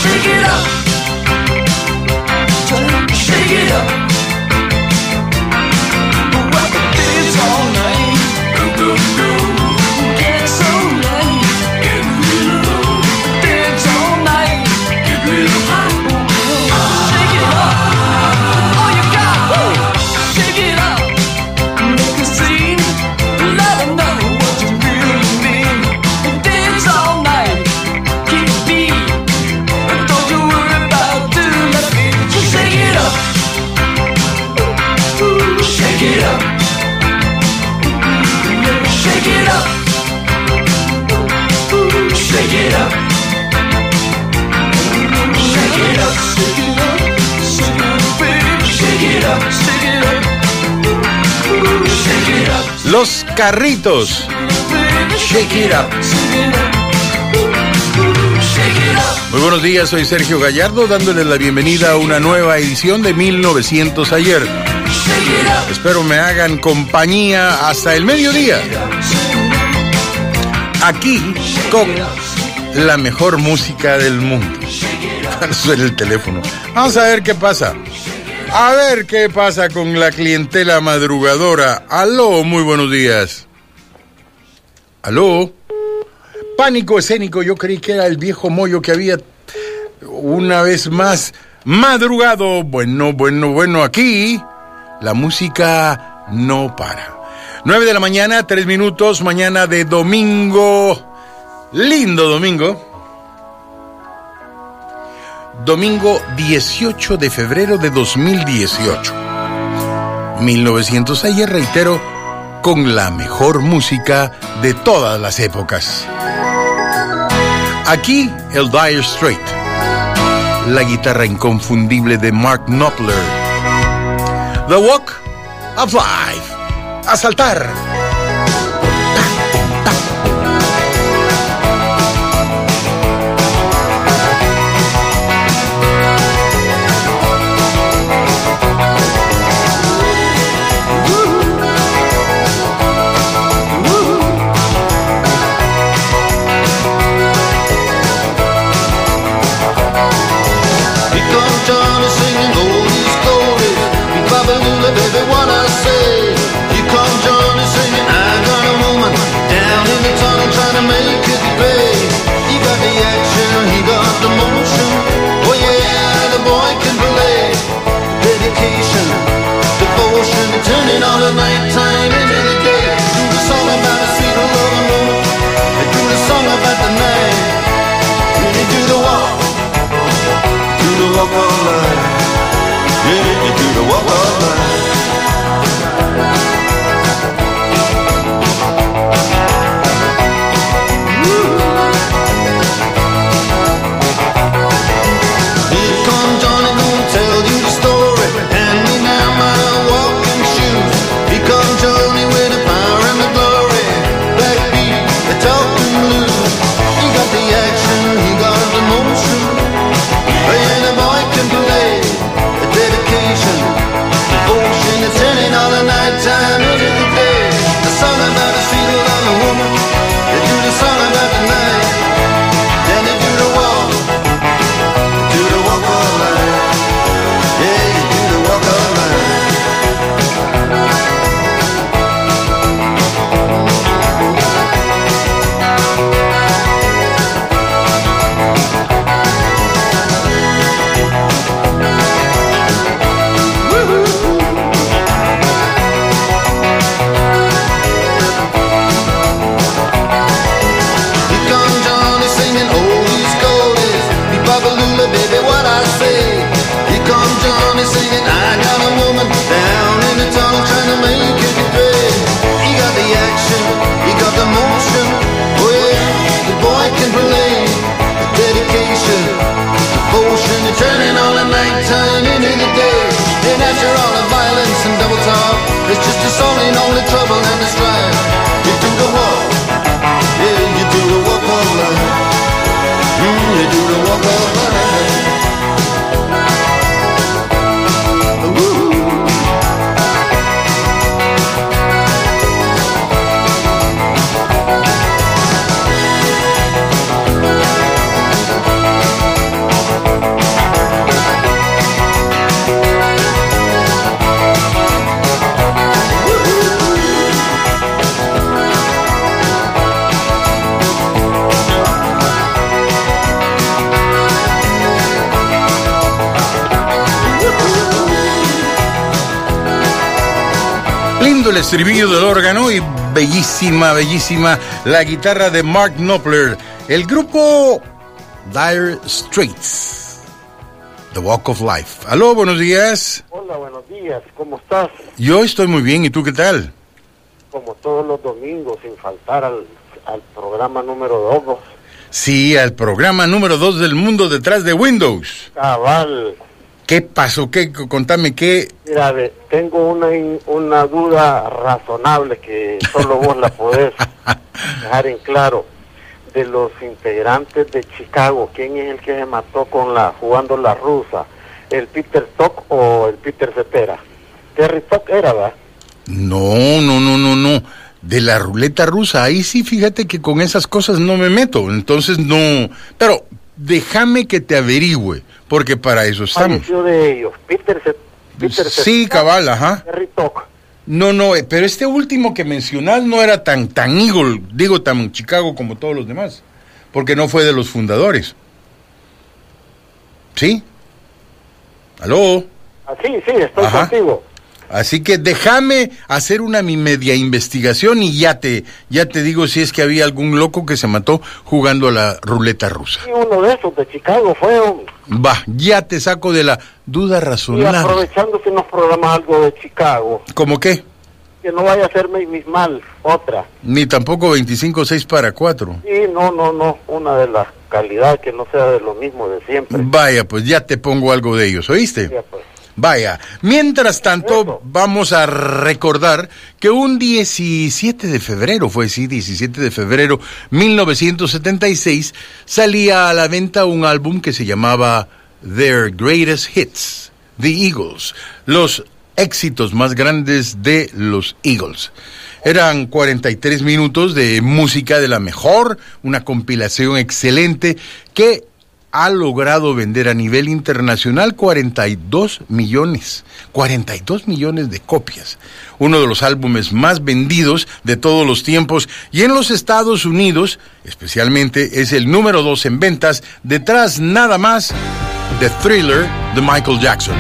Shake it up. Shake it up. Well, the day's all night. Get so late. Get real low. Dance all night. Get real high. Shake it up. All you got. Shake it up. Make a scene. Let them know what you really mean. Dance all night. Keep beat. Don't you worry about doing that beat. Shake it up. Shake it up. Shake it up. Shake it up. Shake it up. Shake it up. Shake it up, baby. Shake it up. Shake it up. Shake it up. Los Carritos. Shake it up. Shake it up. Muy buenos días, soy Sergio Gallardo, dándoles la bienvenida a una nueva edición de 1900 ayer. Shake it up. Espero me hagan compañía hasta el mediodía. Aquí con la mejor música del mundo. Suena el teléfono. Vamos a ver qué pasa. A ver qué pasa con la clientela madrugadora. Aló, muy buenos días. Aló. Pánico escénico, yo creí que era el viejo Moyo que había una vez más madrugado. Bueno, aquí la música no para. 9 de la mañana, 3 minutos, mañana de domingo. Lindo domingo. Domingo 18 de febrero de 2018. 1900 ayer, reitero, con la mejor música de todas las épocas. Aquí, el Dire Straits. La guitarra inconfundible de Mark Knopfler. The Walk of Life. A saltar. Baby, what I say, you come Johnny. Lindo el estribillo del órgano y bellísima, bellísima la guitarra de Mark Knopfler. El grupo Dire Straits, The Walk of Life. Aló, buenos días. Hola, buenos días. ¿Cómo estás? Yo estoy muy bien, ¿y tú qué tal? Como todos los domingos, sin faltar al programa número 2. Sí, al programa número 2 del mundo detrás de Windows. Cabal. ¿Qué pasó? Contame qué. Mira, tengo una duda razonable que solo vos la podés dejar en claro. De los integrantes de Chicago, ¿quién es el que se mató jugando la rusa? ¿El Peter Toc o el Peter Cetera? Terry Toc era, ¿verdad? No. De la ruleta rusa, ahí sí, fíjate que con esas cosas no me meto, entonces no. Pero déjame que te averigüe, porque para eso estamos. Falleció de ellos, Peter Sí, cabal, ajá. Terry Toc. No, pero este último que mencionas no era tan Eagle, tan Chicago como todos los demás, porque no fue de los fundadores. ¿Sí? ¿Aló? Ah, sí, estoy contigo. Así que déjame hacer mi media investigación y ya te digo si es que había algún loco que se mató jugando a la ruleta rusa. Sí, uno de esos de Chicago fue Va, ya te saco de la duda razonable. Y aprovechando si nos programas algo de Chicago. ¿Cómo qué? Que no vaya a hacerme mis mal, otra. Ni tampoco 25-6 para 4. Sí, no, una de las calidades que no sea de lo mismo de siempre. Vaya, pues ya te pongo algo de ellos, ¿oíste? Ya, pues. Vaya, mientras tanto vamos a recordar que un 17 de febrero, 17 de febrero 1976, salía a la venta un álbum que se llamaba Their Greatest Hits, The Eagles, los éxitos más grandes de los Eagles. Eran 43 minutos de música de la mejor, una compilación excelente que ha logrado vender a nivel internacional 42 millones de copias. Uno de los álbumes más vendidos de todos los tiempos, y en los Estados Unidos, especialmente, es el número 2 en ventas, detrás nada más de Thriller de Michael Jackson.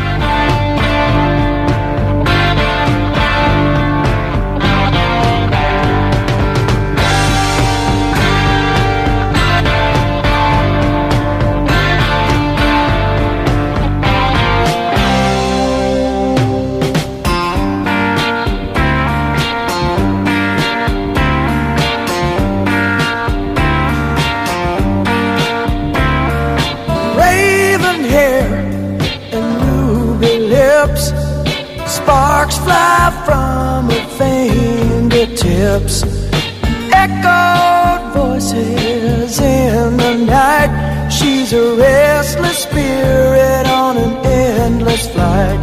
Sparks fly from her fingertips. Echoed voices in the night. She's a restless spirit on an endless flight.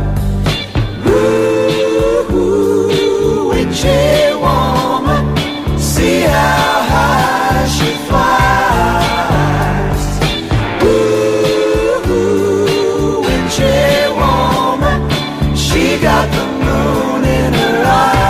Ooh, witchy woman, see how high she flies. Ooh, witchy woman, she got the moon in her eye.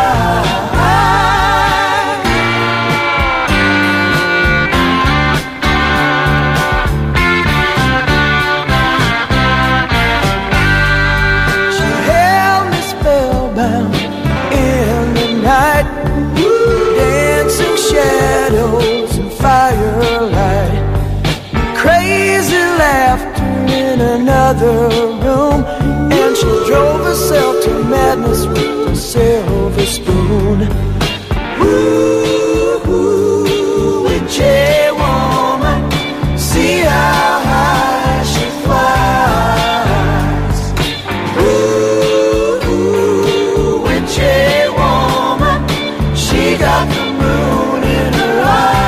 She held me spellbound in the night, dancing shadows and firelight, crazy laughter in another room. And she drove herself to madness with a silver spoon. Ooh, witchy woman, see how high she flies. Ooh, witchy woman, she got the moon in her eye.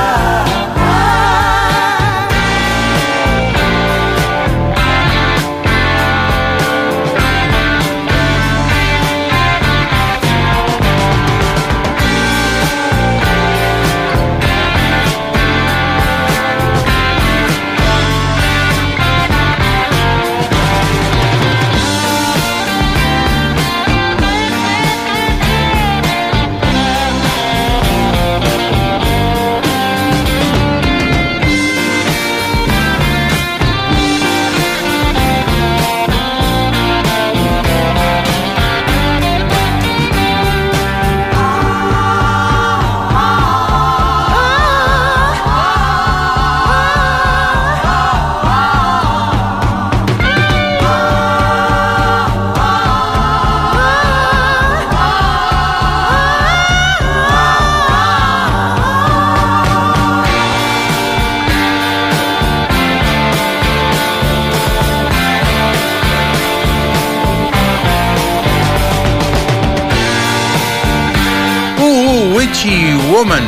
Witchy Woman.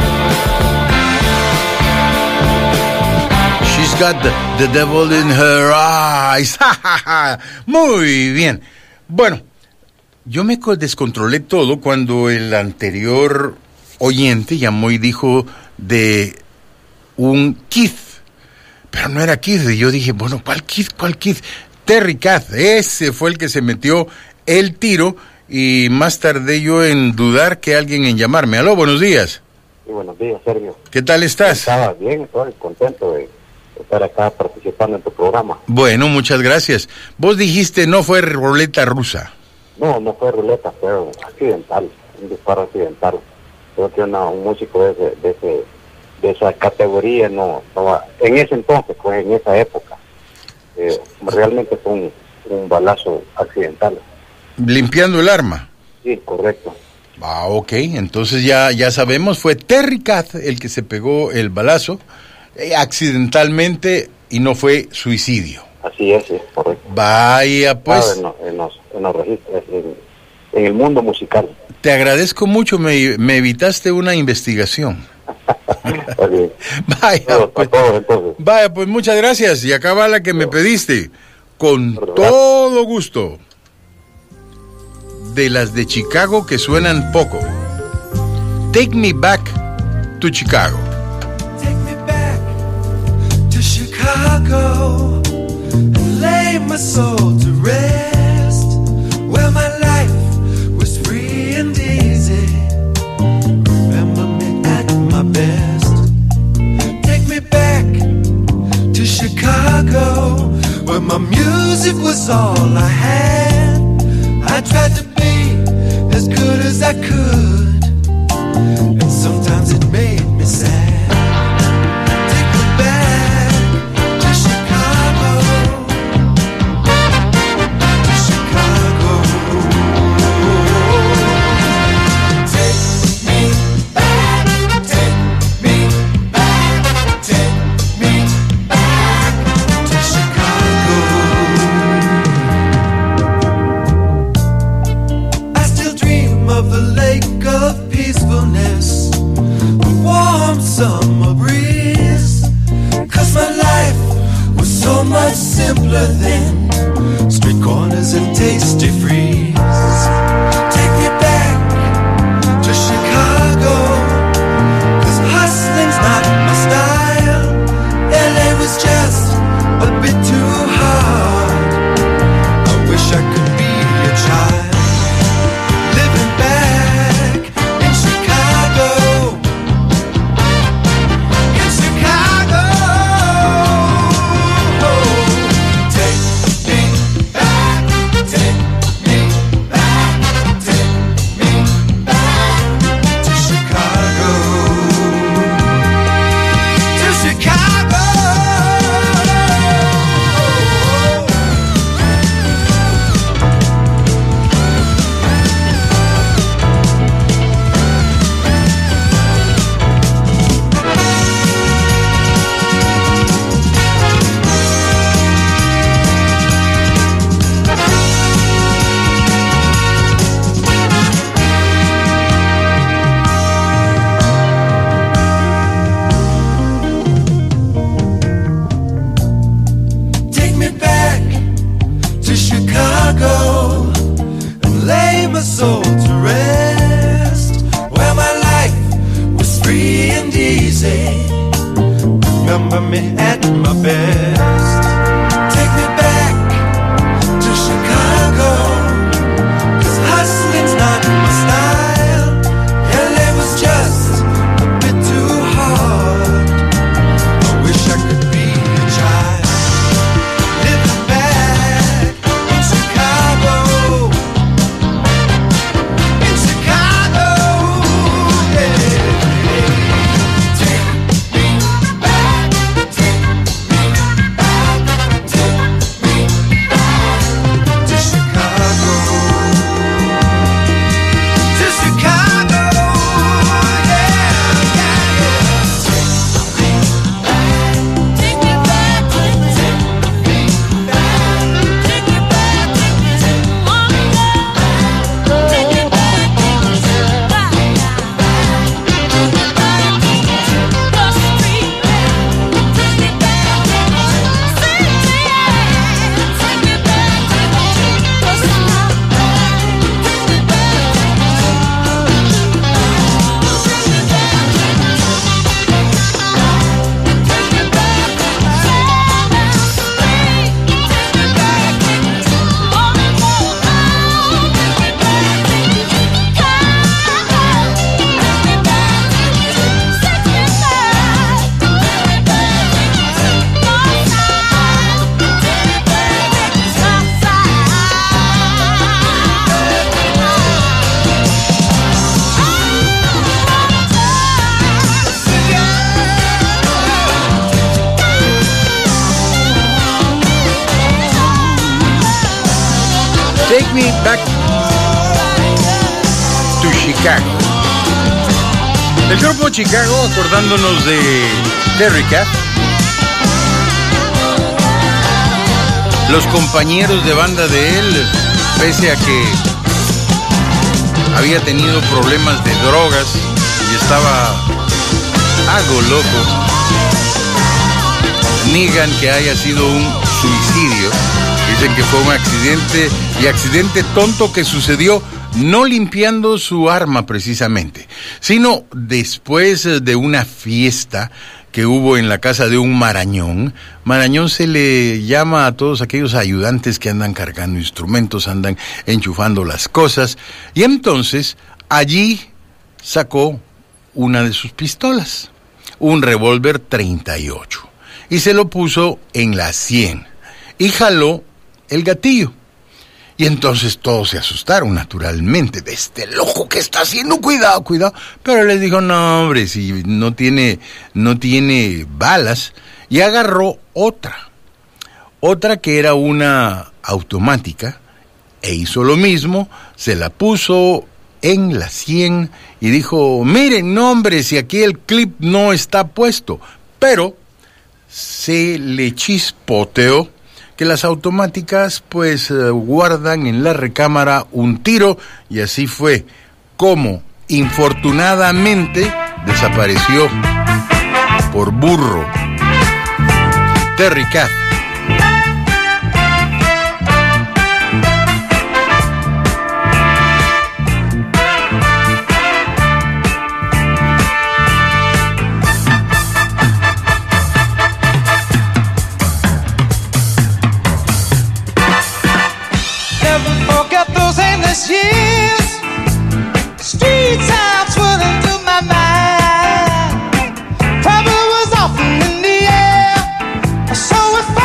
She's got the devil in her eyes. Muy bien. Bueno, yo me descontrolé todo cuando el anterior oyente llamó y dijo de un Keith, pero no era Keith. Y yo dije, bueno, ¿cuál Keith? ¿Cuál Keith? Terry Kath, ese fue el que se metió el tiro, y más tardé yo en dudar que alguien en llamarme. Aló, buenos días. Sí, buenos días, Sergio. ¿Qué tal estás? Estaba bien, estoy contento de estar acá participando en tu programa. Bueno, muchas gracias. Vos dijiste no fue ruleta rusa. No, no fue ruleta, fue accidental, un disparo accidental. Creo que un músico de esa categoría no en ese entonces, pues en esa época, realmente fue un balazo accidental. Limpiando el arma. Sí, correcto. Ah, ok, entonces ya sabemos, fue Terry Kath el que se pegó el balazo accidentalmente y no fue suicidio. Así es, sí, correcto. Vaya, pues. En los registros, en el mundo musical. Te agradezco mucho, me evitaste una investigación. Vaya, pues muchas gracias. Y acá va la que me pediste. Con todo gusto. De las de Chicago que suenan poco. Take Me Back to Chicago. Take me back to Chicago and lay my soul to rest, where my life was free and easy. Remember me at my best. Take me back to Chicago, where my music was all I had. I tried to be as good as I could, and sometimes it made me sad. Take me back to Chicago, to Chicago. Take me back, take me back, take me back to Chicago. I still dream of a lake of peacefulness, a warm summer breeze, 'cause my life was so much simpler then, street corners and tasty freeze. Take me back to Chicago, 'cause hustling's not my style. LA was just a bit too hard. I wish I could be a child, living back in Chicago, in Chicago. Take me back, take me back, take me back to Chicago, to Chicago. Take me back to Chicago and lay my soul to rest, where my life was free and easy. Remember me at my best. Take me back to Chicago, 'cause hustling's not my style. LA was just a bit too hard. I wish I could be a child, living back in Chicago, in Chicago, yeah. Take me back, take me Take Me Back to Chicago. El grupo Chicago, acordándonos de Terry Kath. Los compañeros de banda de él, pese a que había tenido problemas de drogas y estaba algo loco, niegan que haya sido un suicidio. Dicen que fue un accidente, y accidente tonto que sucedió no limpiando su arma precisamente, sino después de una fiesta que hubo en la casa de un marañón. Marañón se le llama a todos aquellos ayudantes que andan cargando instrumentos, andan enchufando las cosas, y entonces allí sacó una de sus pistolas, un revólver 38, y se lo puso en la sien y jaló el gatillo. Y entonces todos se asustaron, naturalmente, de este loco que está haciendo, cuidado, cuidado. Pero les dijo, no, hombre, si no tiene balas. Y agarró otra que era una automática, e hizo lo mismo, se la puso en la sien y dijo, miren, no, hombre, si aquí el clip no está puesto. Pero se le chispoteó que las automáticas pues guardan en la recámara un tiro, y así fue como infortunadamente desapareció por burro Terry Kath. Years, streets are swirling through my mind. Trouble was often in the air, so if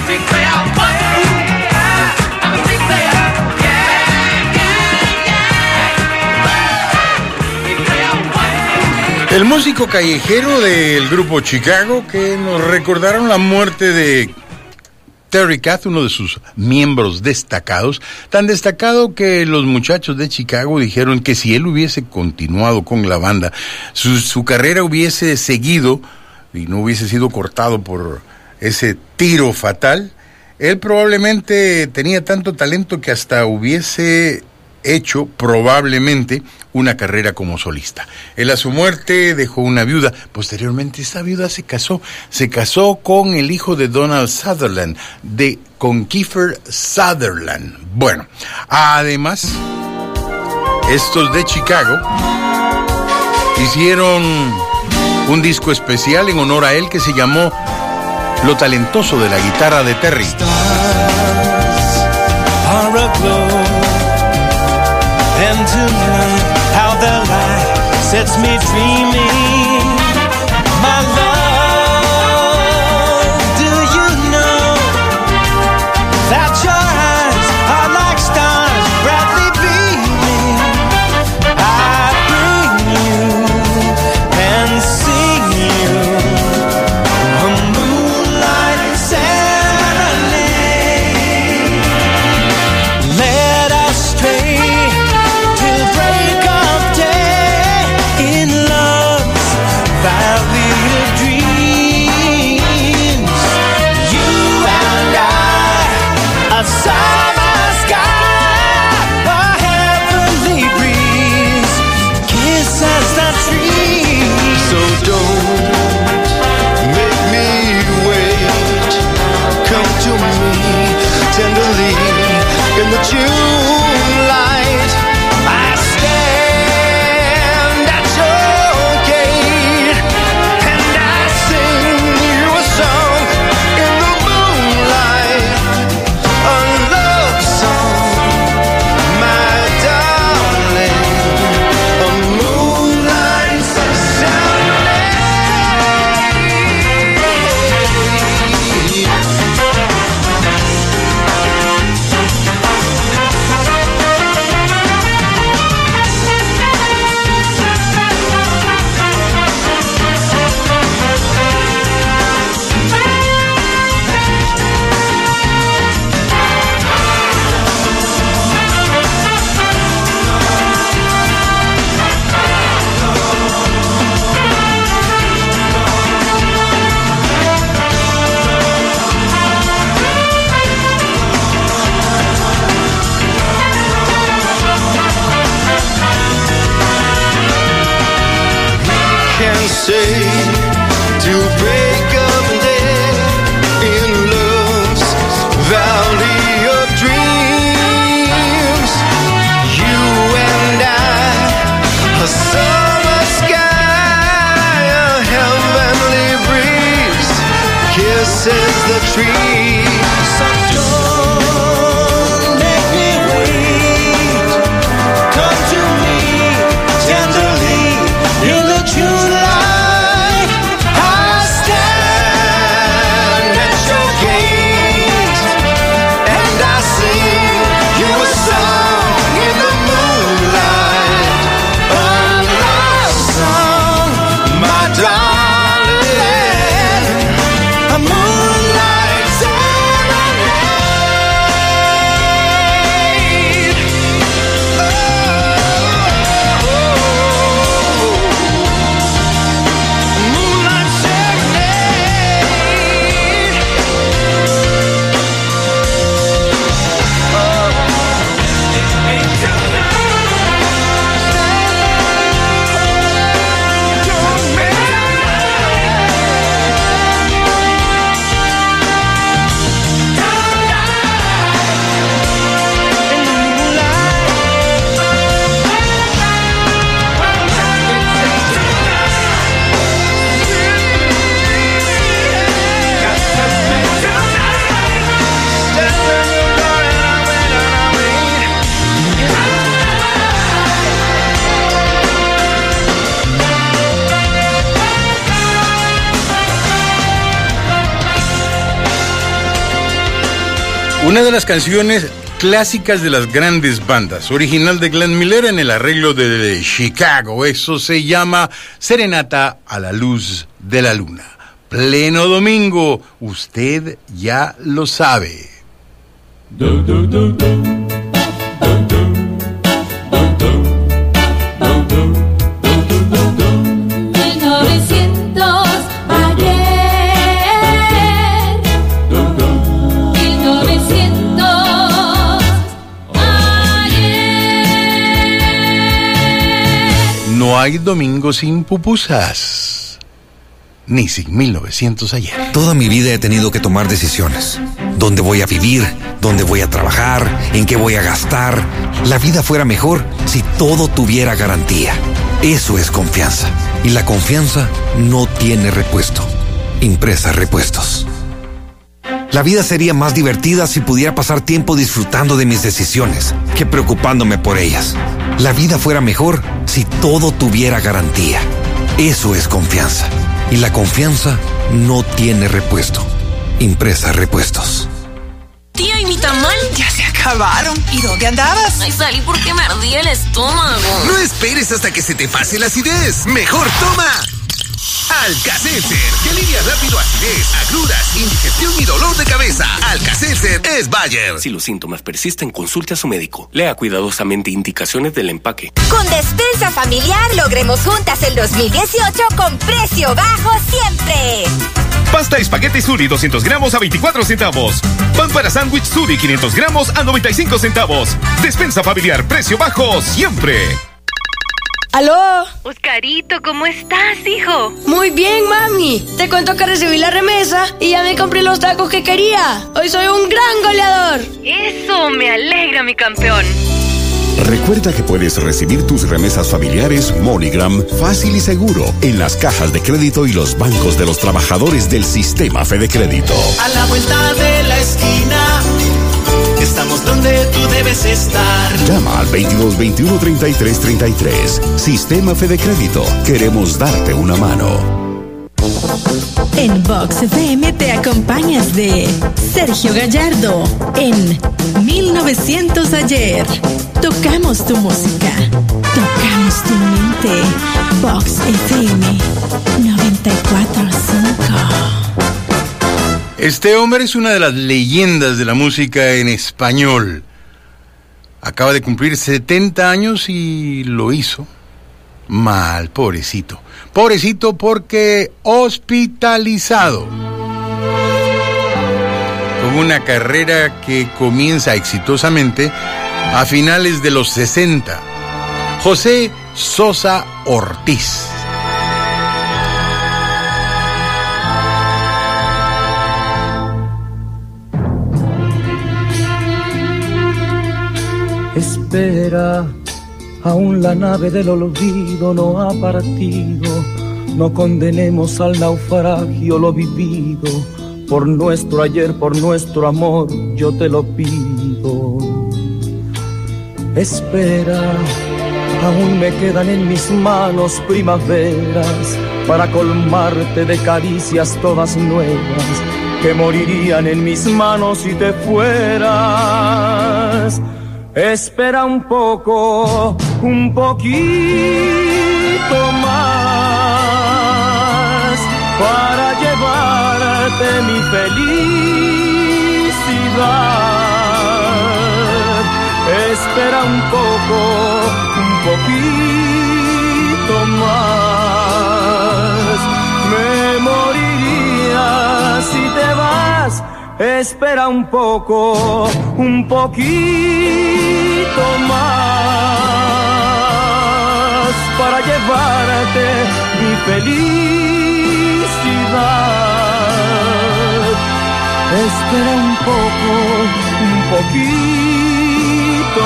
El músico callejero del grupo Chicago, que nos recordaron la muerte de Terry Kath, uno de sus miembros destacados, tan destacado que los muchachos de Chicago dijeron que si él hubiese continuado con la banda, su carrera hubiese seguido y no hubiese sido cortado por ese tiro fatal. Él probablemente tenía tanto talento que hasta hubiese hecho probablemente una carrera como solista. Él a su muerte dejó una viuda. Posteriormente esta viuda se casó con el hijo de Donald Sutherland, con Kiefer Sutherland. Bueno, además estos de Chicago hicieron un disco especial en honor a él que se llamó Lo talentoso de la guitarra de Terry. And tonight, how the light sets me dreaming. My love, do you know that your eyes are like stars brightly beaming? I bring you and sing you a moonlight serenade. Let us stray break of day in love's valley of dreams. You and I, a summer sky, a heavenly breeze, kisses the trees. So don't make me wait. Come to me tenderly in the June light. I stand at your gate and I sing you a song in the moonlight, a love song, my darling, a moonlight serenade. Say to break of day in love's valley of dreams. You and I, a summer sky, a heavenly breeze, kisses the trees. So don't make me wait. Come to me tenderly in the June light. Darling, a moonlight Una de las canciones clásicas de las grandes bandas, original de Glenn Miller en el arreglo de Chicago. Eso se llama Serenata a la luz de la luna. Pleno domingo, usted ya lo sabe. 1900 ayer, 1900 ayer. No hay domingo sin pupusas. Ni sin 1900 ayer. Toda mi vida he tenido que tomar decisiones. ¿Dónde voy a vivir? ¿Dónde voy a trabajar? ¿En qué voy a gastar? La vida fuera mejor si todo tuviera garantía. Eso es confianza. Y la confianza no tiene repuesto. Impresa Repuestos. La vida sería más divertida si pudiera pasar tiempo disfrutando de mis decisiones que preocupándome por ellas. La vida fuera mejor si todo tuviera garantía. Eso es confianza. Y la confianza no tiene repuesto. Impresa Repuestos. Tía, ¿y mi tamal? Ya se acabaron. ¿Y dónde andabas? Ay, salí porque me ardía el estómago. No esperes hasta que se te pase la acidez. Mejor toma Alka-Seltzer, que alivia rápido acidez, agruras, indigestión y dolor de cabeza. Alka-Seltzer es Bayer. Si los síntomas persisten, consulte a su médico. Lea cuidadosamente indicaciones del empaque. Con Despensa Familiar logremos juntas el 2018 con precio bajo siempre. Pasta espagueti Suri 200 gramos a 24 centavos. Pan para sándwich Suri 500 gramos a 95 centavos. Despensa Familiar, precio bajo siempre. ¿Aló? Oscarito, ¿cómo estás, hijo? Muy bien, mami. Te cuento que recibí la remesa y ya me compré los tacos que quería. Hoy soy un gran goleador. Eso, me alegra, mi campeón. Recuerda que puedes recibir tus remesas familiares MoneyGram fácil y seguro en las cajas de crédito y los bancos de los trabajadores del sistema Fedecrédito. A la vuelta de la esquina, estamos donde tú debes estar. Llama al 22 21 33 33. Sistema Fedecrédito. Queremos darte una mano. En Vox FM te acompañas de Sergio Gallardo en 1900 ayer. Tocamos tu música, tocamos tu mente. Vox FM 94.5. Este hombre es una de las leyendas de la música en español. Acaba de cumplir 70 años y lo hizo mal, pobrecito. Pobrecito porque hospitalizado. Con una carrera que comienza exitosamente a finales de los 60. José Sosa Ortiz. Espera, aún la nave del olvido no ha partido. No condenemos al naufragio lo vivido. Por nuestro ayer, por nuestro amor, yo te lo pido. Espera, aún me quedan en mis manos primaveras para colmarte de caricias todas nuevas que morirían en mis manos si te fueras. Espera un poco, un poquito más para llevarte mi felicidad. Espera un poco, un poquito más. Me moriría si te vas. Espera un poco, un poquito más para llevarte mi felicidad. Espera un poco, un poquito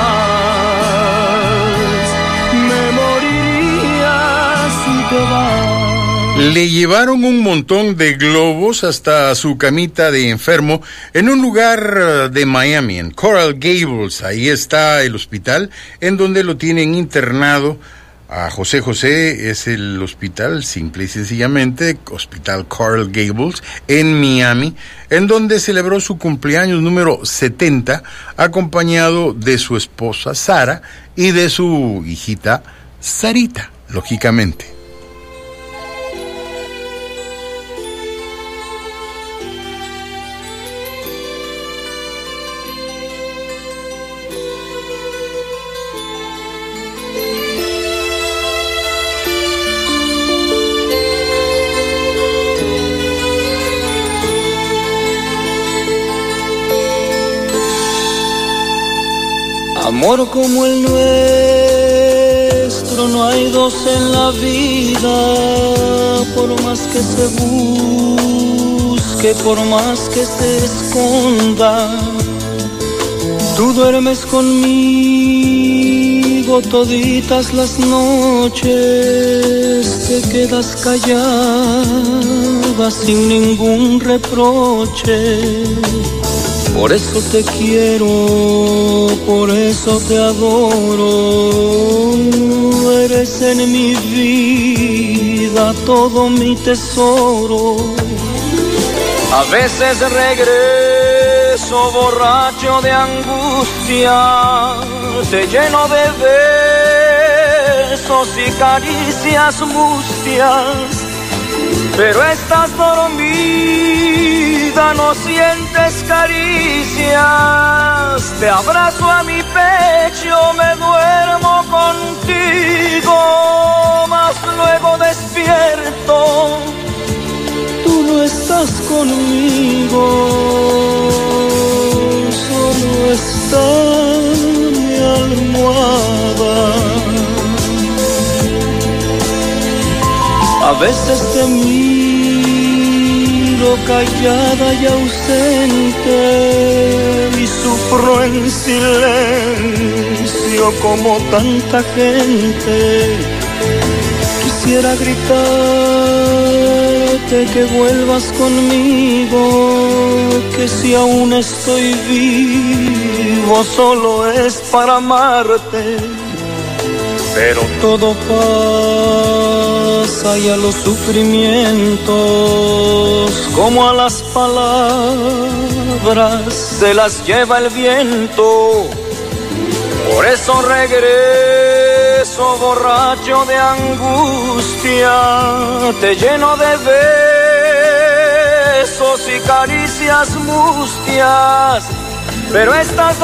más. Me moriría si te vas. Le llevaron un montón de globos hasta su camita de enfermo en un lugar de Miami, en Coral Gables. Ahí está el hospital en donde lo tienen internado a José José es el hospital, simple y sencillamente, Hospital Coral Gables, en Miami, en donde celebró su cumpleaños número 70, acompañado de su esposa Sara y de su hijita Sarita, lógicamente. Amor como el nuestro no hay dos en la vida, por más que se busque, por más que se esconda. Tú duermes conmigo toditas las noches, te quedas callada sin ningún reproche. Por eso te quiero, por eso te adoro. Eres en mi vida todo mi tesoro. A veces regreso borracho de angustia, te lleno de besos y caricias mustias, pero estás dormida, no sientes caricias. Te abrazo a mi pecho, me duermo contigo, mas luego despierto, tú no estás conmigo. Solo está mi almohada. A veces te miro callada y ausente y sufro en silencio como tanta gente. Quisiera gritarte que vuelvas conmigo, que si aún estoy vivo solo es para amarte. Pero todo pasa y a los sufrimientos, como a las palabras, se las lleva el viento. Por eso regreso borracho de angustia, te lleno de besos y caricias mustias, pero estás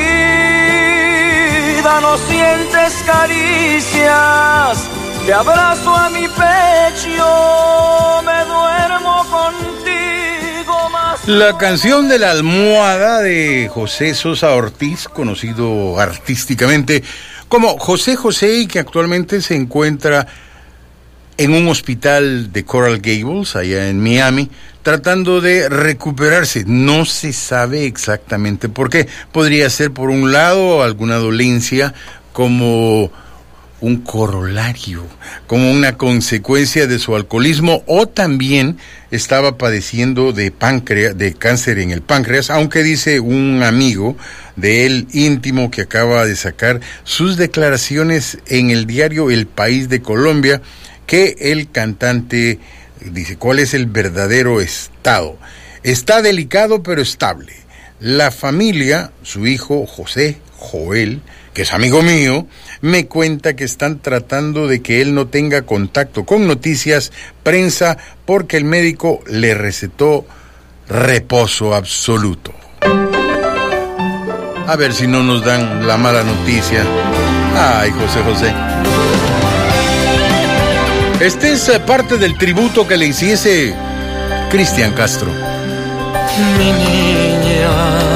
dormida, no sientes caricias. Te abrazo a mi pecho, me duermo contigo más. La canción de la almohada de José Sosa Ortiz, conocido artísticamente como José José, y que actualmente se encuentra en un hospital de Coral Gables, allá en Miami, tratando de recuperarse. No se sabe exactamente por qué. Podría ser, por un lado, alguna dolencia como un corolario, como una consecuencia de su alcoholismo, o también estaba padeciendo de cáncer en el páncreas, aunque dice un amigo de él íntimo que acaba de sacar sus declaraciones en el diario El País de Colombia, que el cantante dice cuál es el verdadero estado. Está delicado pero estable. La familia, su hijo José Joel, que es amigo mío, me cuenta que están tratando de que él no tenga contacto con noticias, prensa, porque el médico le recetó reposo absoluto. A ver si no nos dan la mala noticia. Ay, José José. Este es parte del tributo que le hiciese Cristian Castro. Mi niña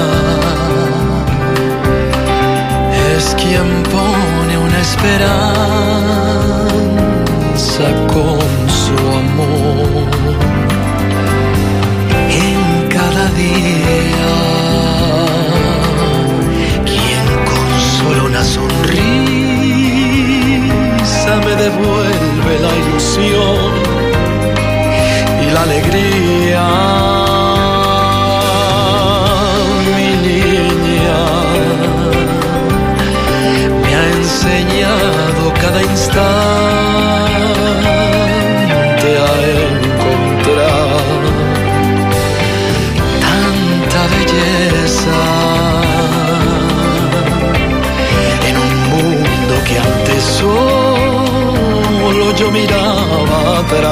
es quien pone una esperanza con su amor en cada día, quien con solo una sonrisa me devuelve la ilusión y la alegría. Mi niña me ha enseñado cada instante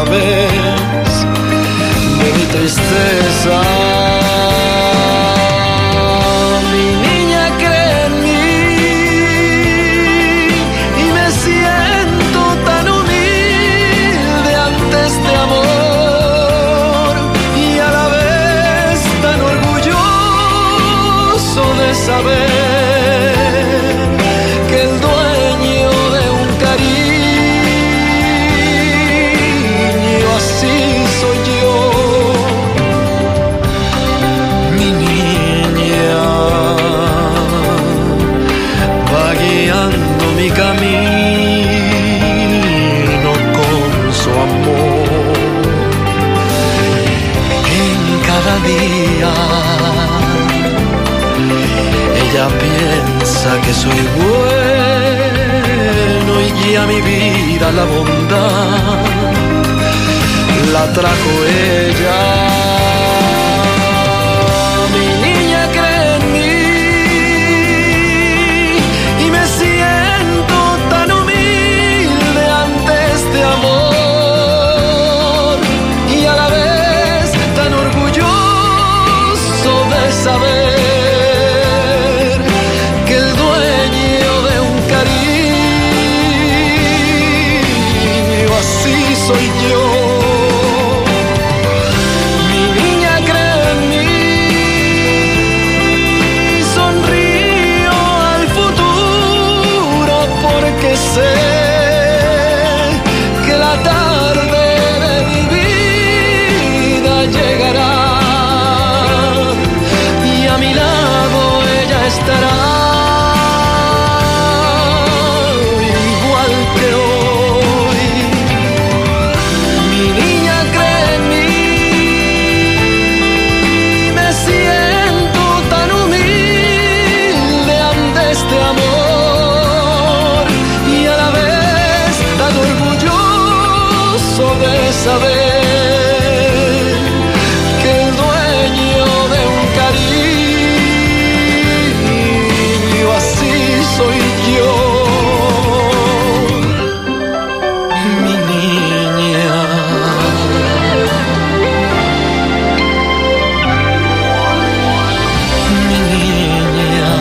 sabes de mi tristeza. Mi niña cree en mí y me siento tan humilde ante este amor y a la vez tan orgulloso de saber que el dueño de un cariño así soy yo. Mi niña va guiando mi camino con su amor. En cada día ella piensa que soy bueno y guía mi vida a la bondad. La trajo ella. Mi niña cree en mí y me siento tan humilde ante este amor y a la vez tan orgulloso de saber que el dueño de un cariño así soy yo. Mi niña cree en mí, sonrío al futuro porque sé que la tarde de mi vida llegará y a mi lado ella estará. Igual que hoy, mi niña cree en mí, me siento tan humilde ante este amor y a la vez tan orgulloso de saber que el dueño de un cariño así soy yo. Mi niña. Mi niña.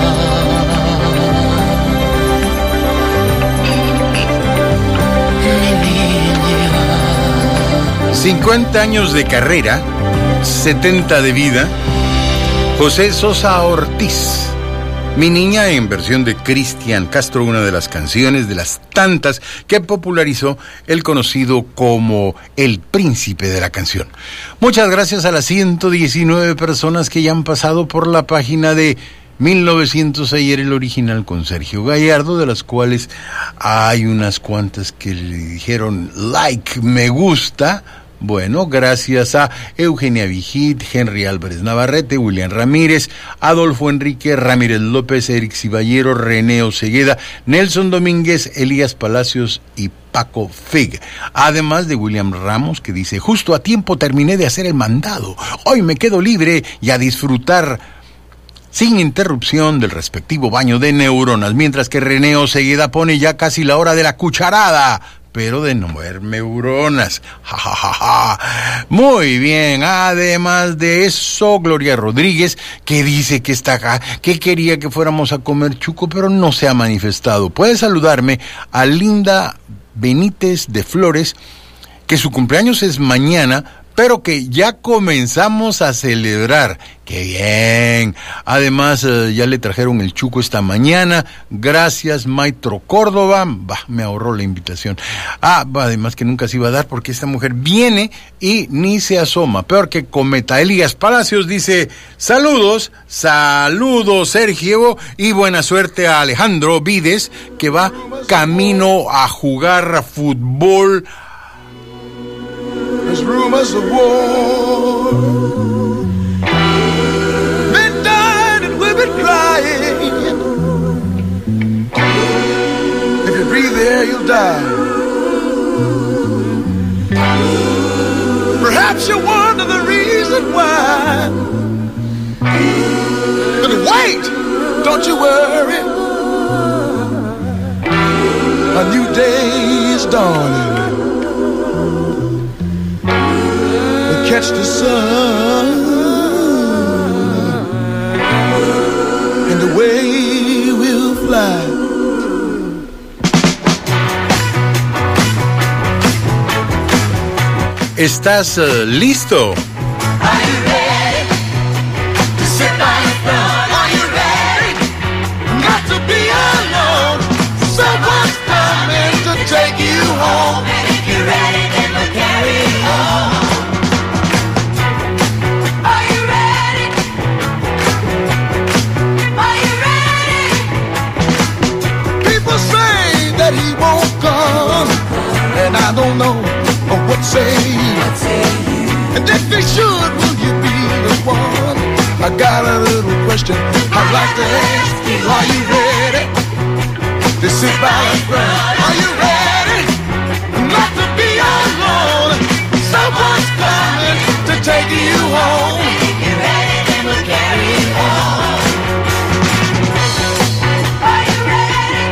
50 años de carrera, 70 de vida. José Sosa Ortiz. Mi niña, en versión de Cristian Castro, una de las canciones de las tantas que popularizó el conocido como el príncipe de la canción. Muchas gracias a las 119 personas que ya han pasado por la página de 1900 ayer, el original con Sergio Gallardo, de las cuales hay unas cuantas que le dijeron like, me gusta. Bueno, gracias a Eugenia Vigit, Henry Álvarez Navarrete, William Ramírez, Adolfo Enrique Ramírez López, Eric Ciballero, René Osegueda, Nelson Domínguez, Elías Palacios y Paco Fig. Además de William Ramos, que dice: justo a tiempo terminé de hacer el mandado. Hoy me quedo libre y a disfrutar sin interrupción del respectivo baño de neuronas. Mientras que René Osegueda pone ya casi la hora de la cucharada, pero de no ver neuronas. Ja, ja, ja, ja. Muy bien. Además de eso, Gloria Rodríguez, que dice que está acá, que quería que fuéramos a comer chuco, pero no se ha manifestado. Puede saludarme a Linda Benítez de Flores, que su cumpleaños es mañana, pero que ya comenzamos a celebrar. ¡Qué bien! Además, ya le trajeron el chuco esta mañana. Gracias, Maestro Córdoba. Me ahorró la invitación. Además que nunca se iba a dar porque esta mujer viene y ni se asoma. Peor que cometa. Elías Palacios dice: saludos, Sergio, y buena suerte a Alejandro Vides, que va camino a jugar fútbol. There's rumors of war. Men died and women crying. If you breathe the air, you'll die. Perhaps you wonder the reason why. But wait, don't you worry. A new day is dawning. catch the sun, and away we'll fly. ¿Estás listo? Take you home, and if you're ready, then we'll carry on. Are you ready? Are you ready? People say that he won't come, and I don't know what say you. And if he should, will you be the one? I got a little question I'd like to ask you. Are you ready to sit by the front? Are you ready? Not to be alone. Someone's coming to take you home. And if you're ready, then we'll carry you home. Are you ready?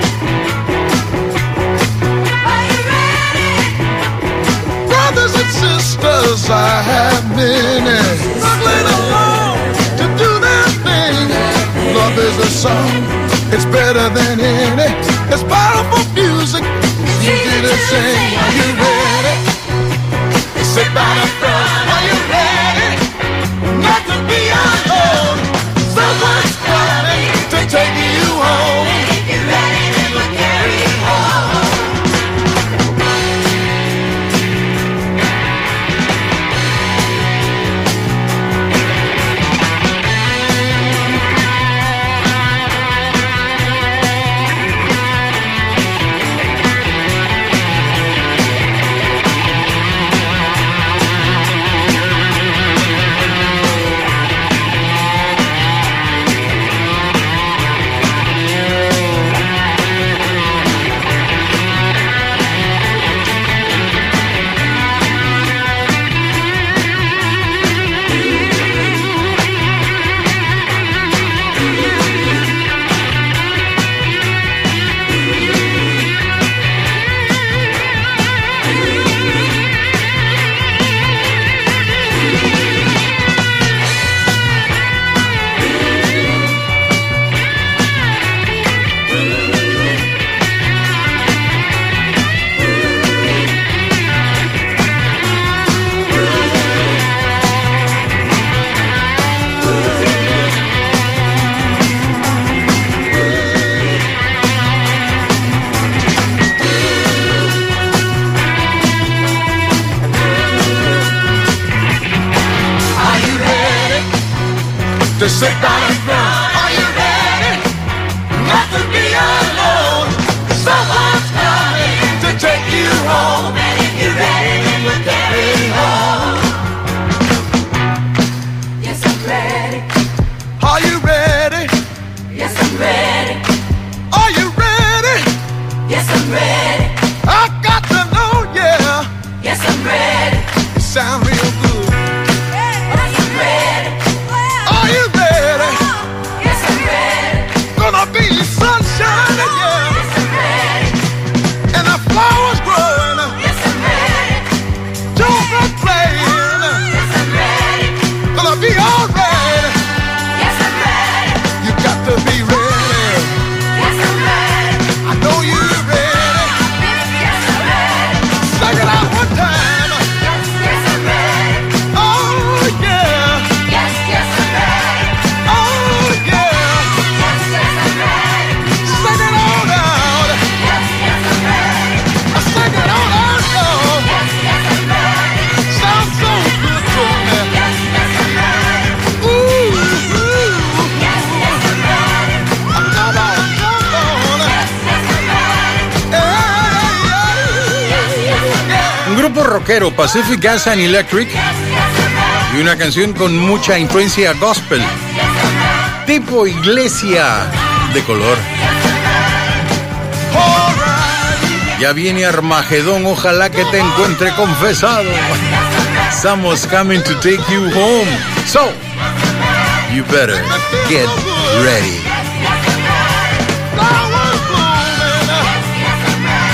Are you ready? Brothers and sisters, I have many struggling alone to do their thing. Love is a song, it's better than any. It's powerful music. Easy to sing. Are you ready? Sit by the front. Are you ready? Not to be alone. Someone's coming to take you home. And if you're ready, then we'll carry you home. To sit down and run. Are you ready? Not to be alone. Someone's coming to take you home. And if you're ready, then we'll carry you home. Yes, I'm ready. Are you ready? Yes, I'm ready. Are you ready? Yes, I'm ready. I got to know, yeah. Yes, I'm ready. It sounds real good. Are you ready? Are you ready? Yes, I'm ready. Gonna be sunshine, yeah. Yes, I'm ready. And the flowers growing. Yes, I'm ready. Children playing. Yes, I'm ready. Gonna be alright. Yes, I'm ready. You got to be ready. Yes, I'm ready. I know you're ready. Yes, I'm ready. Sing it out one time. Yes, yes, I'm ready. Oh, yeah. Yes, yes, I'm ready. Oh, yeah. Yes, yes, I'm ready. Sing it all out. Yes, yes, I'm ready. Sing it all out, Lord. Yes, yes, I'm ready. Sounds so good to me. Yes, yes, I'm ready. Ooh, ooh. Yes, yes, I'm ready. Come on, come on. Yes, yes, I'm ready. Yes, yes, I'm ready. Un grupo rockero, Pacific Gas and Electric, y una canción con mucha influencia gospel, tipo iglesia de color. Ya viene Armagedón, ojalá que te encuentre confesado. Someone's coming to take you home, so you better get ready.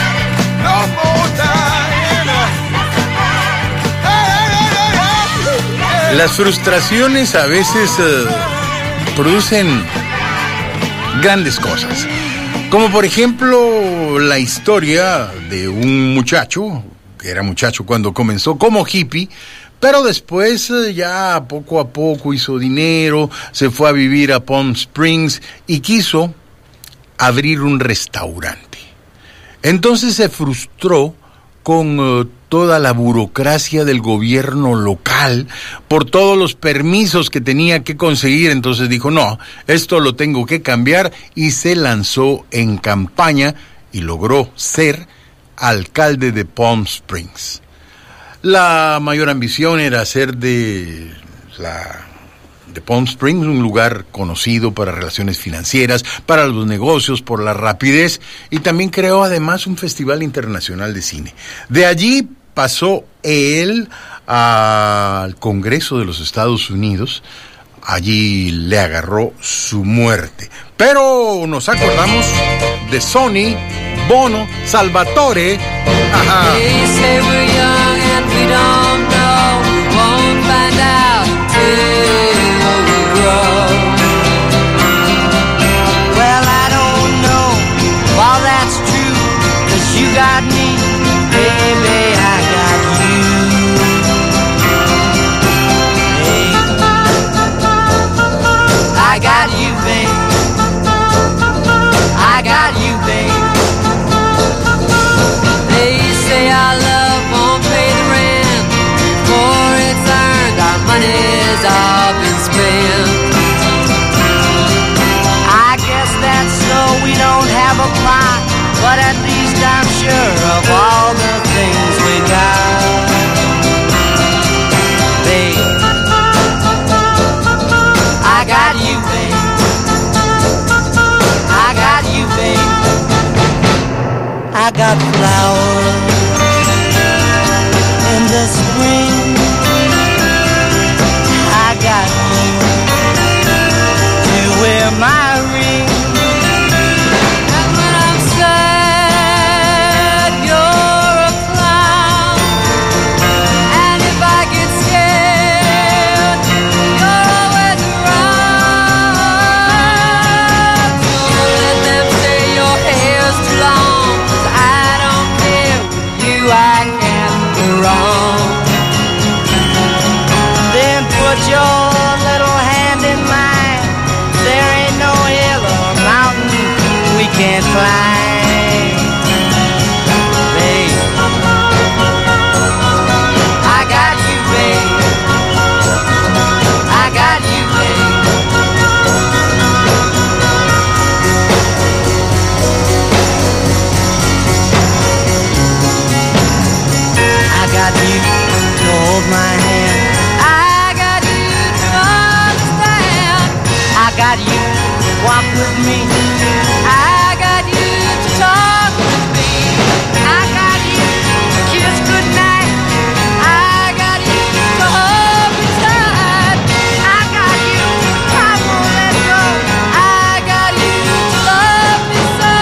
No more dying. Hey, hey, hey, hey. Las frustraciones a veces producen grandes cosas. Como por ejemplo la historia de un muchacho, que era muchacho cuando comenzó como hippie, pero después ya poco a poco hizo dinero, se fue a vivir a Palm Springs y quiso abrir un restaurante. Entonces se frustró con toda la burocracia del gobierno local, por todos los permisos que tenía que conseguir. Entonces dijo, no, esto lo tengo que cambiar, y se lanzó en campaña y logró ser alcalde de Palm Springs. La mayor ambición era hacer de Palm Springs un lugar conocido para relaciones financieras, para los negocios, por la rapidez, y también creó además un festival internacional de cine. De allí pasó él al Congreso de los Estados Unidos. Allí le agarró su muerte. Pero nos acordamos de Sonny, Bono, Salvatore. Ajá. Well, I don't know all that's true, 'cause you got me, baby, I got you. Hey. I got you, babe. I got you, babe. They say our love won't pay the rent before it's earned, our money's all been spent. So we don't have a plot, but at least I'm sure of all the things we got. Babe, I got you, babe. I got you, babe. I got flowers in the spring. I got you to wear my ring. Can't fly, babe. I got you, babe. I got you, babe. I got you to hold my hand. I got you to understand. I got you to walk with me. I got you to talk with me. I got you to kiss goodnight. I got you to hold me tight. I got you to I won't let go. I got you to love me so.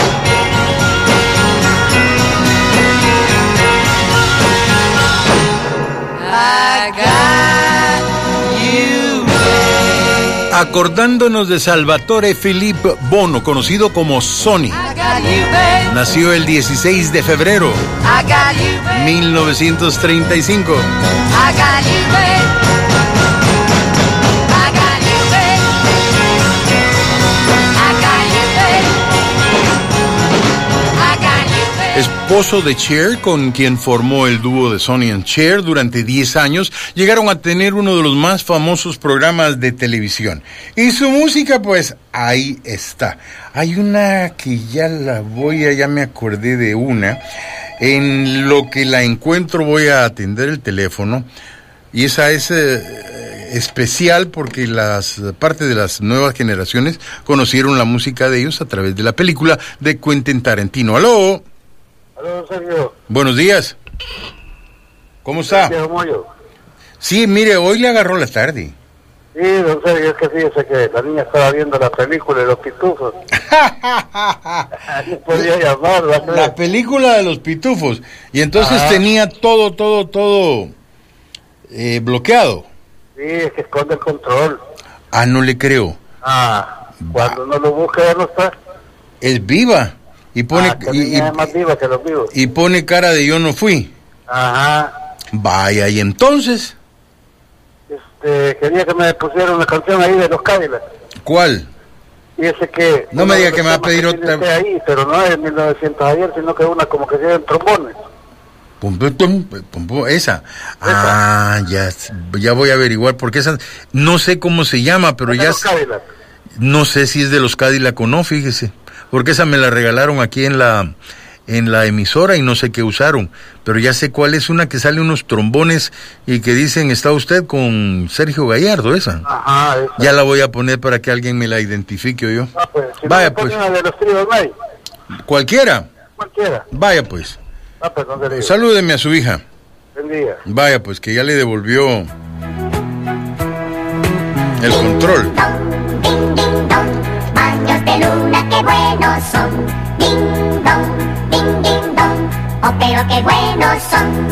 I got you, babe. Acordándonos de Salvatore Philippe Bono, conocido como Sonny. Nació el 16 de febrero 1935. Esposo de Cher, con quien formó el dúo de Sonny and Cher durante 10 años, llegaron a tener uno de los más famosos programas de televisión. Y su música, pues, ahí está. Hay una que ya me acordé de una. En lo que la encuentro voy a atender el teléfono. Y esa es especial porque parte de las nuevas generaciones conocieron la música de ellos a través de la película de Quentin Tarantino. ¡Aló! Aló, Sergio. Buenos días. ¿Cómo está? Sí, mire, hoy le agarró la tarde. Sí, don Sergio, es que fíjese que la niña estaba viendo la película de los pitufos. No podía llamarla. La película de los pitufos. Y entonces tenía todo bloqueado. Sí, es que esconde el control. Ah, no le creo. Cuando uno lo busca ya no está. Es viva. Y pone, es más viva que los vivos. y pone cara de yo no fui. Ajá. Vaya, y entonces. Quería que me pusiera una canción ahí de los Cadillacs. ¿Cuál? Y ese que... No me diga que me va a pedir otra. Ahí, pero no es 1900 ayer, sino que una como que tiene trombones. Esa. Ah, ya voy a averiguar porque esa no sé cómo se llama, pero ya no sé si es de los Cadillac o no, fíjese, porque esa me la regalaron aquí en la emisora y no sé qué usaron, pero ya sé cuál es, una que sale unos trombones y que dicen está usted con Sergio Gallardo, esa. Ajá, esa. Ya la voy a poner para que alguien me la identifique yo. Pues, si vaya no pues. De los tríos, Cualquiera. Vaya pues. Salúdeme a su hija. Buen día. Vaya pues, que ya le devolvió el control. Baños de luna, qué buenos son. Ding dong, ding ding dong. Oh, pero qué buenos son.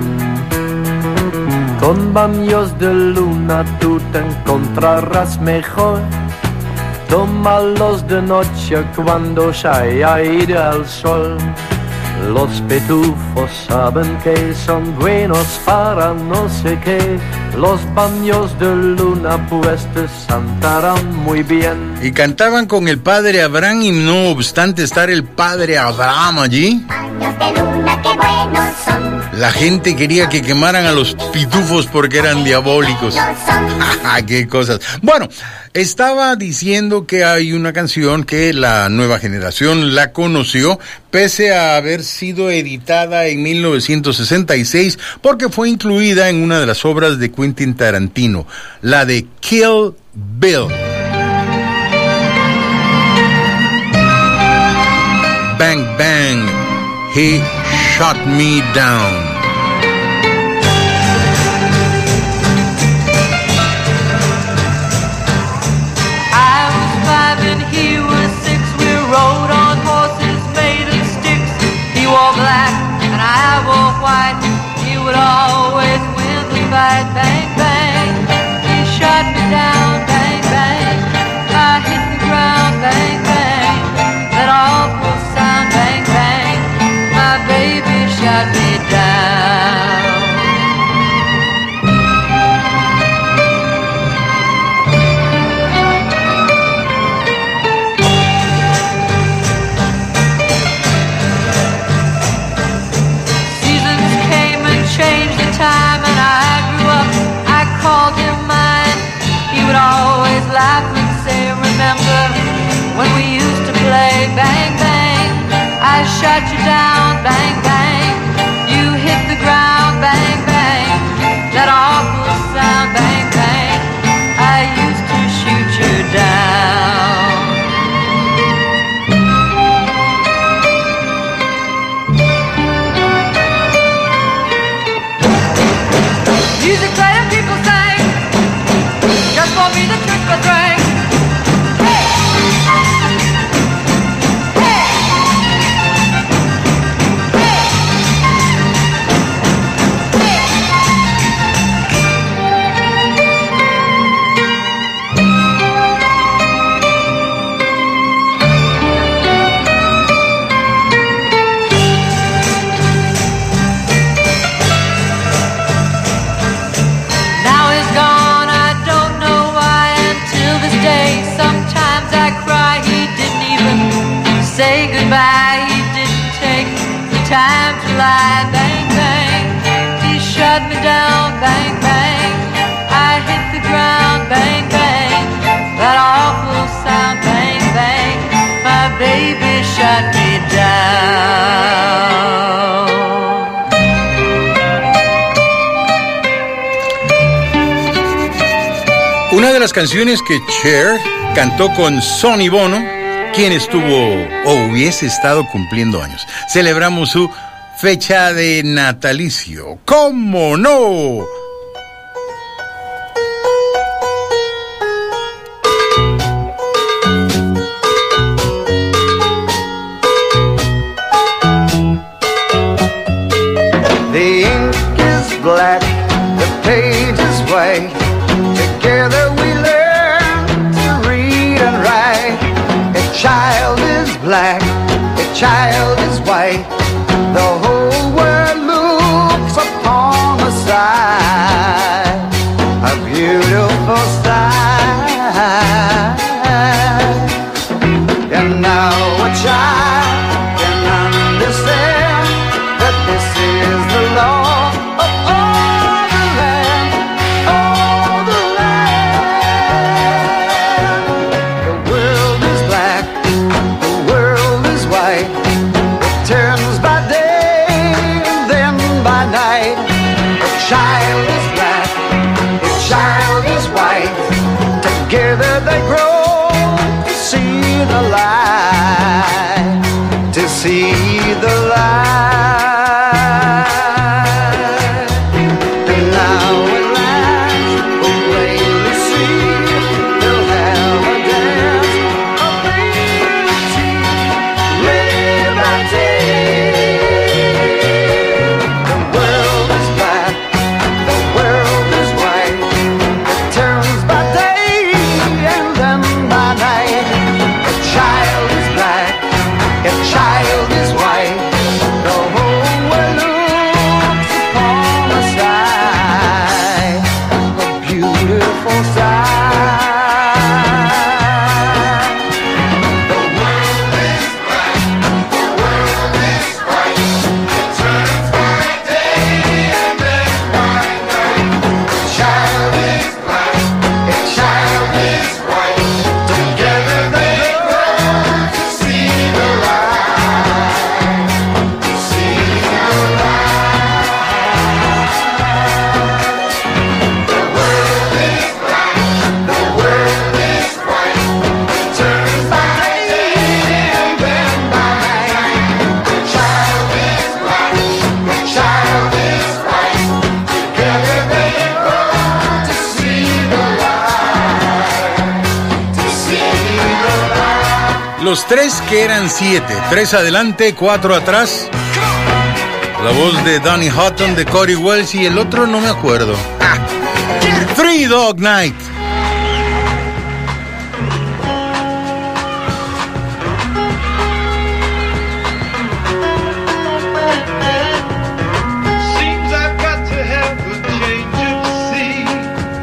Con baños de luna tú te encontrarás mejor. Tómalos de noche cuando ya irá el sol. Los pitufos saben que son buenos para no sé qué. Los baños de luna pues te sentarán muy bien. Y cantaban con el padre Abraham y no obstante estar el padre Abraham allí, Baños de luna, qué buenos son. la gente quería que quemaran a los pitufos porque eran diabólicos. ¡Qué cosas! Bueno, estaba diciendo que hay una canción que la nueva generación la conoció, pese a haber sido editada en 1966, porque fue incluida en una de las obras de Quentin Tarantino, la de Kill Bill. Bang, bang, he shot me down. Rode on horses made of sticks. He wore black and I wore white. He would always win the fight. Bang, bang, he shot me down. Bang, bang, I hit the ground. Bang, bang, that awful sound. Bang, bang, my baby shot me down. Changed the time and I grew up, I called him mine. He would always laugh and say, remember when we used to play. Bang, bang, I shot you down. Bang, bang, you hit the ground. Bang, bang, that awful sound. Bang, bang, I used to shoot you down. Music play and people sing. Just for me the trick or drink. Hey! Hey! Say goodbye, he didn't take the time to lie. Bang, bang, he shut me down. Bang, bang, I hit the ground. Bang, bang, that awful sound. Bang, bang, my baby shut me down. Una de las canciones que Cher cantó con Sonny Bono, quien estuvo o hubiese estado cumpliendo años. Celebramos su fecha de natalicio. ¡Cómo no! The ink is black, the page is white. child is black, a child is white. The whole world looks upon a sight, a beautiful sight. And now a child can understand that this is the law of all the land, all the land. The world is black, the world is white. It turns by day and then by night. A child is black, a child is white. Together they grow to see the light, to see the light. And now at last we'll plainly see they'll have a dance of liberty, liberty. The world is black, the world is white. It turns by day and then by night. A child is black, a child is white. The whole world looks upon a sight, a beautiful sight. The world is black, the world is white. It turns by day and then by night. A child is black, a child is white. Together they grow to see the light, to see the light. The world is black, the world is white. It turns by day and then by night. The child is black, the child is white. Together they grow to see the light, to see the light. Los tres que eran 7, 3 adelante, 4 atrás. La voz de Donny Hutton, de Cory Wells y el otro no me acuerdo. Three Dog Night. Seems I've got to have a change of scene.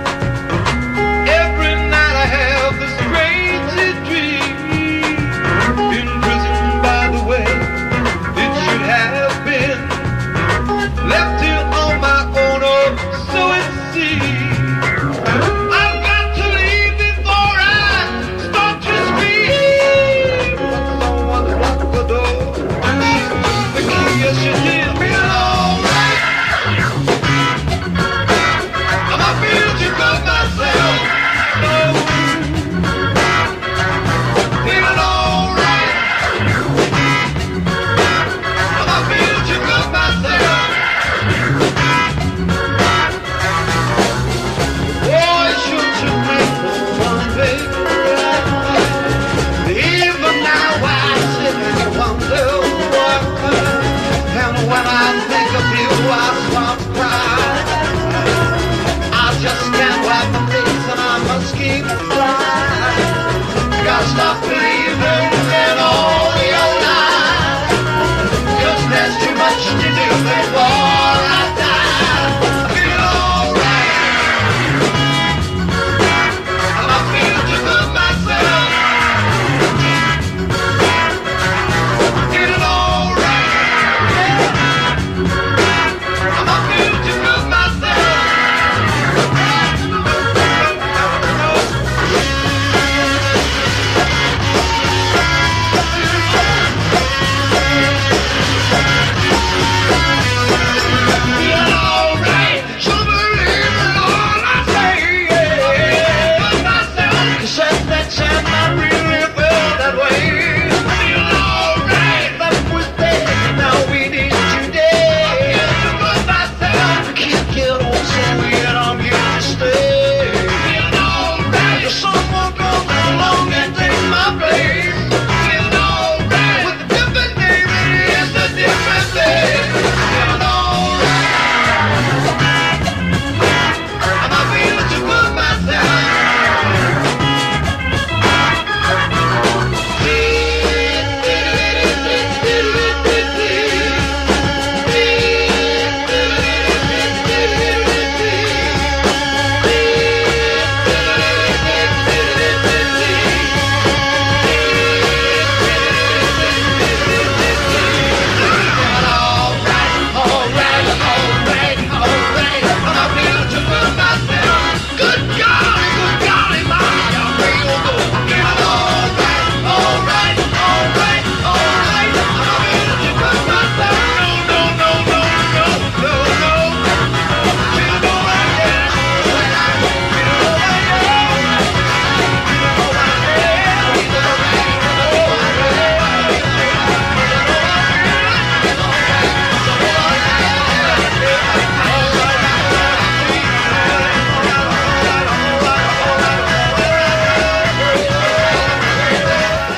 Every night I have this crazy dream. Imprisoned by the way it should have been. Left here on my own, oh, so it seems. I've got to leave before I start to scream. Someone lock the door. The key is you did me alright. I'm a future of myself. Feeling alright. I'm a future of myself. Boy, should you make one big even now I sit and wonder what. And when I think of you, I start crying. I just can't wipe my face and I must keep flying. Gotta stop believing in all your lies, 'cause there's too much to do before I die. I feel alright. And I feel too good myself. Feeling alright. And I feel too good myself.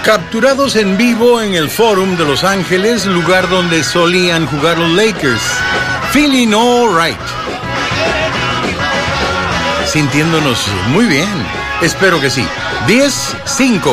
Capturados en vivo en el Forum de Los Ángeles, lugar donde solían jugar los Lakers. Feeling all right. Sintiéndonos muy bien. Espero que sí. 10-5.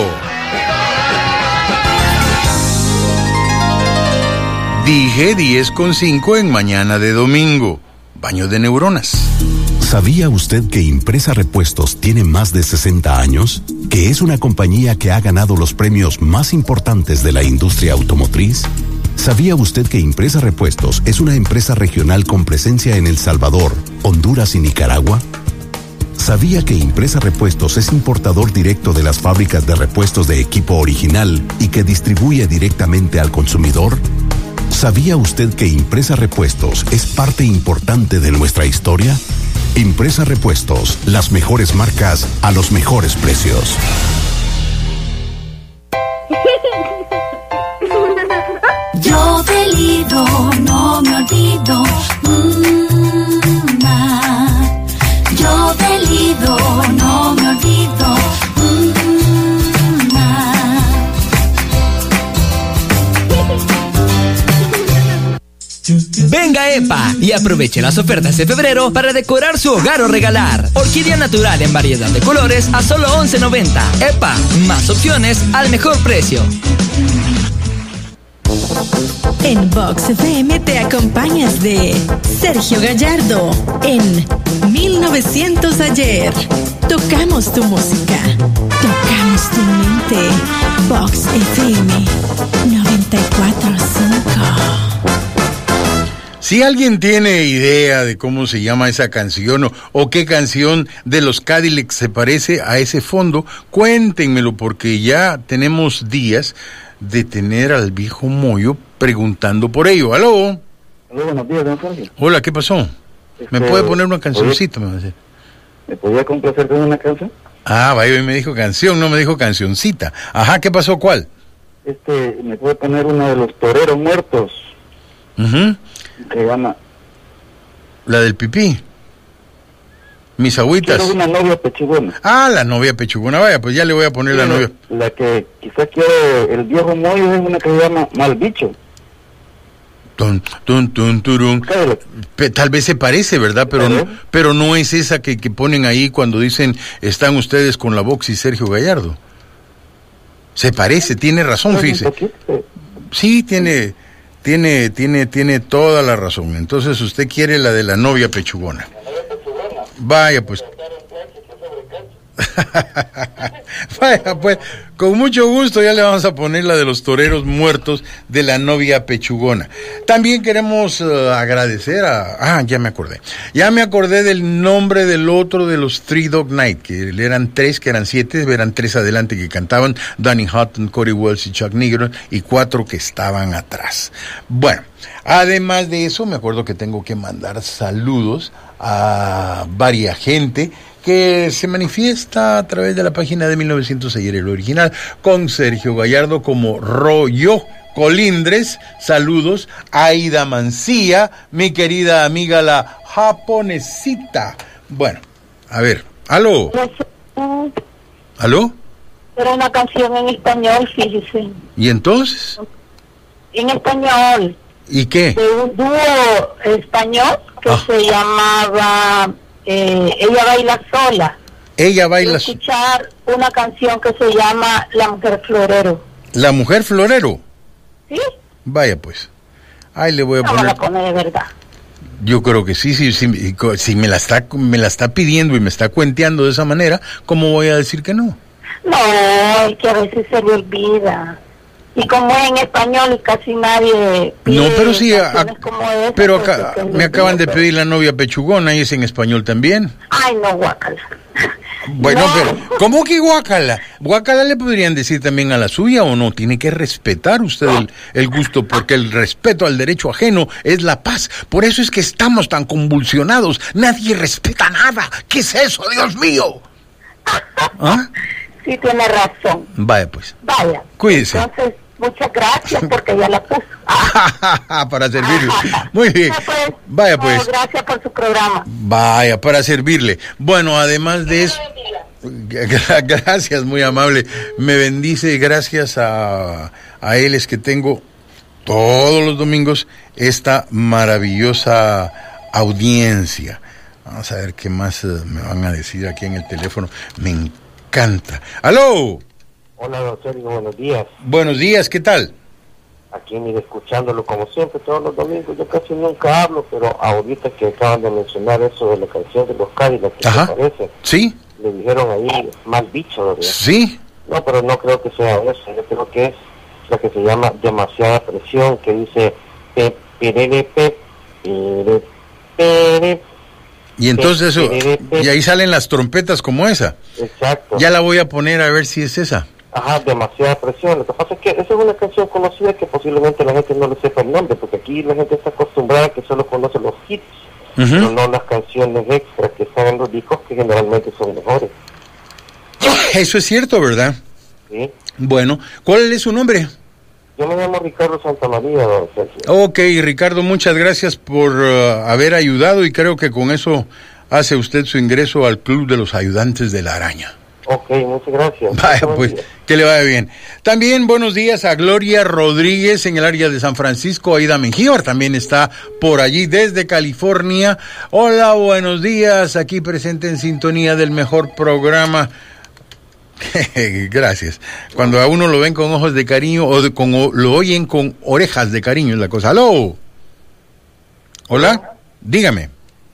Dije 10:5 en mañana de domingo. Baño de neuronas. ¿Sabía usted que Impresa Repuestos tiene más de 60 años? ¿Que es una compañía que ha ganado los premios más importantes de la industria automotriz? ¿Sabía usted que Impresa Repuestos es una empresa regional con presencia en El Salvador, Honduras y Nicaragua? ¿Sabía que Impresa Repuestos es importador directo de las fábricas de repuestos de equipo original y que distribuye directamente al consumidor? ¿Sabía usted que Impresa Repuestos es parte importante de nuestra historia? Impresa Repuestos, las mejores marcas a los mejores precios. Yo del Lido no me olvido. Yo del Lido no me olvido. Venga EPA y aproveche las ofertas de febrero para decorar su hogar o regalar. Orquídea natural en variedad de colores a solo $11.90. EPA, más opciones al mejor precio. En Vox FM te acompañas de Sergio Gallardo en 1900 ayer. Tocamos tu música, tocamos tu mente. Vox FM 94.5. Si alguien tiene idea de cómo se llama esa canción o qué canción de los Cadillacs se parece a ese fondo, cuéntenmelo, porque ya tenemos días de tener al viejo Moyo preguntando por ello. ¿Aló? Hola, buenos días, don Sergio. Hola, ¿qué pasó? ¿Me puede poner una cancioncita? ¿Me podía complacer con una canción? Ah, vaya, me dijo canción, no me dijo cancioncita. Ajá, ¿qué pasó? ¿Cuál? ¿Me puede poner una de los Toreros Muertos? Se llama... La del pipí. Mis agüitas. Quiero una novia pechugona. Ah, la novia pechugona. Vaya, pues ya le voy a poner la novia. La que quizás quiere el viejo Moyo es una que se llama Mal Bicho. Tal vez se parece, ¿verdad? Pero no es esa que ponen ahí cuando dicen están ustedes con la Vox y Sergio Gallardo. Se parece, tiene razón, fíjese. Sí, tiene toda la razón. Entonces usted quiere la de la novia pechugona. Vaya, pues. Vaya, pues, con mucho gusto ya le vamos a poner la de los Toreros Muertos de la novia pechugona. También queremos agradecer ya me acordé del nombre del otro de los Three Dog Night, que eran tres, que eran 7, eran 3 adelante que cantaban, Danny Hutton, Corey Wells y Chuck Negron, y 4 que estaban atrás. Bueno, además de eso, me acuerdo que tengo que mandar saludos a varias gente que se manifiesta a través de la página de 1900 ayer, el original, con Sergio Gallardo como Rollo Colindres. Saludos a Aida Mancía, mi querida amiga la japonesita. Bueno, a ver, ¿aló? Era una canción en español, fíjese. ¿Y entonces? En español. ¿Y qué? De un dúo español que se llamaba Ella Baila Sola. Ella Baila Sola. Escuchar una canción que se llama La Mujer Florero. ¿La Mujer Florero? Sí. Vaya pues. Ahí le voy a poner. No me la pone de verdad. Yo creo que sí, si me la está pidiendo y me está cuenteando de esa manera, ¿cómo voy a decir que no? No, es que a veces se le olvida. Y como es en español y casi nadie pide. No, pero sí, pero acá me acaban de pero... pedir la novia pechugona y es en español también. Ay, no, guácala. Bueno, no. Pero ¿cómo que guácala? Guácala le podrían decir también a la suya, ¿o no? Tiene que respetar usted el gusto, porque el respeto al derecho ajeno es la paz. Por eso es que estamos tan convulsionados. Nadie respeta nada. ¿Qué es eso, Dios mío? ¿Ah? Sí, tiene razón. Vaya, pues. Vaya. Cuídese. Entonces, muchas gracias porque ya la puso. Para servirle. Muy bien. Vaya, pues. Gracias por su programa. Vaya, para servirle. Bueno, además de eso... Gracias, muy amable. Me bendice, gracias a él es que tengo todos los domingos esta maravillosa audiencia. Vamos a ver qué más me van a decir aquí en el teléfono. Me encanta. ¡Aló! Hola, don Sergio, buenos días. Buenos días, ¿qué tal? Aquí, mire, escuchándolo como siempre todos los domingos. Yo casi nunca hablo, pero ahorita que acaban de mencionar eso de la canción de los Cadillacs, ¿qué te parece? Sí. Le dijeron ahí mal dicho, ¿verdad? Sí. No, pero no creo que sea eso. Yo creo que es la que se llama demasiada presión, que dice y entonces eso, y ahí salen las trompetas como esa. Exacto. Ya la voy a poner a ver si es esa. Ajá, demasiada presión. Lo que pasa es que esa es una canción conocida que posiblemente la gente no le sepa el nombre, porque aquí la gente está acostumbrada a que solo conoce los hits, pero no las canciones extras que están en los discos, que generalmente son mejores. Eso es cierto, ¿verdad? Sí. Bueno, ¿cuál es su nombre? Yo me llamo Ricardo Santamaría, don Sergio. Ok, Ricardo, muchas gracias por haber ayudado y creo que con eso hace usted su ingreso al Club de los Ayudantes de la Araña. Ok, muchas gracias. Vaya, pues, que le vaya bien. También buenos días a Gloria Rodríguez en el área de San Francisco. Aida Mengíbar también está por allí desde California. Hola, buenos días, aquí presente en sintonía del mejor programa. Gracias. Cuando a uno lo ven con ojos de cariño o lo oyen con orejas de cariño es la cosa. ¡Aló! ¿Hola? Dígame.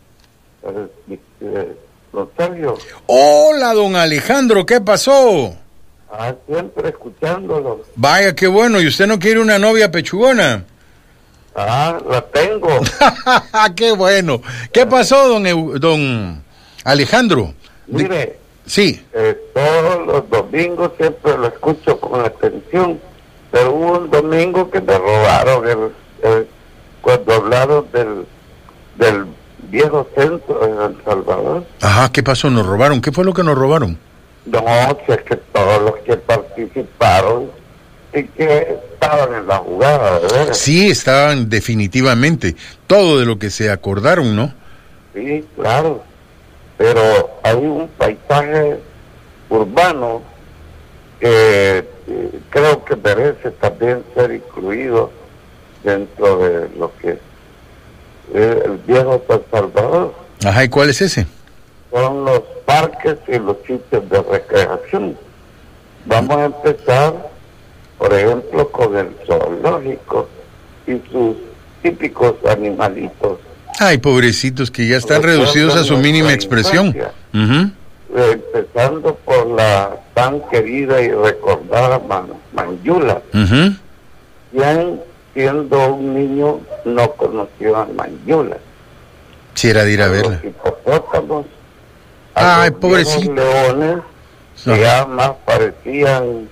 Don Sergio. Hola, don Alejandro, ¿qué pasó? Siempre escuchándolo. Vaya, qué bueno. ¿Y usted no quiere una novia pechugona? La tengo. Qué bueno. ¿Qué pasó, don Alejandro? Mire. Sí. Todos los domingos siempre lo escucho con atención, pero hubo un domingo que me robaron cuando hablaron del viejo centro de San Salvador. Ajá, ¿qué pasó? ¿Nos robaron? ¿Qué fue lo que nos robaron? No, si es que todos los que participaron y que estaban en la jugada, ¿verdad? Sí, estaban definitivamente. Todo de lo que se acordaron, ¿no? Sí, claro. Pero hay un paisaje urbano que creo que merece también ser incluido dentro de lo que es el viejo San Salvador. Ajá, ¿y cuál es ese? Son los parques y los sitios de recreación. Vamos a empezar, por ejemplo, con el zoológico y sus típicos animalitos. Ay, pobrecitos que ya están reducidos a su mínima expresión. Empezando por la tan querida y recordada Manyula. ¿Quién, siendo un niño, no conoció a Manyula? Sí, era de ir a verla. Los hipopótamos, ay, pobrecito. Leones, que ya más parecían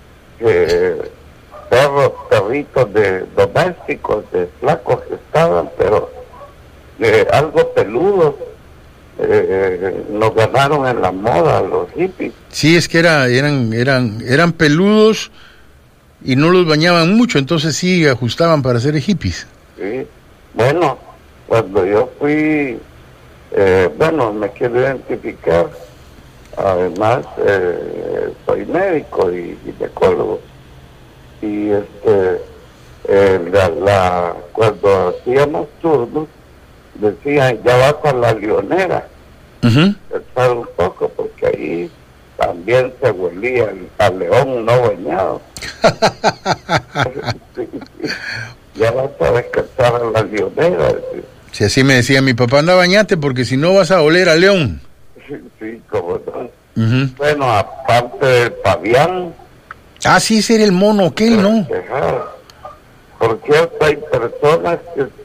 perritos domésticos, de flacos que estaban, pero algo peludos. Nos ganaron en la moda los hippies. Sí, es que eran peludos y no los bañaban mucho, entonces sí ajustaban para ser hippies. Sí, bueno, cuando yo fui, me quiero identificar, además soy médico y ginecólogo, y cuando hacíamos turnos decían, ya vas a la Leonera, pensar un poco, porque ahí también se huelía al león no bañado. Ya vas a descansar a la Leonera. Si así me decía mi papá, anda bañate porque si no vas a oler a león. Sí, como no. Bueno, aparte del pavián. Ah, sí, ese era el mono, aquel, ¿no? Porque hay personas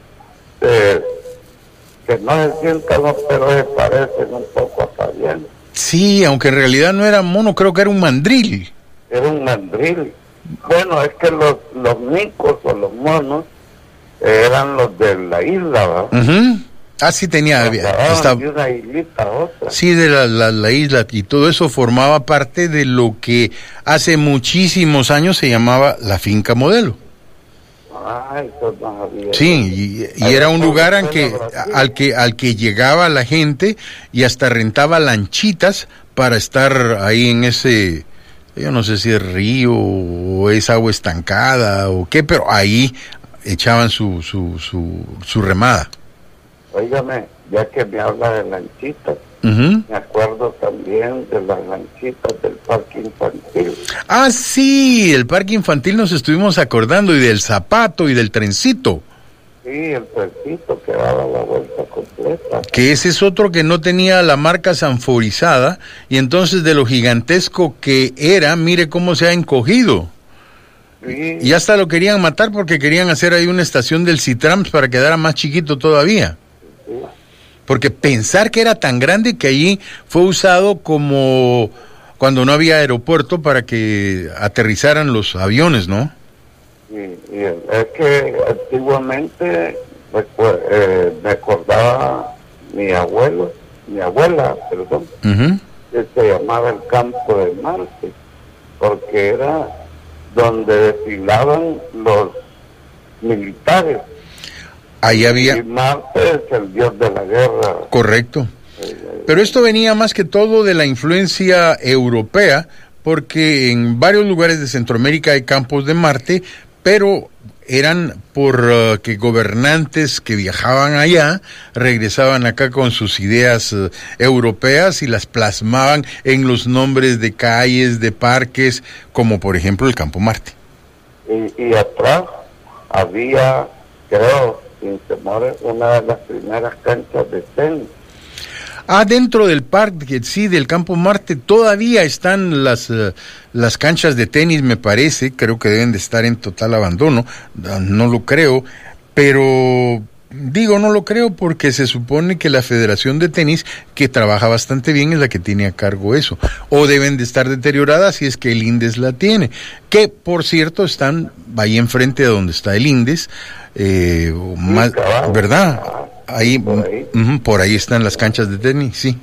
que no se sientan, pero se parecen un poco a pavián. Sí, aunque en realidad no era mono, creo que era un mandril. Era un mandril. Bueno, es que los micos o los monos eran los de la isla, ¿verdad? Ah, sí tenía... de una islita a otra. Sí, de la isla, y todo eso formaba parte de lo que hace muchísimos años se llamaba la finca modelo. Ah, eso no había. Sí, y era un lugar al que llegaba la gente y hasta rentaba lanchitas para estar ahí en ese, yo no sé si es río o es agua estancada o qué, pero ahí echaban su remada. Óigame, ya que me habla de lanchitas, me acuerdo también de las lanchitas del parque infantil. Ah, sí, el parque infantil nos estuvimos acordando, y del zapato y del trencito. Sí, el trencito que daba la vuelta completa. Que ese es otro que no tenía la marca sanforizada, y entonces de lo gigantesco que era, mire cómo se ha encogido. Sí. Y hasta lo querían matar porque querían hacer ahí una estación del Citrams para que quedara más chiquito todavía. Sí. Porque pensar que era tan grande que allí fue usado como cuando no había aeropuerto para que aterrizaran los aviones, ¿no? Sí, es que antiguamente me acordaba mi abuela, que se llamaba el Campo de Marte, porque era donde desfilaban los militares. Ahí había... Y Marte es el dios de la guerra. Correcto. Pero esto venía más que todo de la influencia europea, porque en varios lugares de Centroamérica hay campos de Marte, pero eran por que gobernantes que viajaban allá regresaban acá con sus ideas europeas y las plasmaban en los nombres de calles, de parques, como por ejemplo el Campo Marte. Y atrás había, creo, sin temores, una de las primeras canchas de tenis. Dentro del parque, sí, del Campo Marte, todavía están las canchas de tenis, me parece. Creo que deben de estar en total abandono. No lo creo, pero digo no lo creo porque se supone que la Federación de Tenis, que trabaja bastante bien, es la que tiene a cargo eso. O deben de estar deterioradas si es que el INDES la tiene. Que, por cierto, están ahí enfrente de donde está el INDES, más, ¿verdad? Ahí, por ahí están las canchas de tenis, sí.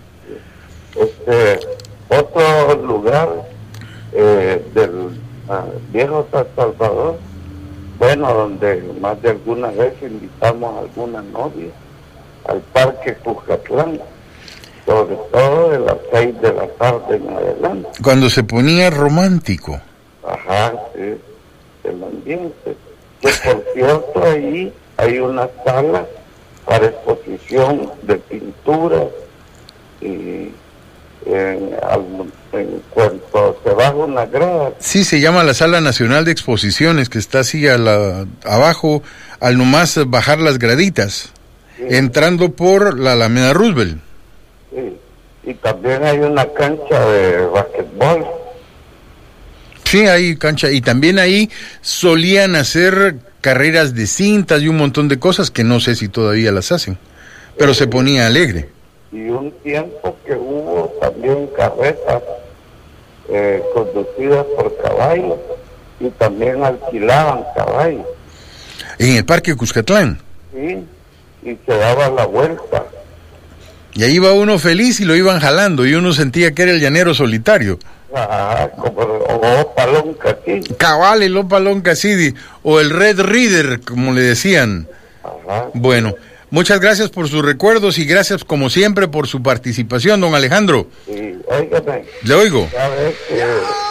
Otro lugar del viejo San Salvador, bueno, donde más de alguna vez invitamos a alguna novia, al Parque Cuscatlán, sobre todo de las 6 de la tarde en adelante. Cuando se ponía romántico. Ajá, sí, el ambiente. Que por cierto, ahí hay una sala para exposición de pintura, y en cuanto se baja una grada. Sí, se llama la Sala Nacional de Exposiciones, que está así abajo, al nomás bajar las graditas, sí, entrando por la Alameda Roosevelt. Sí, y también hay una cancha de basquetbol. Sí, hay cancha, y también ahí solían hacer carreras de cintas y un montón de cosas que no sé si todavía las hacen, pero se ponía alegre. Y un tiempo que hubo también carretas conducidas por caballos, y también alquilaban caballos. ¿En el Parque Cuscatlán? Sí, y se daba la vuelta. Y ahí iba uno feliz y lo iban jalando, y uno sentía que era el llanero solitario. Como Opalón Cassidy. Cabal, el Opalón Cassidy, o el Red Reader, como le decían. Ajá. Bueno, muchas gracias por sus recuerdos y gracias, como siempre, por su participación, don Alejandro. Sí, óigame. Le oigo. Ya ves que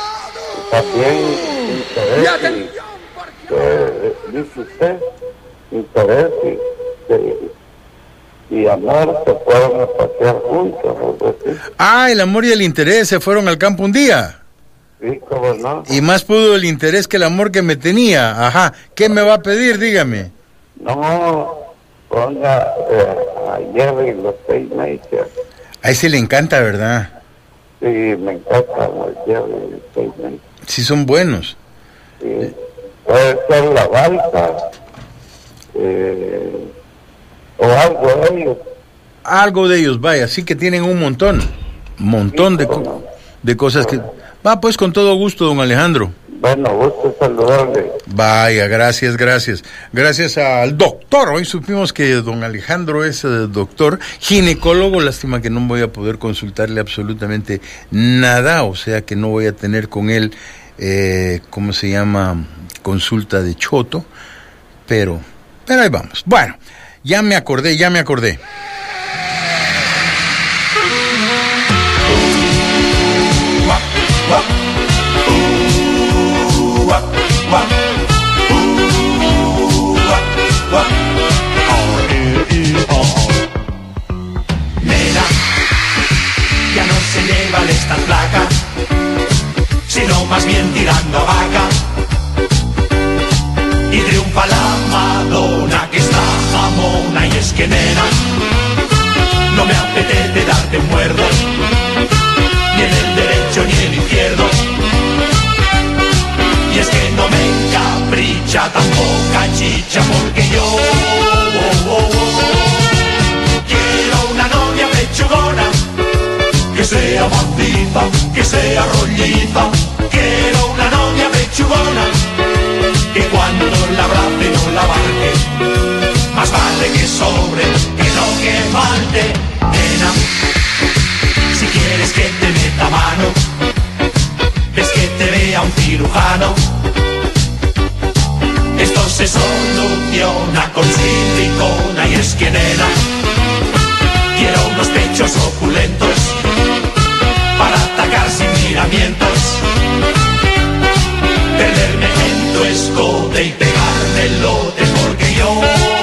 también dice usted, interés y amor se fueron a pasear juntos. El amor y el interés se fueron al campo un día. Sí, cómo no. Y más pudo el interés que el amor que me tenía. Ajá. ¿Qué me va a pedir? Dígame. No, ponga a Jerry los Pacemakers. A ese le encanta, ¿verdad? Sí, me encanta Jerry los Pacemakers. Sí, son buenos. Sí. Puede ser la balsa, o algo de ellos. Algo de ellos, vaya, sí que tienen un montón de cosas que... Va, pues con todo gusto, don Alejandro. Bueno, gusto saludarle. Vaya, gracias. Gracias al doctor. Hoy supimos que don Alejandro es doctor, ginecólogo. Lástima que no voy a poder consultarle absolutamente nada, o sea que no voy a tener con él, ¿cómo se llama? Consulta de choto, pero ahí vamos. Bueno, ya me acordé. Nena, ya no se lleva el estar flaca, sino más bien tirando a vaca. Y triunfa la Madonna que está jamona. Y es que nena, no me apetece darte un muerdo, ni en el derecho ni en el izquierdo. Y es que no me encapricha tampoco chicha, porque yo quiero una novia pechugona, que sea maciza, que sea rolliza. Quiero una novia pechugona, que cuando la abrace no la abarque. Más vale que sobre, que no que falte. Nena, si quieres que te meta mano, ves que te vea un cirujano. Esto se soluciona con silicona. Y es que nena, quiero unos pechos opulentos para atacar sin miramientos, perderme en tu escote y pegarme el lote, porque yo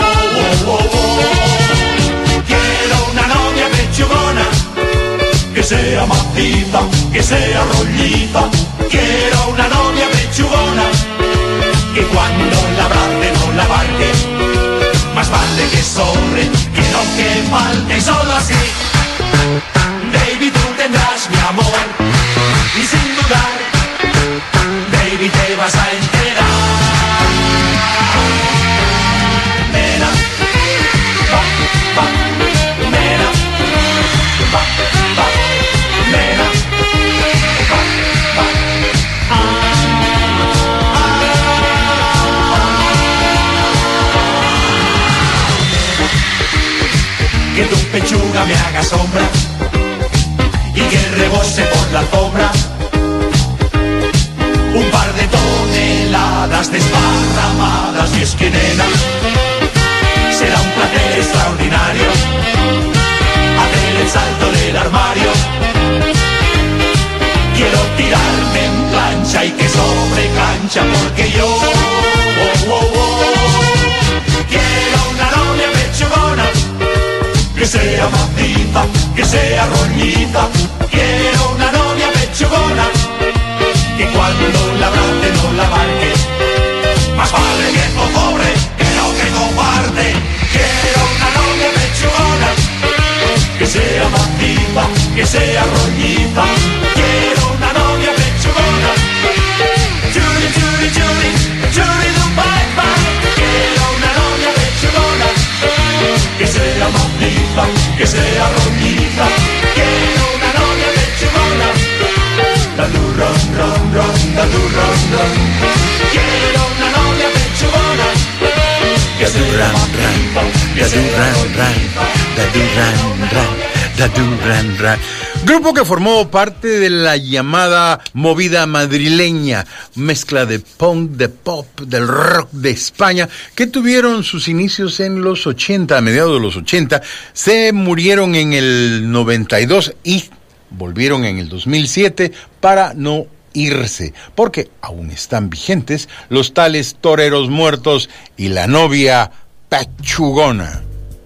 quiero una novia pechugona, que sea maciza, que sea rolliza. Quiero una novia pechugona, que cuando la abrace no la abarque. Más vale que sobre, que no que falte. Y solo así, baby, tú tendrás mi amor, y sin dudar, baby, te vas a enterar. Nena, va, va, nena, va, va, nena, va, va. Que tu pechuga me haga sombra y que rebose por la alfombra un par de toneladas desparramadas. Y es que nena, será un placer extraordinario hacer el salto del armario. Quiero tirarme en plancha y que sobre cancha, porque yo quiero una novia pechugona, que sea maciza, que sea roñiza. Quiero una novia pechugona, que cuando la abrace no la abarque. Más vale que cobre, que no que comparte. Quiero una novia pechugona, que sea maciza, que sea roñiza. Quiero una novia pechugona, churi, churi, churi, churi, dum, bye, bye. Quiero una novia pechugona, que sea maciza, que sea roñiza. Quiero una novia pechugona, da du ron, ron, ron, da du ron, ron. Quiero una novia pechugona, que sea maciza, que sea roñiza. Grupo que formó parte de la llamada movida madrileña, mezcla de punk, de pop, del rock de España, que tuvieron sus inicios en los 80, a mediados de los 80, se murieron en el 92 y volvieron en el 2007 para no irse, porque aún están vigentes los tales Toreros Muertos y la novia pechugona.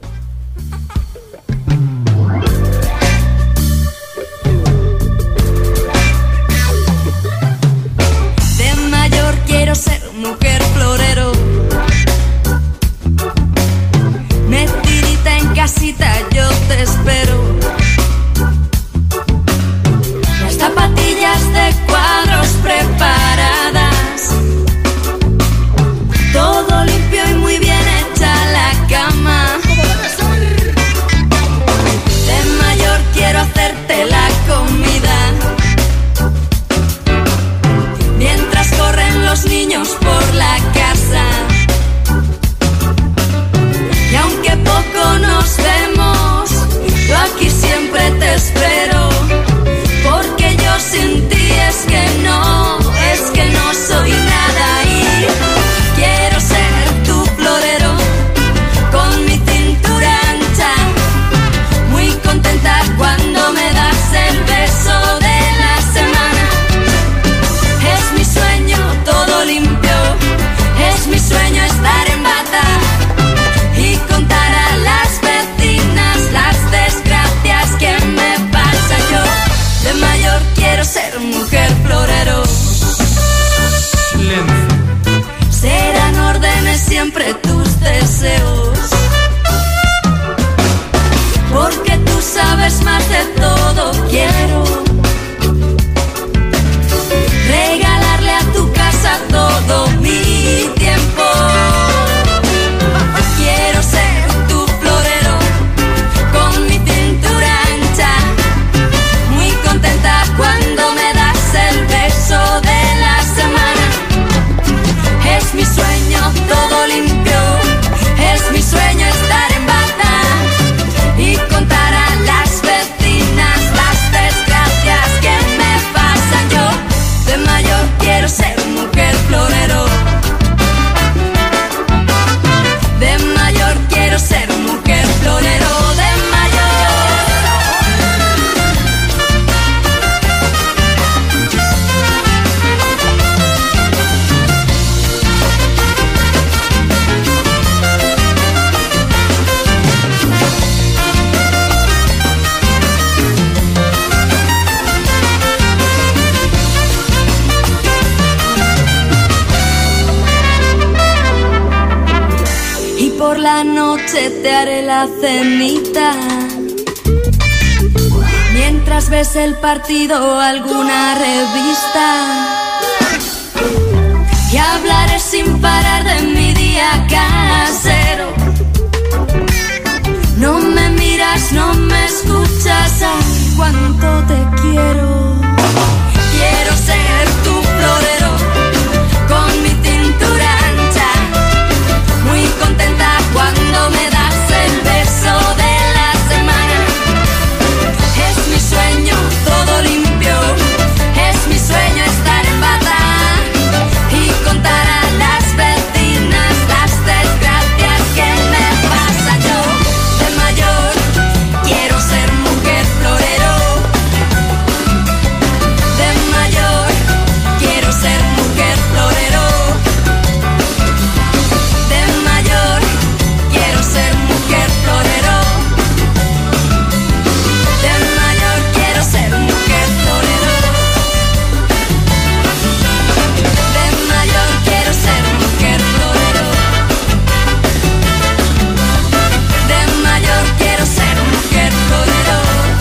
Quiero ser mujer florero, metidita en casita yo te espero. Las zapatillas de cuadros preparadas, todo limpio y muy bien hecha la cama. De mayor quiero hacerte la comida, mientras corren los niños por la casa. Y aunque poco nos vemos, yo aquí siempre te espero, porque yo sin ti es que no soy nada. Y quiero ser tu florero, con mi cintura ancha, muy contenta cuando me das el beso de la semana. por la noche te haré la cenita. Mientras ves el partido o alguna revista. Y hablaré sin parar de mi día casero. No me miras, no me escuchas, ay, cuánto te quiero. Quiero ser tu florero, con mi cintura ancha, muy contenta cuando me das el beso de la semana. Es mi sueño todo limpio, es mi sueño estar en bata y contar a las vecinas las desgracias que me pasa. Yo de mayor quiero ser mujer florero. De mayor quiero ser mujer florero. De mayor quiero ser mujer florero. De mayor quiero ser mujer florero. De mayor quiero ser mujer florero. De mayor quiero ser mujer florero.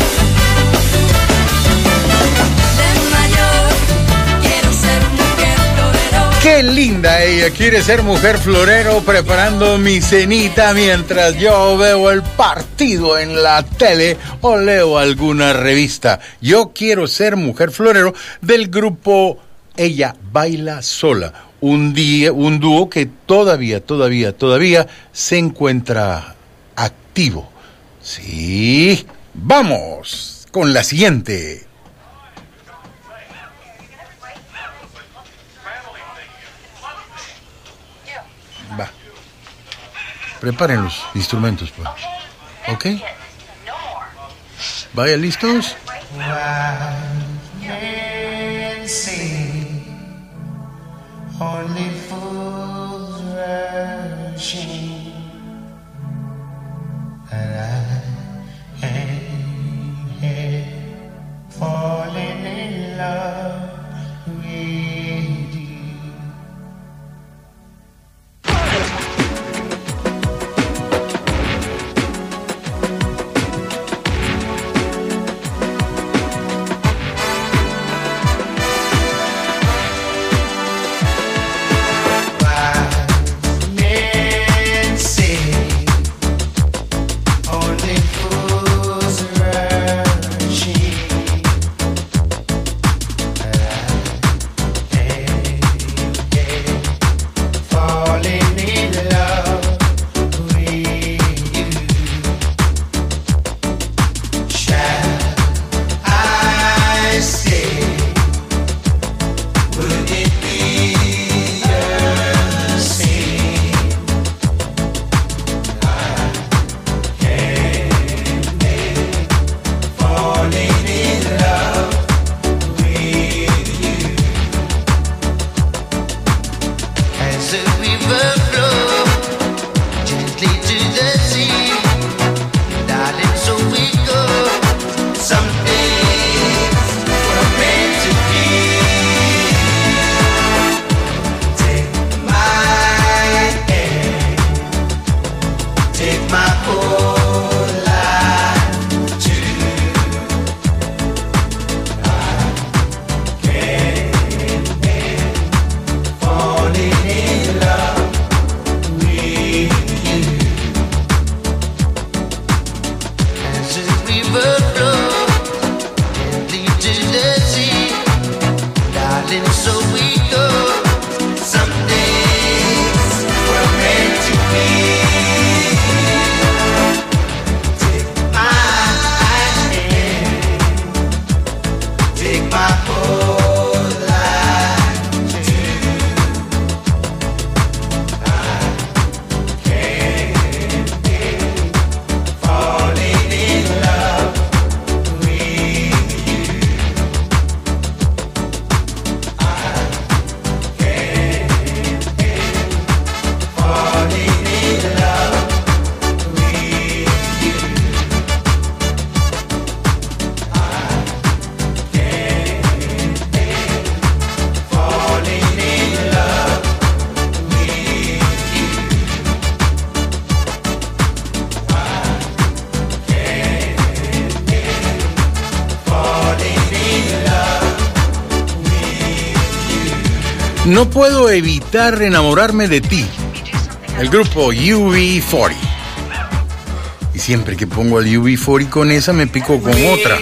De mayor quiero ser mujer florero. Qué linda ella, quiere ser mujer florero, preparando mi cenita mientras yo veo el partido en la tele o leo alguna revista. Yo quiero ser mujer florero del grupo Ella Baila Sola, un dúo que todavía se encuentra activo. Sí, vamos con la siguiente. Va. Preparen los instrumentos, pues. ¿Ok? ¿Vaya listos? Men say only fools rushing, and I ain't here falling in love with you. Men say only fools rushing, falling in love with you. Shall I stay? Would it be the same? I can't make falling in love with you. As a river flows gently to the sea, darling, so we go. Some things were meant to be. Take my hand, take my whole life too. I can't make falling in love No puedo evitar enamorarme de ti. El grupo UB40. Y siempre que pongo al UB40 con esa, me pico con otra.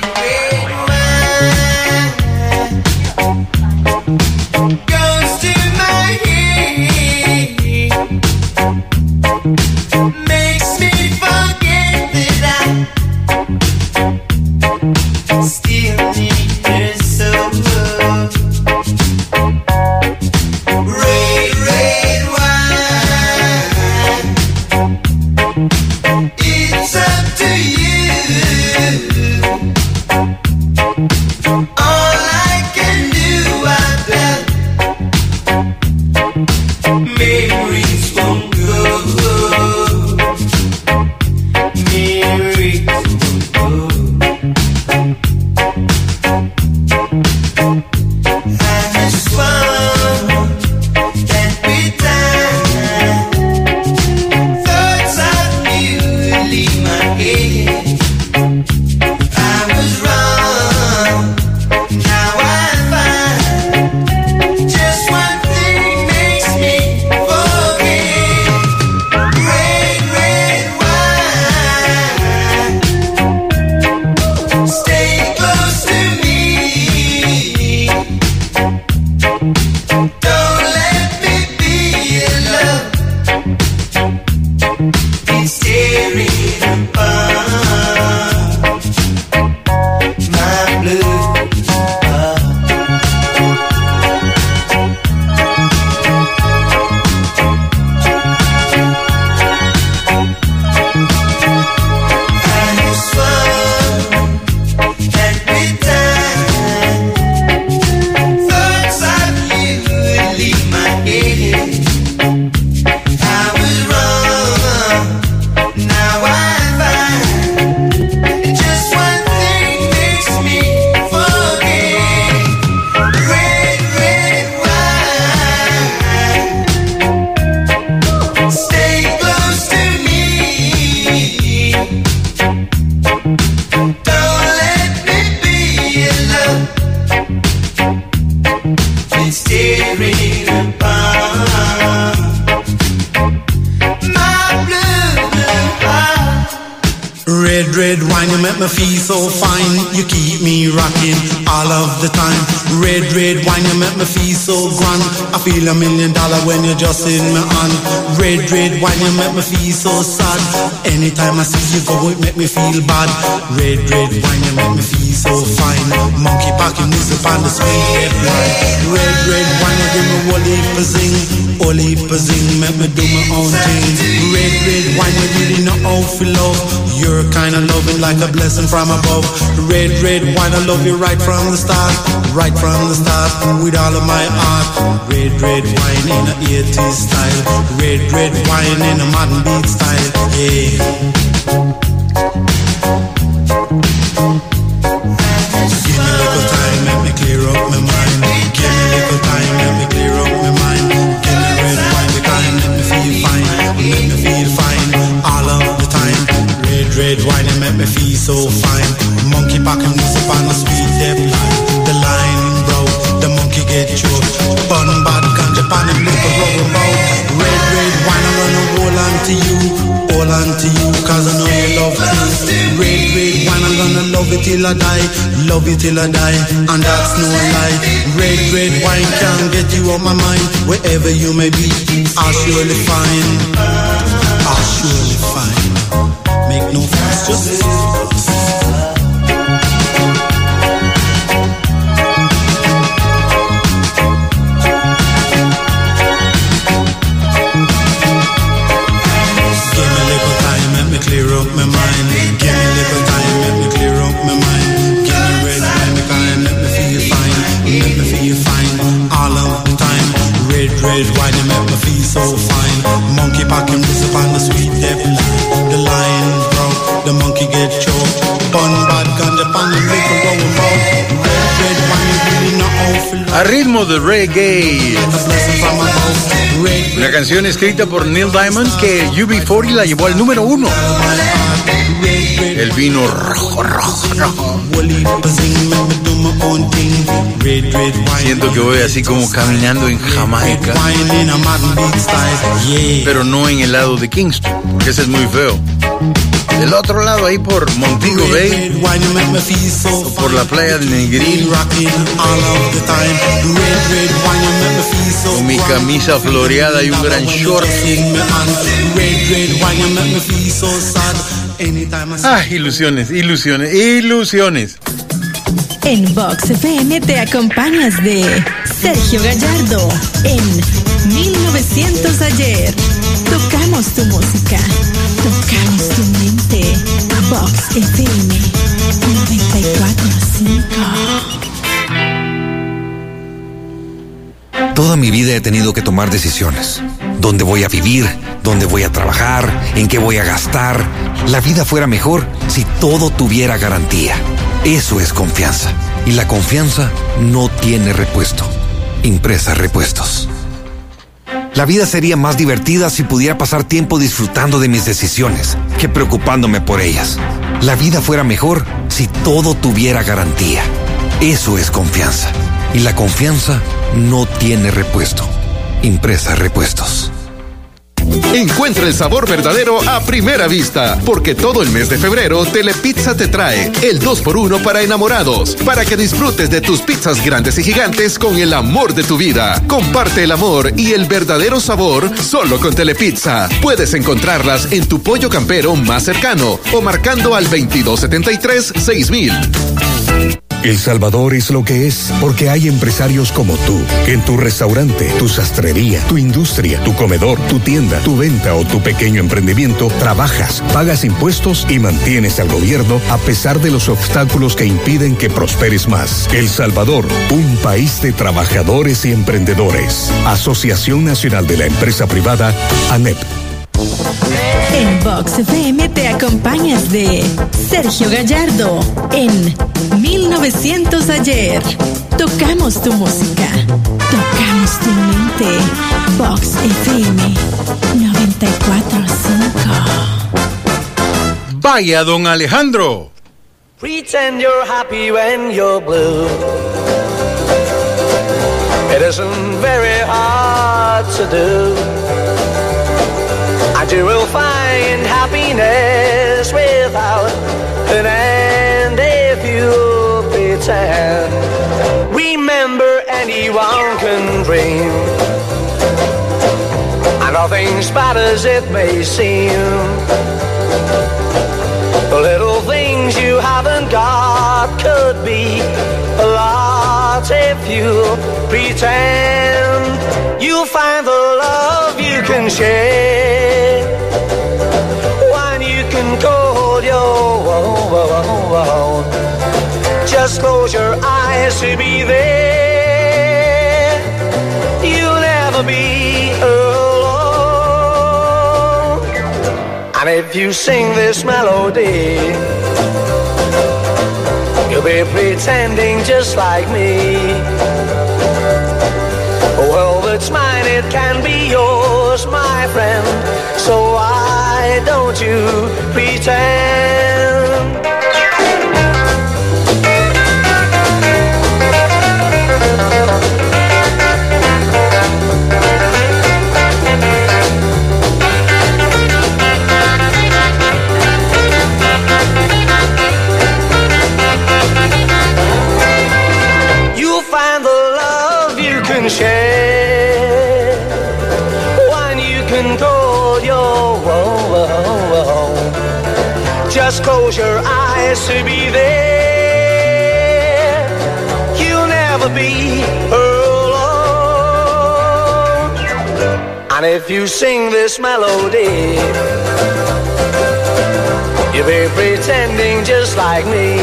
Red wine, you make me feel so fine. You keep me rocking all of the time. Red wine, you make me feel so grand. I feel $1 million when you're just in my hand. Red wine, you make me feel so sad. Anytime I see you go, it make me feel bad. Red wine, you make me feel so fine. Monkey packing music on the sweet red wine. Red wine, you give me all heap of zing, make me do my own thing. Red wine, you really know how to love. You're kind of loving like a blessing from above. Red wine, I love you right from the start. Right from the start, with all of my heart. Red wine in a 80s style. Red wine in a modern beat style. Yeah. Give me a little time, make me clear up my mind. Give me a little time, make me clear up my mind. Give me red wine, the kind, make me feel fine. Make me feel fine all of the time. Red wine, it make me feel so fine. Monkey packing music on the sweet step line. The line broke, the monkey get choked. Bun bad ganja pan and look a rubber bout. Red wine, I'm gonna hold on to you, cause I know you love me. Red wine, I'm gonna love you till I die. Love you till I die, and that's no lie. Red wine can't get you on my mind. Wherever you may be, I'll surely find. I'll surely find. Make no fuss, just give me a little time, make me clear up my mind. Give me a little time, make me clear up my mind. Give me red wine, the kind, make me feel fine. Make me feel fine all of the time. Red wine, you make me feel so fine. Monkey packing music on the sweet depth line. The line broke, the monkey get choked. Bun bad ganja pan and make a roll about. Red wine, you really know how to. A ritmo de reggae. Una canción escrita por Neil Diamond que UB40 la llevó al número 1. El vino rojo. Siento que voy así como caminando en Jamaica, pero no en el lado de Kingston, porque ese es muy feo. Del otro lado, ahí por Montego Bay, o por la playa de Negril, con mi camisa floreada y un gran short. Ah, ilusiones, ilusiones, ilusiones. En Vox FM te acompañas de Sergio Gallardo en 1900 ayer. Tocamos tu música, tocamos tu mente. Vox FM 94.5. Toda mi vida he tenido que tomar decisiones. ¿Dónde voy a vivir? ¿Dónde voy a trabajar? ¿En qué voy a gastar? La vida fuera mejor si todo tuviera garantía. Eso es confianza. Y la confianza no tiene repuesto. Impresa Repuestos. La vida sería más divertida si pudiera pasar tiempo disfrutando de mis decisiones que preocupándome por ellas. La vida fuera mejor si todo tuviera garantía. Eso es confianza. Y la confianza no tiene repuesto. Impresa Repuestos. Encuentra el sabor verdadero a primera vista, porque todo el mes de febrero Telepizza te trae el 2x1 para enamorados, para que disfrutes de tus pizzas grandes y gigantes con el amor de tu vida. Comparte el amor y el verdadero sabor solo con Telepizza. Puedes encontrarlas en tu pollo campero más cercano o marcando al 2273-6000. El Salvador es lo que es porque hay empresarios como tú, que en tu restaurante, tu sastrería, tu industria, tu comedor, tu tienda, tu venta o tu pequeño emprendimiento trabajas, pagas impuestos y mantienes al gobierno a pesar de los obstáculos que impiden que prosperes más. El Salvador, un país de trabajadores y emprendedores. Asociación Nacional de la Empresa Privada, ANEP. En Vox FM te acompañas de Sergio Gallardo en 1900 ayer. Tocamos tu música, tocamos tu mente. Vox FM 94.5. Vaya, don Alejandro. Pretend you're happy when you're blue. It isn't very hard to do. And you will find happiness without an end if you pretend. Remember, anyone can dream, and nothing's bad as it may seem. The little things you haven't got could be a lot if you pretend. You'll find the love you can share when you can call your own. Just close your eyes to be there. You'll never be alone. And if you sing this melody, you'll be pretending just like me. Well, it's mine, it can be yours, my friend. So why don't you pretend? You'll find the love you can share when you can call your own. Just close your eyes to be there. You'll never be alone. And if you sing this melody, you'll be pretending just like me.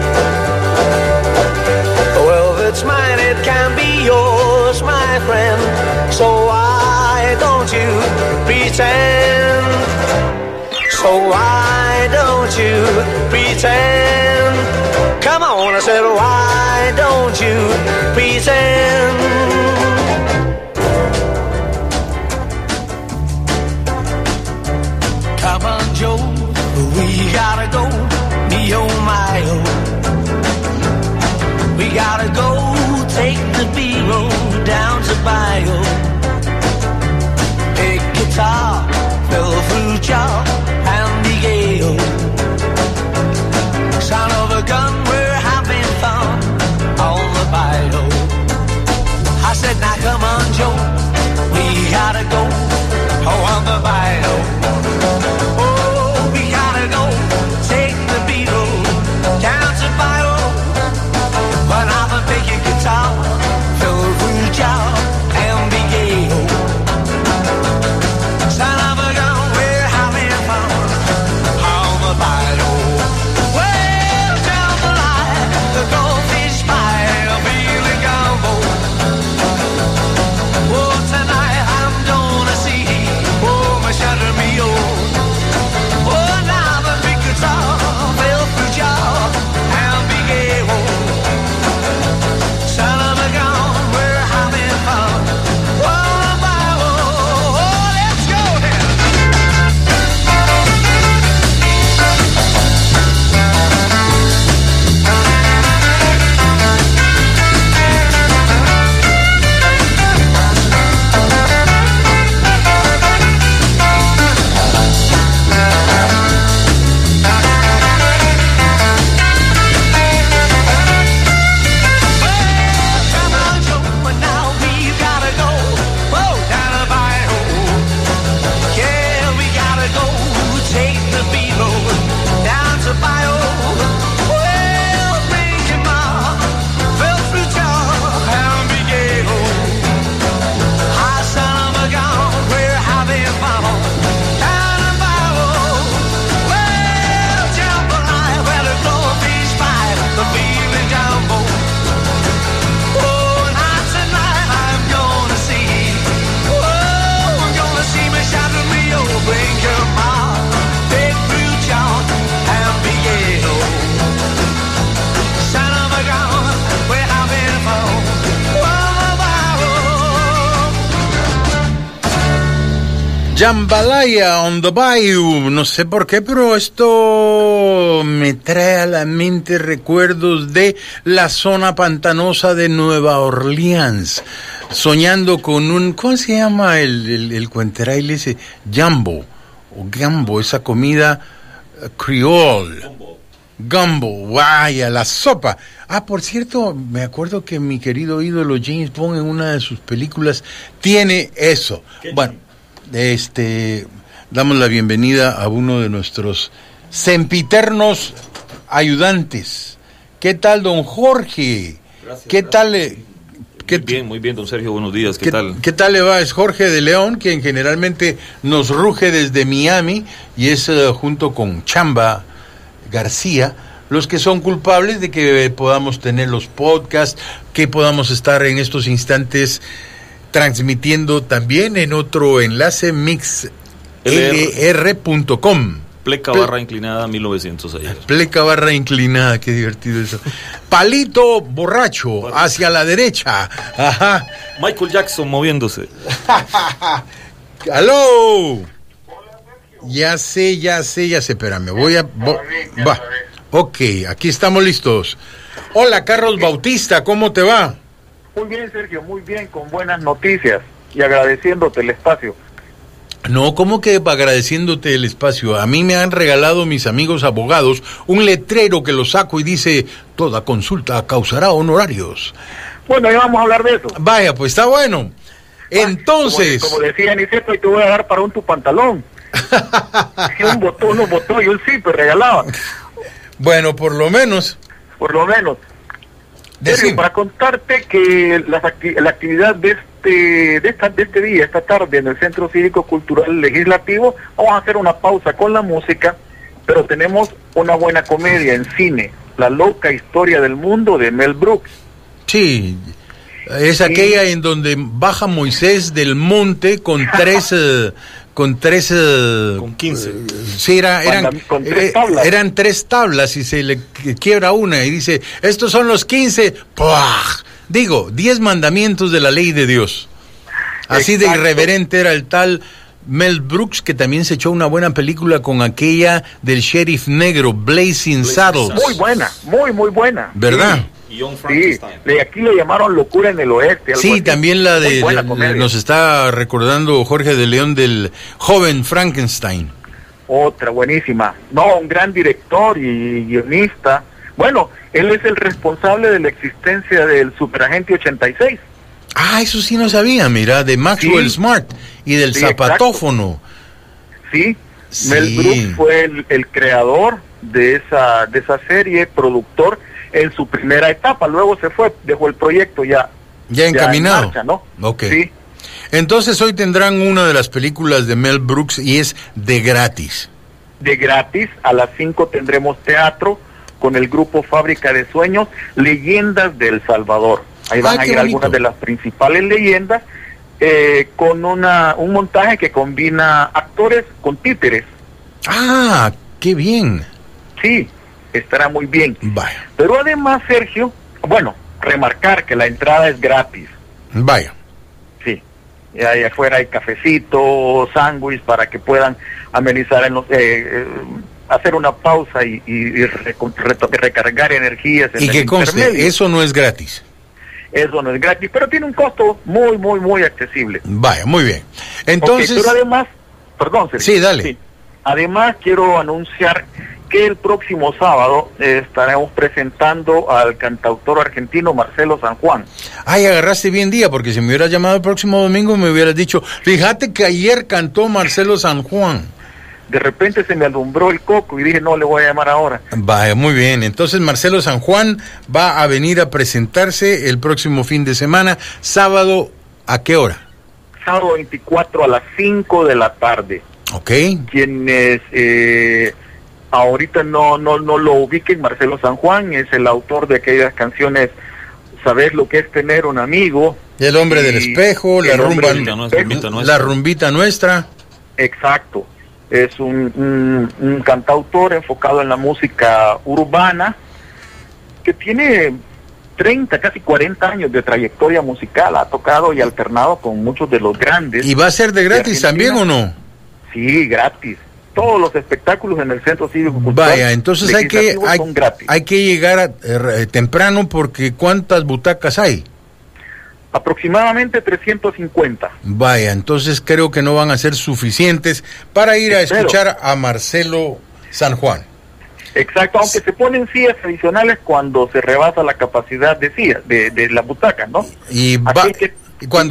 Well, if it's mine, it can be yours, my friend. So why don't you pretend? So why don't you pretend? Come on, I said, why don't you pretend? Come on, Joe, we gotta go, me oh my oh. bayou. A guitar fell through jaw and the gale. Sound of a gun, we're having fun on the bayou. I said, now come on, Joe, we gotta go on the bayou. Oh, we gotta go take the Beetle down to bayou. When I'm a big guitar, fill through jaw and be gay. Son of a gun, we're having fun on the bayou. Well, down the line, the goldfish pie, a feeling gumbo. Oh, tonight I'm gonna see, oh, my shutter me, oh. Oh, now the big guitar fell through jaw and be gay. Son of a gun, we're having fun. Oh, bayou, oh, let's go then. Come on, Joe, but now we've gotta go. Whoa, down the bayou. Yeah, we gotta go take the Beetle down to bayou. Well, bring him on, fell through jaw and be gay. High son of a gun, we're having fun down the bayou. Well, jambalaya, where the goldfish pie, the feeling jumbo. Oh, not tonight I'm gonna see. Oh, I'm gonna see me shadow Rio. Bring your mom, big blue John, and be gay. Son of a gun, we're having fun. Jambalaya on the Bayou. No sé por qué, pero esto me trae a la mente recuerdos de la zona pantanosa de Nueva Orleans. Soñando con un... ¿Cómo se llama el cuenterail ese? Jambo. O gambo, esa comida creole. Gumbo, vaya, la sopa. Ah, por cierto, me acuerdo que mi querido ídolo James Bond en una de sus películas tiene eso. Bueno, damos la bienvenida a uno de nuestros sempiternos ayudantes. ¿Qué tal, don Jorge? Gracias, ¿Qué tal? Muy bien, don Sergio, buenos días, ¿qué tal? ¿Qué tal le va? Es Jorge de León, quien generalmente nos ruge desde Miami, y es junto con Chamba García los que son culpables de que podamos tener los podcasts, que podamos estar en estos instantes transmitiendo también en otro enlace mixlr.com. Pleca barra inclinada 1900 ayer. Pleca barra inclinada, qué divertido eso. Palito borracho hacia la derecha. Ajá. Michael Jackson moviéndose. ¡Aló! Ya sé, espérame, va. Ok, aquí estamos listos. Hola, Carlos Bautista, ¿cómo te va? Muy bien, Sergio, muy bien, con buenas noticias y agradeciéndote el espacio. No, ¿cómo que agradeciéndote el espacio? A mí me han regalado mis amigos abogados un letrero que lo saco y dice: toda consulta causará honorarios. Bueno, ya vamos a hablar de eso. Vaya, pues está bueno. Entonces... Como decía Aniceto, y te voy a dar para tu pantalón. Un botón, unos botones y un zipper regalaban. Bueno, por lo menos. Sergio, para contarte que la actividad de este día, esta tarde, en el Centro Cívico Cultural Legislativo, vamos a hacer una pausa con la música, pero tenemos una buena comedia en cine, La loca historia del mundo, de Mel Brooks. Sí, es aquella en donde baja Moisés del monte con 15. Sí, eran 3 tablas y se le quiebra una y dice: estos son los 15. ¡Puah! Digo, 10 mandamientos de la ley de Dios. Así Exacto. De irreverente era el tal Mel Brooks, que también se echó una buena película con aquella del sheriff negro, Blazing Saddles. Muy buena, muy buena. ¿Verdad? Sí, aquí le llamaron Locura en el Oeste. Sí, así. También la de nos está recordando Jorge de León del Joven Frankenstein. Otra buenísima. No, un gran director y guionista. Bueno, él es el responsable de la existencia del Superagente 86. Ah, eso sí no sabía, mira, de Maxwell Smart y del zapatófono. Sí, Mel Brooks fue el creador de esa serie, productor en su primera etapa. Luego se fue, dejó el proyecto ya encaminado. En marcha, ¿no? Okay. Sí. Entonces hoy tendrán una de las películas de Mel Brooks y es de gratis. De gratis, a las 5 tendremos teatro con el grupo Fábrica de Sueños, Leyendas de El Salvador. Ahí van a ir algunas de las principales leyendas, con un montaje que combina actores con títeres. ¡Ah, qué bien! Sí, estará muy bien. Vaya. Pero además, Sergio, bueno, remarcar que la entrada es gratis. Vaya. Sí. Y ahí afuera hay cafecito, sándwich para que puedan amenizar, hacer una pausa y recargar energías. Y que conste, eso no es gratis. Eso no es gratis, pero tiene un costo muy, muy, muy accesible. Vaya, muy bien. Entonces... Okay, pero además, perdón, Sergio. Sí, dale. Sí. Además, quiero anunciar que el próximo sábado estaremos presentando al cantautor argentino Marcelo San Juan. Ay, agarraste bien día, porque si me hubieras llamado el próximo domingo me hubieras dicho, fíjate que ayer cantó Marcelo San Juan. De repente se me alumbró el coco y dije, no, le voy a llamar ahora. Vaya, muy bien. Entonces Marcelo San Juan va a venir a presentarse el próximo fin de semana, sábado, ¿a qué hora? Sábado 24 a las 5 de la tarde. Ok. Quienes ahorita no lo ubiquen, Marcelo San Juan es el autor de aquellas canciones, ¿sabes lo que es tener un amigo? El hombre del espejo, la rumbita nuestra. Exacto. Es un cantautor enfocado en la música urbana que tiene 30, casi 40 años de trayectoria musical, ha tocado y alternado con muchos de los grandes. ¿Y va a ser de gratis también o no? Sí, gratis. Todos los espectáculos en el Centro Cívico Cultural. Vaya, entonces hay que llegar temprano, porque ¿cuántas butacas hay? Aproximadamente 350. Vaya, entonces creo que no van a ser suficientes para ir a escuchar a Marcelo San Juan. Exacto, aunque se ponen sillas adicionales cuando se rebasa la capacidad de sillas, de las butacas, ¿no? Y cuando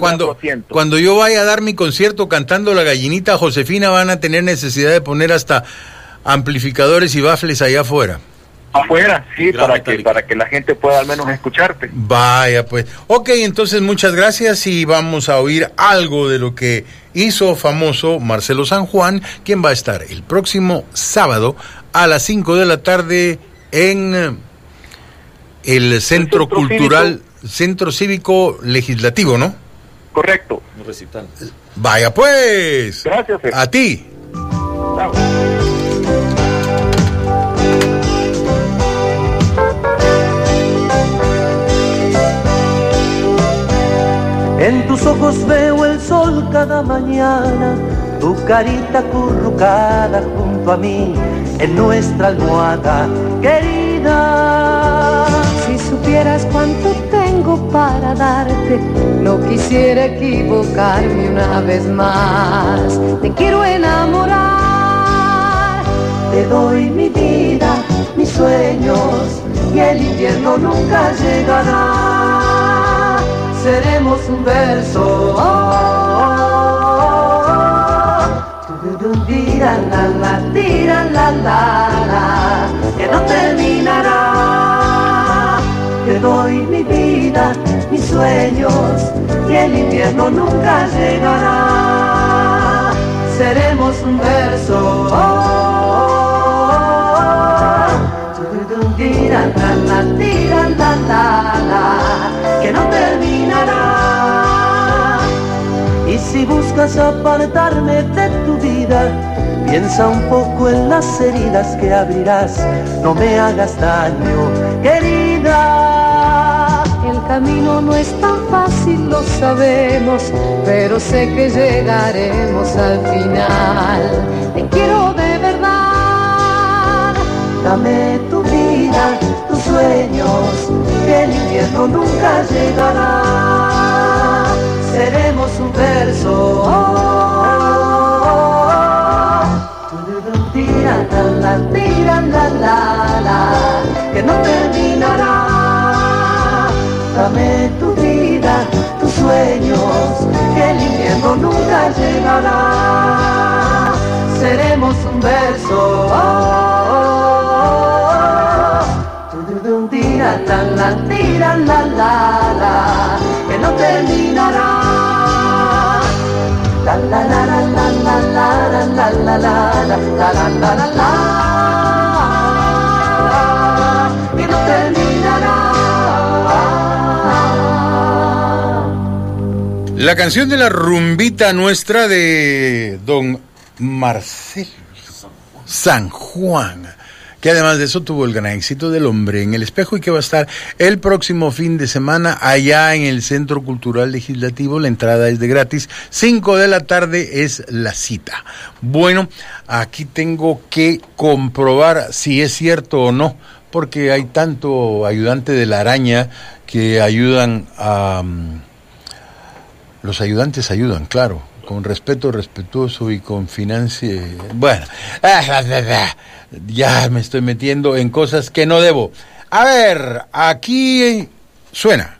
yo vaya a dar mi concierto cantando La Gallinita Josefina, van a tener necesidad de poner hasta amplificadores y baffles allá afuera. Afuera, sí, para que la gente pueda al menos escucharte. Vaya, pues. Ok, entonces muchas gracias y vamos a oír algo de lo que hizo famoso Marcelo San Juan, quien va a estar el próximo sábado a las 5 de la tarde en el Centro Cultural, Centro Cívico Legislativo, ¿no? Correcto. Un recital. Vaya, pues. Gracias. A ti. Chao. En tus ojos veo el sol cada mañana, tu carita acurrucada junto a mí, en nuestra almohada querida. Si supieras cuánto tengo para darte, no quisiera equivocarme una vez más. Te quiero enamorar, te doy mi vida, mis sueños, y el invierno nunca llegará. Seremos un verso, que no terminará. Te doy mi vida, mis sueños, y el invierno nunca llegará. Seremos un verso, que no terminará. Y si buscas apartarme de tu vida, piensa un poco en las heridas que abrirás. No me hagas daño, querida. El camino no es tan fácil, lo sabemos, pero sé que llegaremos al final. Te quiero de verdad. Dame tu vida, tus sueños, el invierno nunca llegará. Seremos un verso. Tira la la, que no terminará. Dame tu vida, tus sueños, que el invierno nunca llegará. Seremos un verso. Tira la, que no terminará. La la la la la la la la la la la la la, que no terminará. La canción de la rumbita nuestra de don Marcelo San Juan, que además de eso tuvo el gran éxito del Hombre en el Espejo y que va a estar el próximo fin de semana allá en el Centro Cultural Legislativo. La entrada es de gratis, 5 de la tarde es la cita. Bueno, aquí tengo que comprobar si es cierto o no, porque hay tanto ayudante de la araña que ayudan a... Los ayudantes ayudan, claro, con respeto respetuoso y con financia... Bueno, ya me estoy metiendo en cosas que no debo. A ver, aquí suena.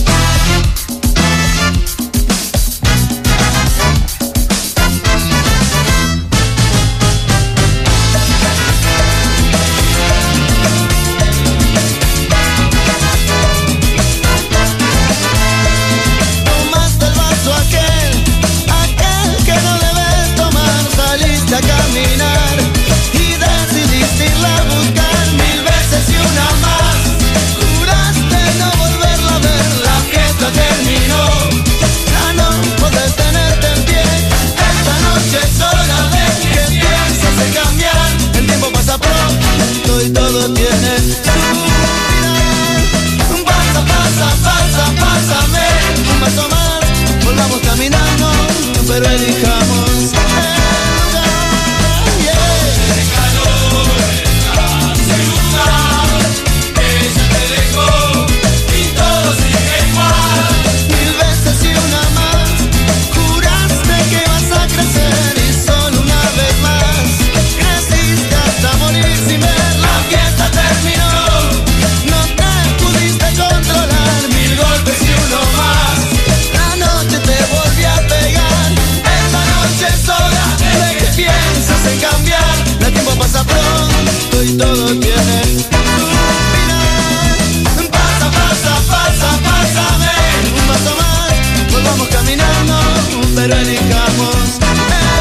Pero elijamos el lugar, el calor de la ciudad, ella te dejó y todo sigue igual. 1000 veces y una más, juraste que ibas a crecer y solo una vez más, creciste hasta morir sin ver. La fiesta terminó, no te pudiste controlar, 1000 golpes y uno más, la noche te volvió a pegar. Sola, de que piensas en cambiar, el tiempo pasa pronto y todo tiene su final. Pasa, pásame, un paso más, volvamos caminando, pero elijamos el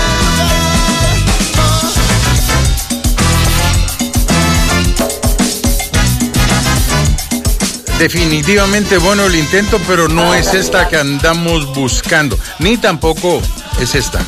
lugar. Definitivamente bueno el intento, pero no es esta que andamos buscando, ni tampoco es esta.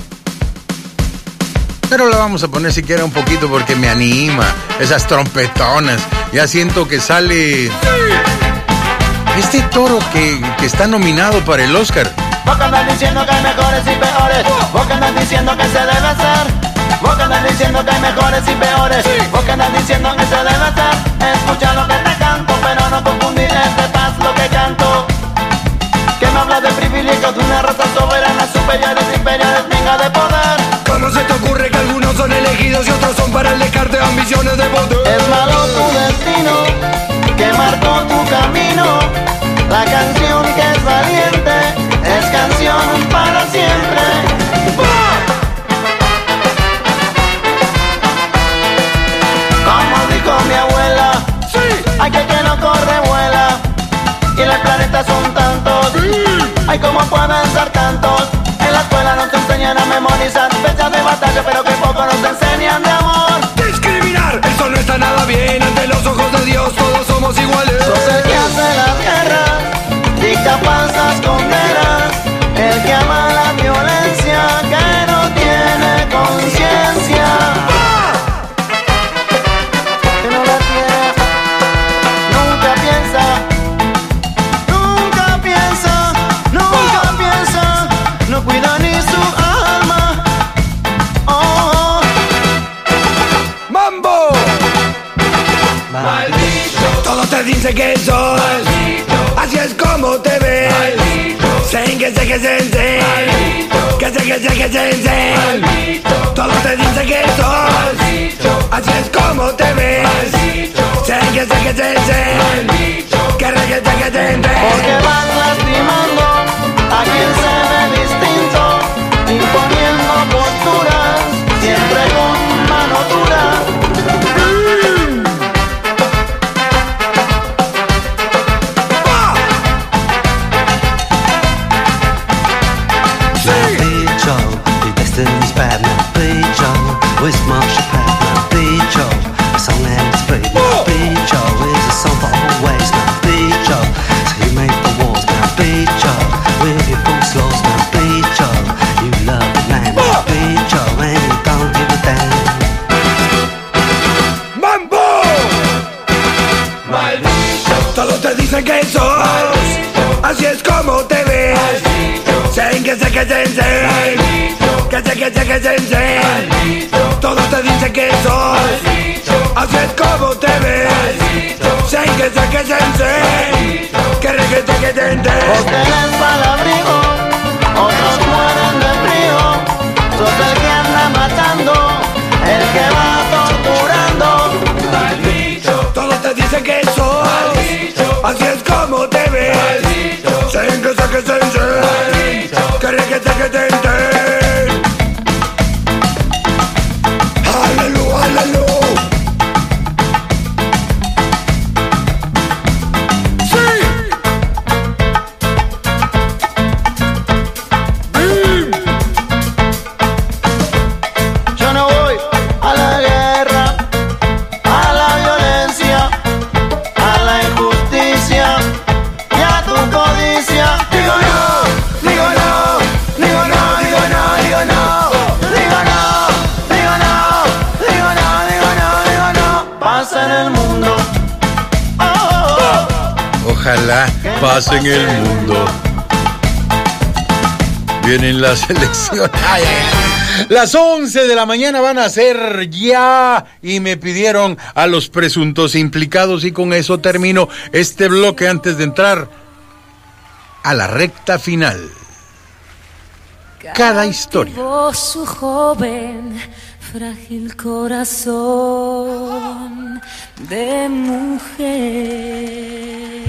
Pero la vamos a poner siquiera un poquito porque me anima. Esas trompetonas. Ya siento que sale este toro que está nominado para el Oscar. Vos que andas diciendo que hay mejores y peores. Vos que andas diciendo que se debe hacer. Vos que andas diciendo que hay mejores y peores. Vos que andas diciendo que se debe hacer. Escucha lo que te canto, pero no confundir este paz lo que canto. Que me hablas de privilegios de una raza soberana, superiores, inferiores, venga de poder. ¿Cómo se te ocurre que algunos son elegidos y otros son para el descarte de ambiciones de poder? Es malo tu destino, que marcó tu camino. La canción que es valiente, es canción para siempre. Como dijo mi abuela, hay que no corre, vuela. Y los planetas son tantos, ay, ¿cómo pueden ser tantos? En la escuela nos enseñan a memorizar fechas de batalla, pero que poco nos enseñan de amor. Discriminar, eso no está nada bien. Ante los ojos de Dios todos somos iguales. Sos el que hace la guerra, dicta falsas condenas, el que ama la violencia, que no tiene conciencia. Que no la tiene, nunca piensa, no cuida ni su alma. Oh. ¡Mambo! Maldito. Todos te dicen dice que sos maldito. Así es como te ves maldito. Sen que sé que sense maldito. Que sé que sé que sense maldito. Todos te dicen que sos maldito. Así es como te ves maldito. Sen que sé que sense maldito. Que sé que sé que sense. Porque van lastimando a quien se ve distinto, imponiendo posturas, siempre con mano dura. Destiny's bad now, be Joe. Where's Marsha Pat now, be Joe. A song that is free now, be Joe. Is a song for always now, be Joe. So you make the walls now, be Joe. With your false laws now, be Joe. You love the land now, be Joe. And you don't give a damn. ¡Mambo! Maldito. Todos te dicen que sos maldito. Así es como te ves maldito. Sen que sé que sense que sé que sé que sense maldito. Todos te dicen que sos maldito. Así es como te ves maldito. Sen que sé que sense que reguete que tente. Porque eres palabrigo, otros mueren de frío. Sos el que anda matando, el que va torturando. Maldito. Todos te dicen que sos maldito. Así es como te ves maldito. Sen que sé que sense que reguete que tente. Ojalá pase en el mundo. Vienen las elecciones. Ay, ay. Las 11 de la mañana van a ser ya y me pidieron a los presuntos implicados y con eso termino este bloque antes de entrar a la recta final. Cada historia. Su joven, frágil corazón de mujer.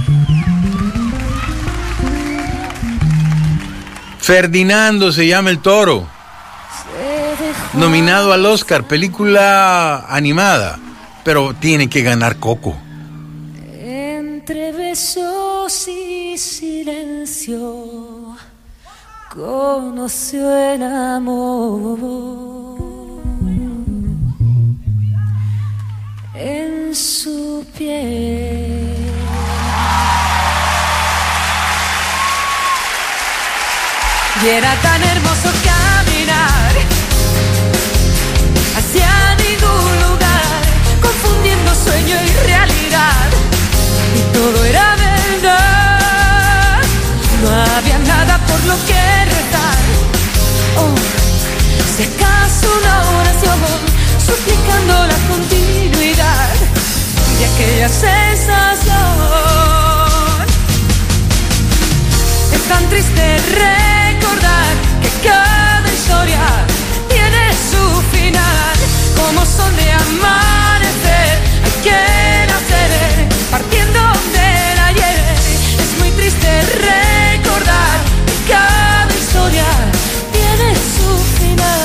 Ferdinando se llama el toro. Nominado al Oscar, película animada, pero tiene que ganar Coco. Entre besos y silencio conoció el amor. En su piel. Y era tan hermoso caminar hacia ningún lugar, confundiendo sueño y realidad, y todo era verdad. No había nada por lo que rezar, oh, si acaso una oración suplicando la continuidad de aquella sensación. Es tan triste recordar que cada historia tiene su final. Como son de amanecer, hay que nacer partiendo del ayer. Es muy triste recordar que cada historia tiene su final.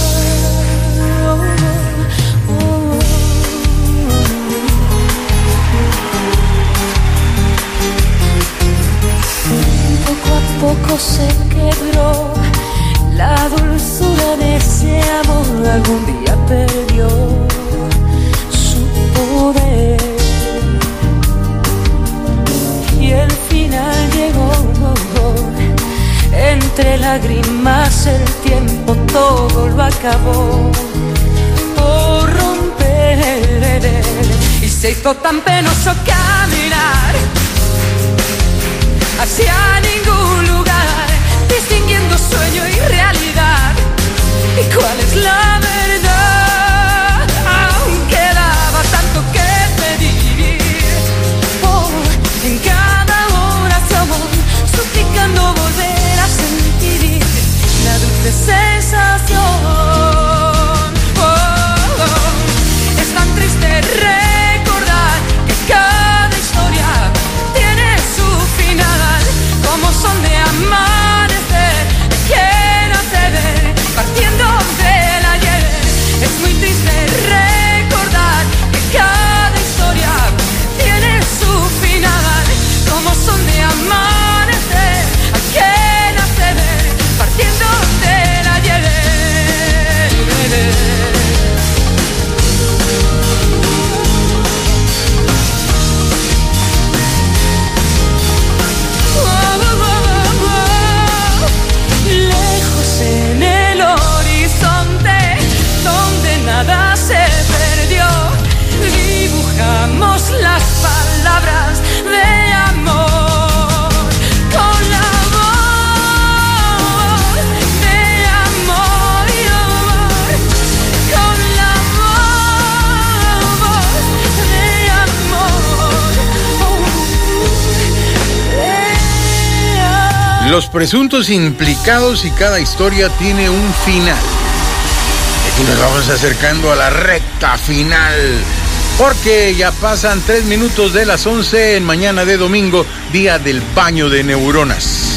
Poco a poco se quebró la dulzura de ese amor. Algún día perdió su poder y el final llegó. Entre lágrimas el tiempo todo lo acabó por romper, y se hizo tan penoso caminar hacia ningún lugar, distinguiendo sueño y realidad. ¿Y cuál es la verdad? Aún quedaba tanto que pedir, sensación. Es tan triste recordar que cada historia tiene su final, como son de amanecer, que nace de partiendo del ayer. Es muy triste recordar que cada historia tiene su final, como son de amanecer, que nace de partiendo del ayer. Lejos en el horizonte, donde nada se perdió, dibujamos las palabras de amor con la voz de amor y amor, con la voz de amor. Los presuntos implicados y cada historia tiene un final. Aquí nos vamos acercando a la recta final, porque ya pasan 3 minutos de las 11 en mañana de domingo, día del baño de neuronas.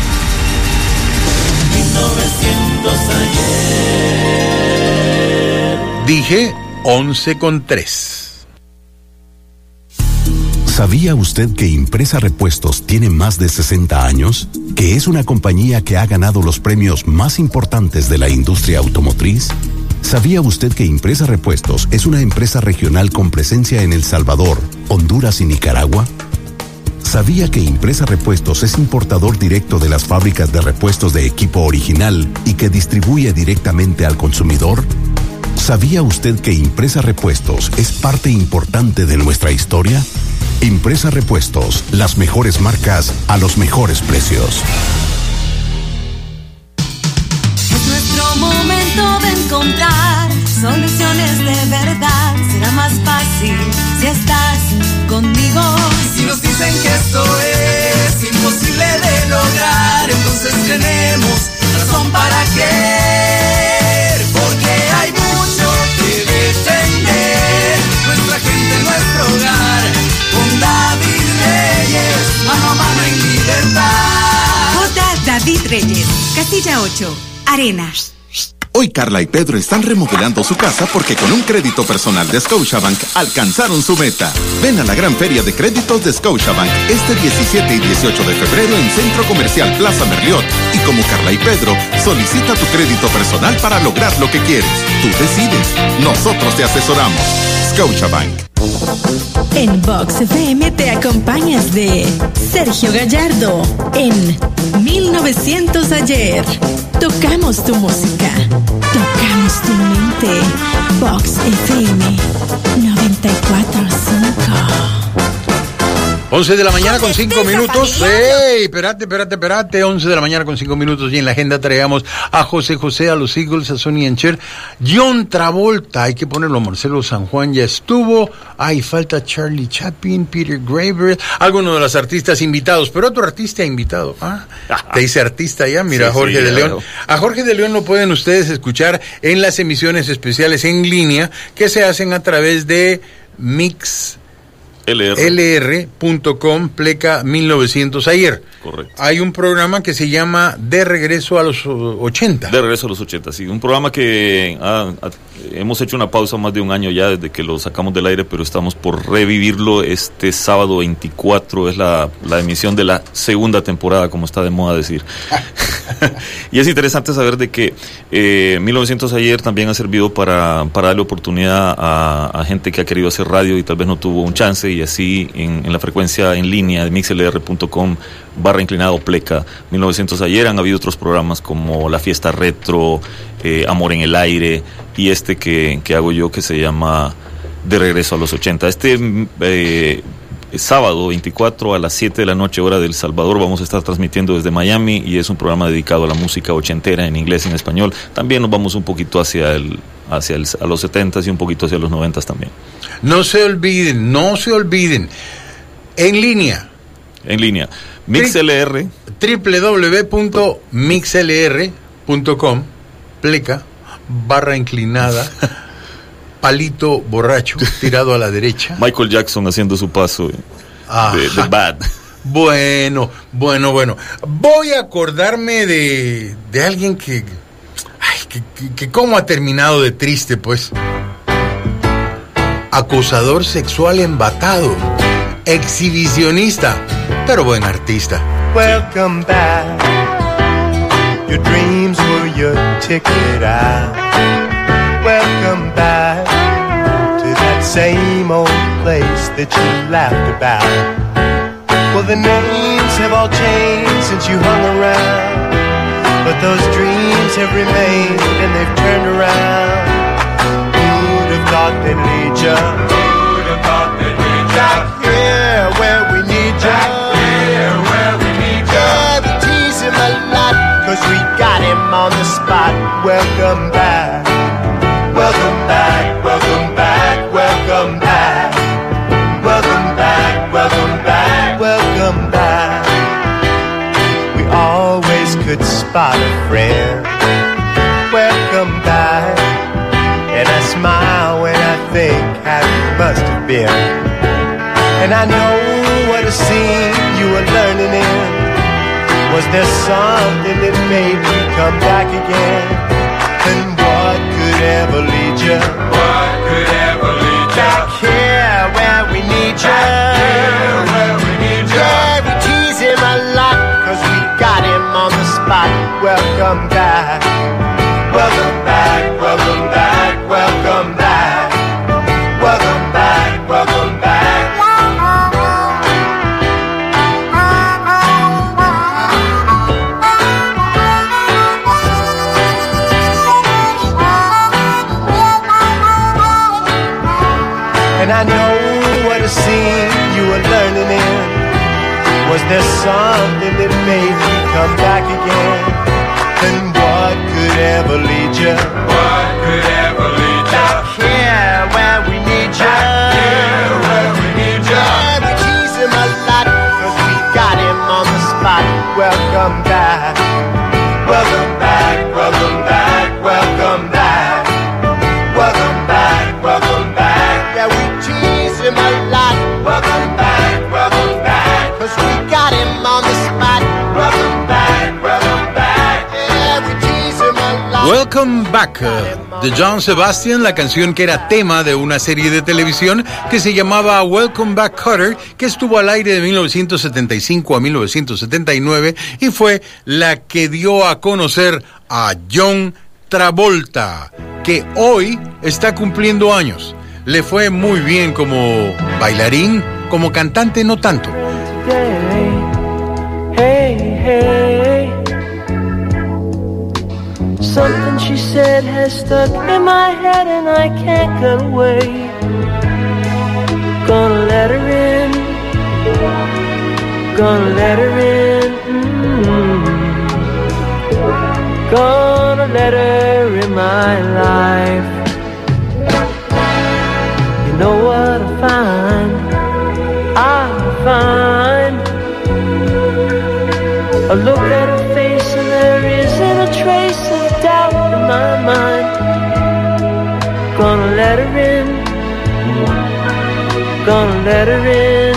1900 ayer. Dije 11:03. ¿Sabía usted que Impresa Repuestos tiene más de 60 años? ¿Que es una compañía que ha ganado los premios más importantes de la industria automotriz? ¿Sabía usted que Impresa Repuestos es una empresa regional con presencia en El Salvador, Honduras y Nicaragua? ¿Sabía que Impresa Repuestos es importador directo de las fábricas de repuestos de equipo original y que distribuye directamente al consumidor? ¿Sabía usted que Impresa Repuestos es parte importante de nuestra historia? Impresa Repuestos, las mejores marcas a los mejores precios. Es nuestro momento de encontrar soluciones de verdad. Será más fácil si estás conmigo. Si nos dicen que esto es imposible de lograr, entonces tenemos razón para creer, porque hay mucho que defender. Nuestra gente, nuestro hogar, con David Reyes, mano a mano en libertad. Vota David Reyes, Casilla 8, Arena. Hoy Carla y Pedro están remodelando su casa porque con un crédito personal de Scotiabank alcanzaron su meta. Ven a la gran feria de créditos de Scotiabank este 17 y 18 de febrero en Centro Comercial Plaza Merliot. Y como Carla y Pedro, solicita tu crédito personal para lograr lo que quieres. Tú decides. Nosotros te asesoramos. Scotiabank. En Vox FM te acompañas de Sergio Gallardo en 1900 ayer. Tocamos tu música, tocamos tu mente. Vox FM 94.5. 11 de la mañana con 5 minutos. ¡Ey! Espérate. 11 de la mañana con 5 minutos. Y en la agenda traemos a José José, a los Eagles, a Sonny and Cher, John Travolta. Hay que ponerlo. Marcelo San Juan ya estuvo. Ay, falta Charlie Chaplin, Peter Graver, algunos de los artistas invitados. Pero otro artista invitado. Te dice artista ya. Mira, sí, Jorge de León. Claro. A Jorge de León lo pueden ustedes escuchar en las emisiones especiales en línea que se hacen a través de LR.com pleca 1900 ayer. Correcto. Hay un programa que se llama De Regreso a los 80. De Regreso a los 80, sí. Un programa que hemos hecho una pausa más de un año ya desde que lo sacamos del aire, pero estamos por revivirlo. Este sábado 24 es la emisión de la segunda temporada, como está de moda decir. Y es interesante saber de que 1900 ayer también ha servido para darle oportunidad a gente que ha querido hacer radio y tal vez no tuvo un chance, y así en la frecuencia en línea de mixlr.com/pleca 1900 ayer han habido otros programas como La Fiesta Retro, Amor en el Aire, y este que hago yo que se llama De Regreso a los 80. Sábado 24 a las 7 de la noche hora del Salvador vamos a estar transmitiendo desde Miami, y es un programa dedicado a la música ochentera en inglés y en español. También nos vamos un poquito hacia los 70s y un poquito hacia los 90s también. No se olviden. En línea. MixLR. www.mixlr.com pleca, barra inclinada, palito borracho tirado a la derecha. Michael Jackson haciendo su paso de Bad. Bueno. Voy a acordarme de alguien que cómo ha terminado de triste, pues. Acosador sexual embatado, exhibicionista, pero buen artista. Welcome back. Your dreams were your ticket out. Welcome back to that same old place that you laughed about. Well, the names have all changed since you hung around, but those dreams have remained and they've turned around. Who'd have thought they'd lead ya? Who'd have thought they'd lead ya? Back here where we need ya. Back here where we need ya. Yeah, we tease him a lot, 'cause we got him on the spot. Welcome back. Welcome back, welcome back, welcome back. Welcome back, welcome back, welcome back. We always could spot a friend. Welcome back. And I smile when I think how you must have been. And I know what a scene you were learning in. Was there something that made you come back again? And what could ever lead you? What could ever lead you? Back here where we need you. Back here where we need you. Yeah, we tease him a lot, 'cause we got him on the spot. Welcome back. Welcome back, welcome back, welcome back. Welcome back, welcome back. And I know what a scene you were learning in. Was there something that made you come back again? And what could ever lead you? What could ever lead you? Back here where we need you. Back here where we need you. Yeah, we tease him a lot, 'cause we got him on the spot. Welcome back. Welcome back, welcome back, welcome back. Welcome back, welcome back. Yeah, we tease him a lot. Welcome back, 'cause we got him on the spot. Welcome back, yeah, we tease him a lot. Welcome Back, de John Sebastian, la canción que era tema de una serie de televisión que se llamaba Welcome Back Kotter, que estuvo al aire de 1975 a 1979 y fue la que dio a conocer a John Travolta, que hoy está cumpliendo años. Le fue muy bien como bailarín, como cantante no tanto. Hey, hey. Something she said has stuck in my head and I can't get away. Gonna let her in. Gonna let her in. Gonna let her in my life. You know what I find? I find I look at her face and there isn't a trace of doubt in my mind. Gonna let her in. Gonna let her in.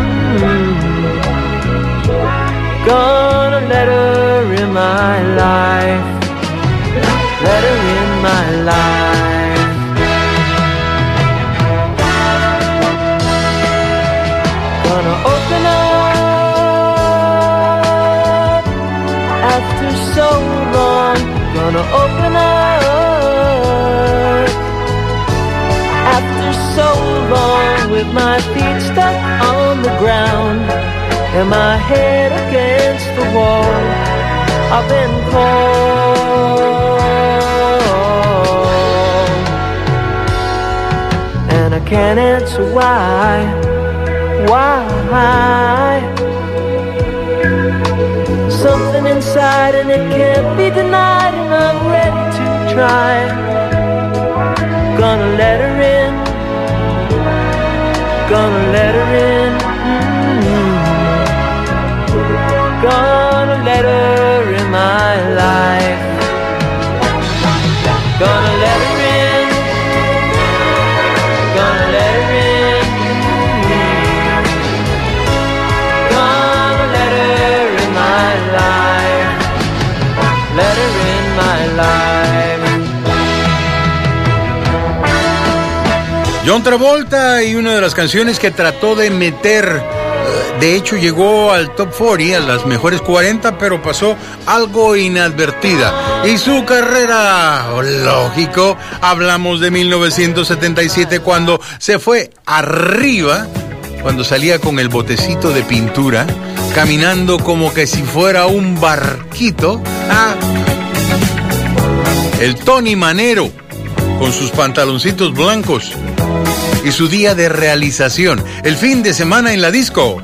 Gonna let her in my life. Let her in my life. Gonna open up after so long. Gonna open up after so long, with my feet stuck on the ground and my head against the wall. I've been called and I can't answer why. Something inside and it can't be denied, and I'm ready to try. Gonna let her in. Gonna let her in. Gonna let her in my life. Gonna let her in. Gonna let her in. Gonna let her in my life. Let her in my life. John Travolta, y una de las canciones que trató de meter, de hecho llegó al top 40, a las mejores 40, pero pasó algo inadvertida. Y su carrera, lógico, hablamos de 1977, cuando se fue arriba, cuando salía con el botecito de pintura, caminando como que si fuera un barquito. El Tony Manero, con sus pantaloncitos blancos, y su día de realización, el fin de semana en la disco.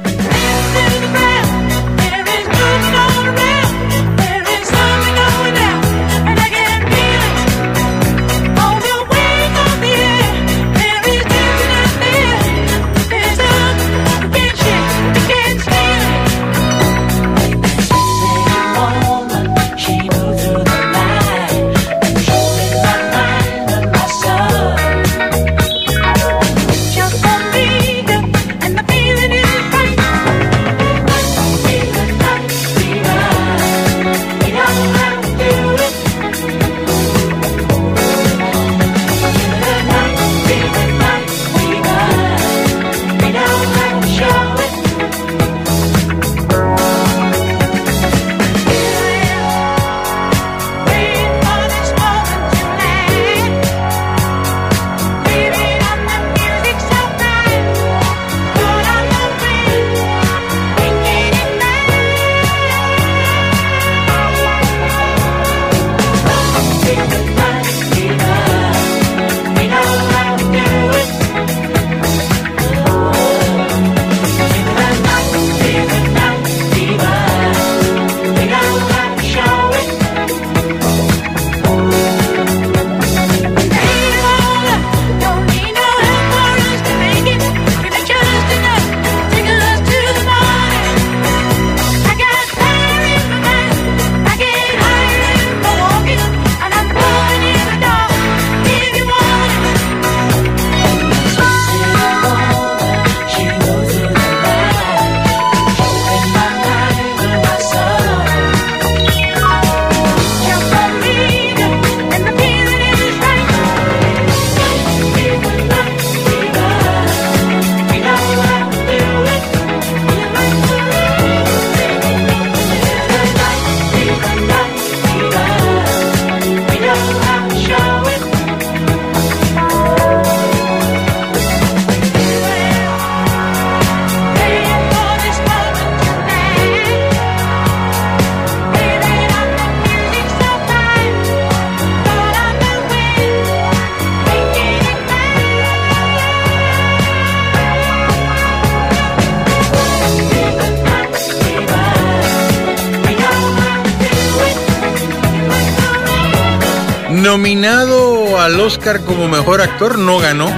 Nominado al Oscar como mejor actor, no ganó,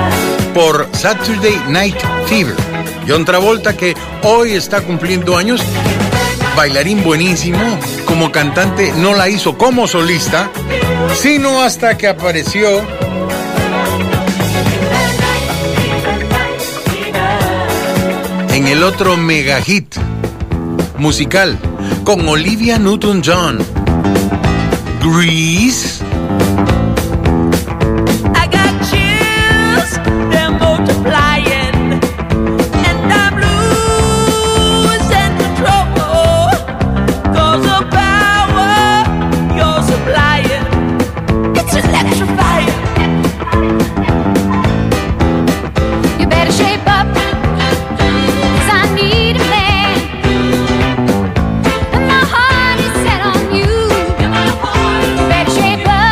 por Saturday Night Fever. John Travolta, que hoy está cumpliendo años, bailarín buenísimo, como cantante no la hizo como solista, sino hasta que apareció en el otro mega hit musical con Olivia Newton-John, Grease. I got chills, they're multiplying, and I'm losing control, 'cause the power you're supplying, it's electrifying. You better shape up, 'cause I need a man, and my heart is set on you. You better shape up.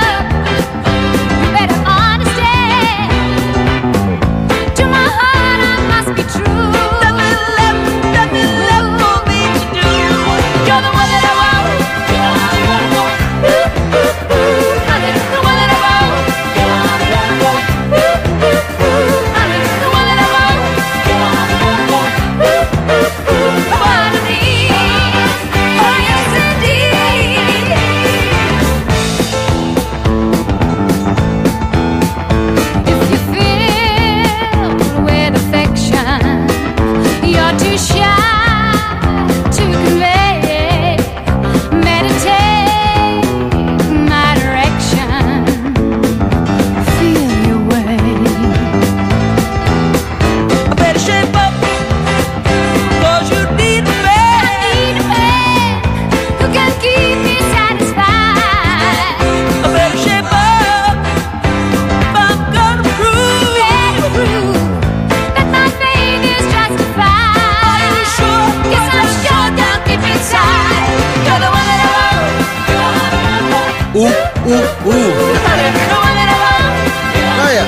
Vaya.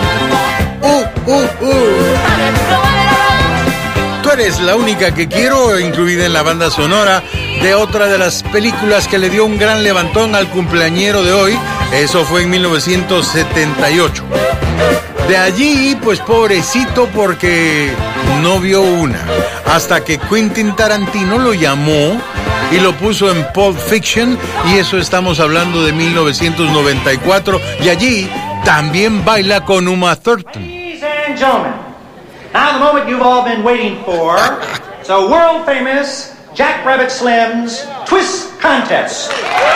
Tú eres la única que quiero, incluida en la banda sonora de otra de las películas que le dio un gran levantón al cumpleañero de hoy. Eso fue en 1978. De allí, pues pobrecito, porque no vio una. Hasta que Quentin Tarantino lo llamó y lo puso en Pulp Fiction, y eso estamos hablando de 1994. Y allí también baila con Uma Thurman. Ladies and gentlemen, now the moment you've all been waiting for. So world famous Jack Rabbit Slim's Twist Contest.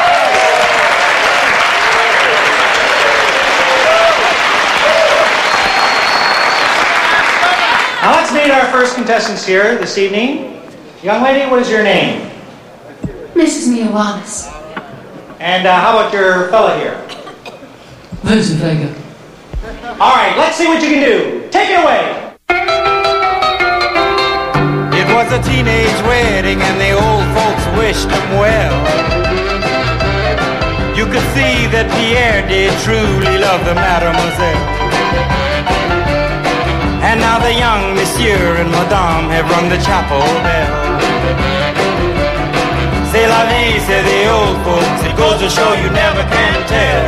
Now let's meet our first contestants here this evening. Young lady, what is your name? Mrs. Mia Wallace. And how about your fella here? Vincent Vega. All right, let's see what you can do. Take it away. It was a teenage wedding and the old folks wished them well. You could see that Pierre did truly love the mademoiselle. And now the young monsieur and madame have rung the chapel bell. C'est la vie, say the old folks, it goes to show you never can tell.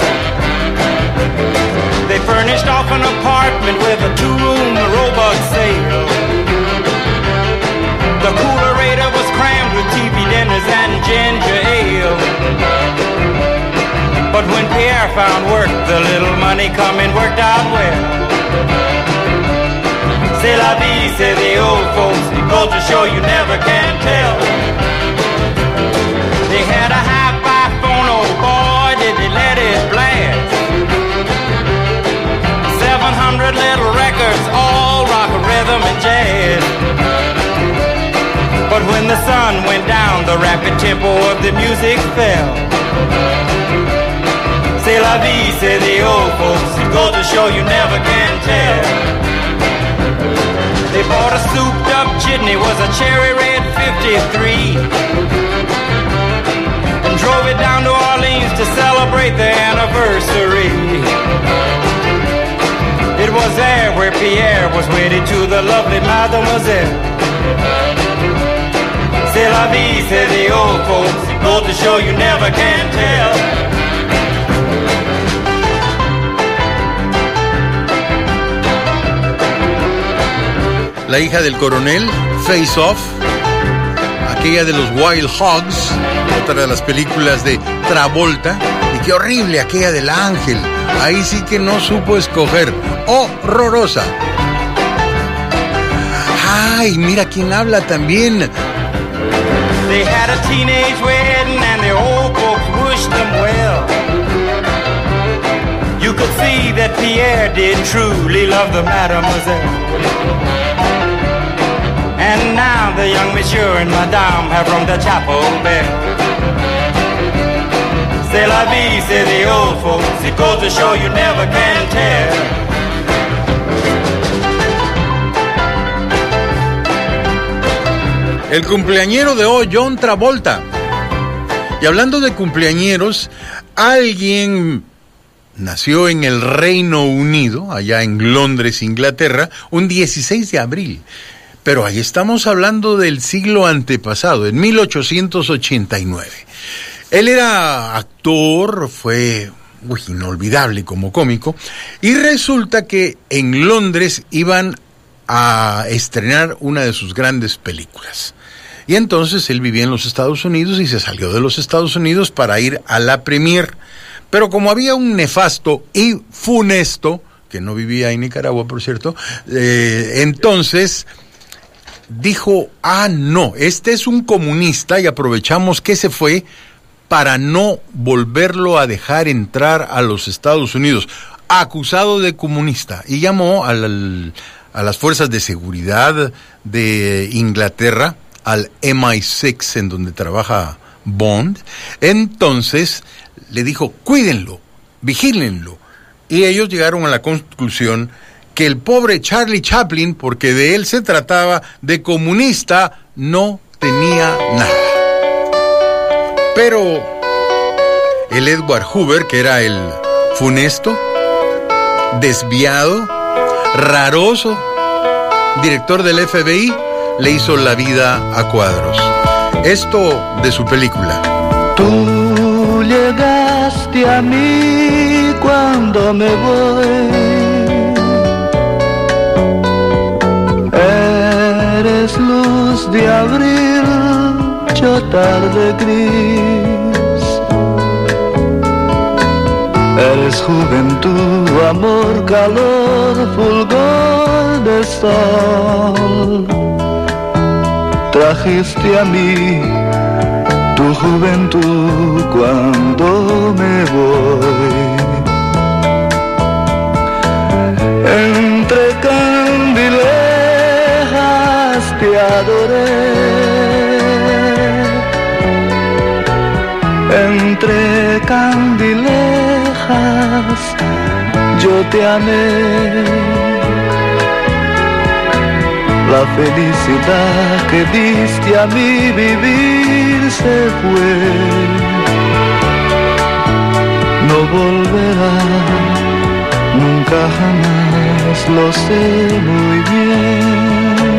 They furnished off an apartment with a two-room robot sale. The coolerator was crammed with TV dinners and ginger ale. But when Pierre found work, the little money coming worked out well. C'est la vie, say the old folks, it goes to show you never can tell. They had a hi-fi phone, oh boy, did they let it blast. 700 little records, all rock, rhythm, and jazz. But when the sun went down, the rapid tempo of the music fell. C'est la vie, say the old folks, it goes to show you never can tell. They bought a souped-up jitney, was a cherry red 53, and drove it down to Orleans to celebrate the anniversary. It was there where Pierre was wedded to the lovely mademoiselle. C'est la vie, say the old folks, it goes to show you never can tell. La hija del coronel, Face Off, aquella de los Wild Hogs, otra de las películas de Travolta, y qué horrible aquella del ángel, ahí sí que no supo escoger, horrorosa. Ay, mira quién habla también. They had a teenage wedding and the old folks wished them well. You could see that Pierre did truly love the mademoiselle. And now the young monsieur and madame have rung the chapel bell. C'est la vie, say the old folks, it goes to show you never can tell. El cumpleañero de hoy, John Travolta. Y hablando de cumpleañeros, alguien nació en el Reino Unido, allá en Londres, Inglaterra, un 16 de abril. Pero ahí estamos hablando del siglo antepasado, en 1889. Él era actor, fue inolvidable como cómico, y resulta que en Londres iban a estrenar una de sus grandes películas. Y entonces él vivía en los Estados Unidos y se salió de los Estados Unidos para ir a la premier. Pero como había un nefasto y funesto, que no vivía en Nicaragua, por cierto, entonces dijo, no, este es un comunista y aprovechamos que se fue para no volverlo a dejar entrar a los Estados Unidos, acusado de comunista, y llamó a las fuerzas de seguridad de Inglaterra, al MI6 en donde trabaja Bond. Entonces le dijo, cuídenlo, vigílenlo, y ellos llegaron a la conclusión que el pobre Charlie Chaplin, porque de él se trataba, de comunista, no tenía nada. Pero el Edward Hoover, que era el funesto, desviado, raroso, director del FBI, le hizo la vida a cuadros. Esto de su película. Tú llegaste a mí cuando me voy. Eres luz de abril, yo tarde gris. Eres juventud, amor, calor, fulgor de sol. Trajiste a mí tu juventud cuando me voy. Entre candilejas te adoré. Entre candilejas yo te amé. La felicidad que diste a mí vivir se fue. No volverá, nunca jamás, lo sé muy bien.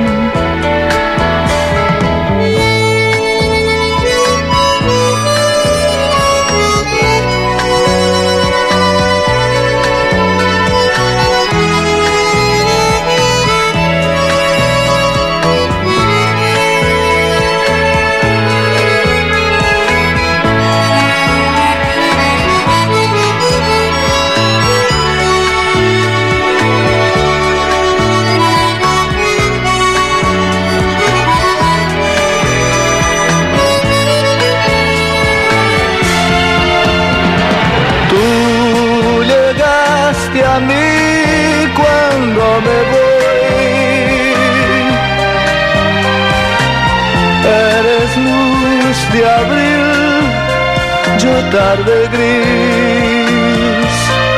A mí cuando me voy, eres luz de abril, yo tarde gris.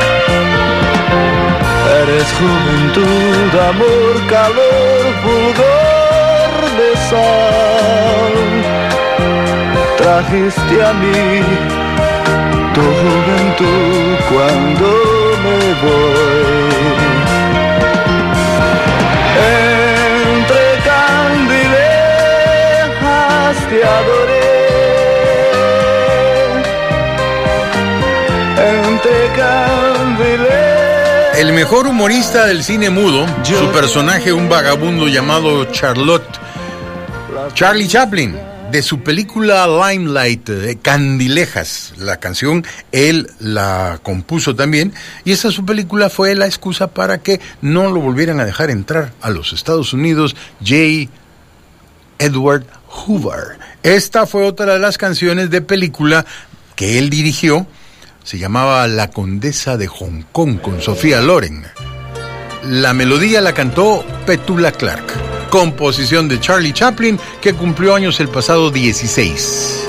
Eres juventud, amor, calor, fulgor de sol. Trajiste a mí tu juventud cuando me voy. Entre candilejas te adoré. Entre candilejas. El mejor humorista del cine mudo, su personaje un vagabundo llamado Charlie Chaplin. De su película Limelight, Candilejas, la canción él la compuso también, y esa su película fue la excusa para que no lo volvieran a dejar entrar a los Estados Unidos J. Edward Hoover. Esta fue otra de las canciones de película que él dirigió, se llamaba La Condesa de Hong Kong con Sofía Loren. La melodía la cantó Petula Clark. Composición de Charlie Chaplin, que cumplió años el pasado 16.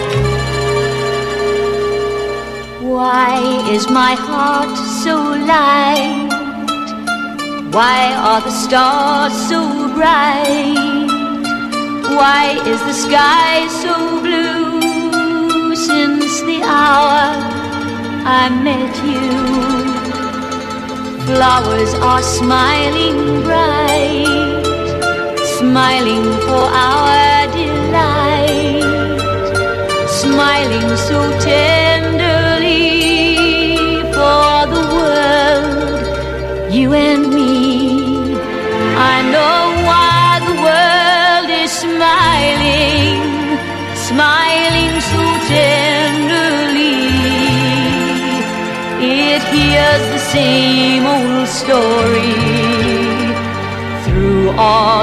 Why is my heart so light? Why are the stars so bright? Why is the sky so blue? Since the hour I met you, flowers are smiling bright, smiling for our delight, smiling so tenderly for the world, you and me. I know why the world is smiling, smiling so tenderly. It hears the same old story through all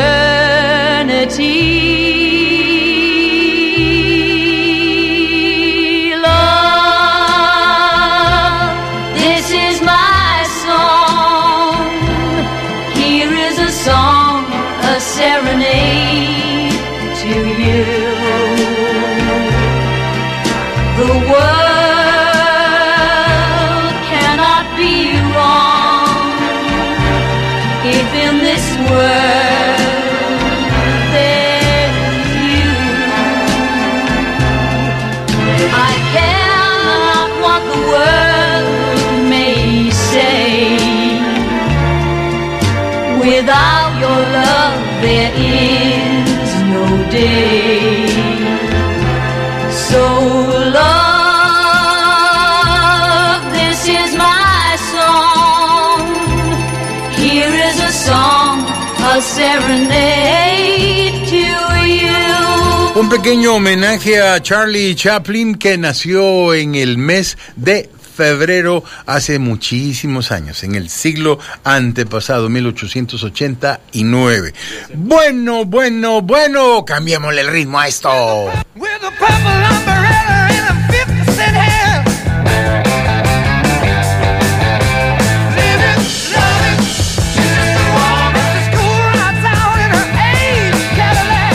eternity. Love, this is my song. Here is a song, a serenade to you. The world cannot be wrong if in this world there's you. I cannot want the world there is no day. So love, this is my song. Here is a song, a serenade to you. Un pequeño homenaje a Charlie Chaplin, que nació en el mes de febrero hace muchísimos años, en el siglo antepasado, 1889. Bueno, cambiémosle el ritmo a esto. With a purple umbrella and a 50-cent hand. Living, loving, she's just a woman. The school runs out in her age Cadillac.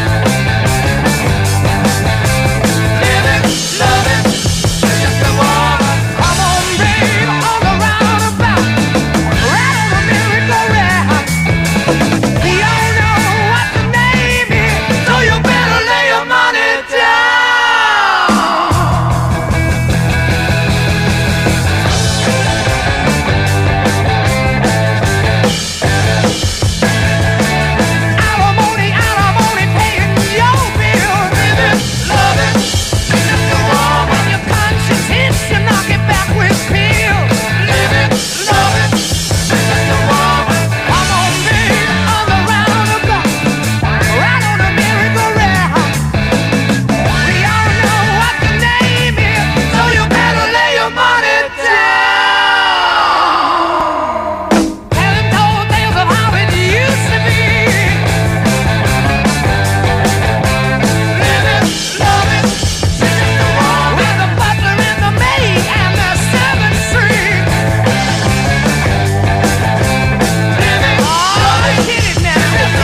Living, loving, she's just a woman. Come on, babe, on the roundabout, right on the merry-go-round. We all know what the name is, so you better lay your money down. Alimony, alimony, paying your bills. Living, loving, just a woman. Your conscience hits you, knock it back with pills. Living, loving, just a woman. Come on, babe, on the roundabout, right on the merry-go-round. We all know what the name is, so you better lay your money down. Telling old tales of how it used to be. Living, loving, with the butler and the maid and the servants free. Living, loving, get it now.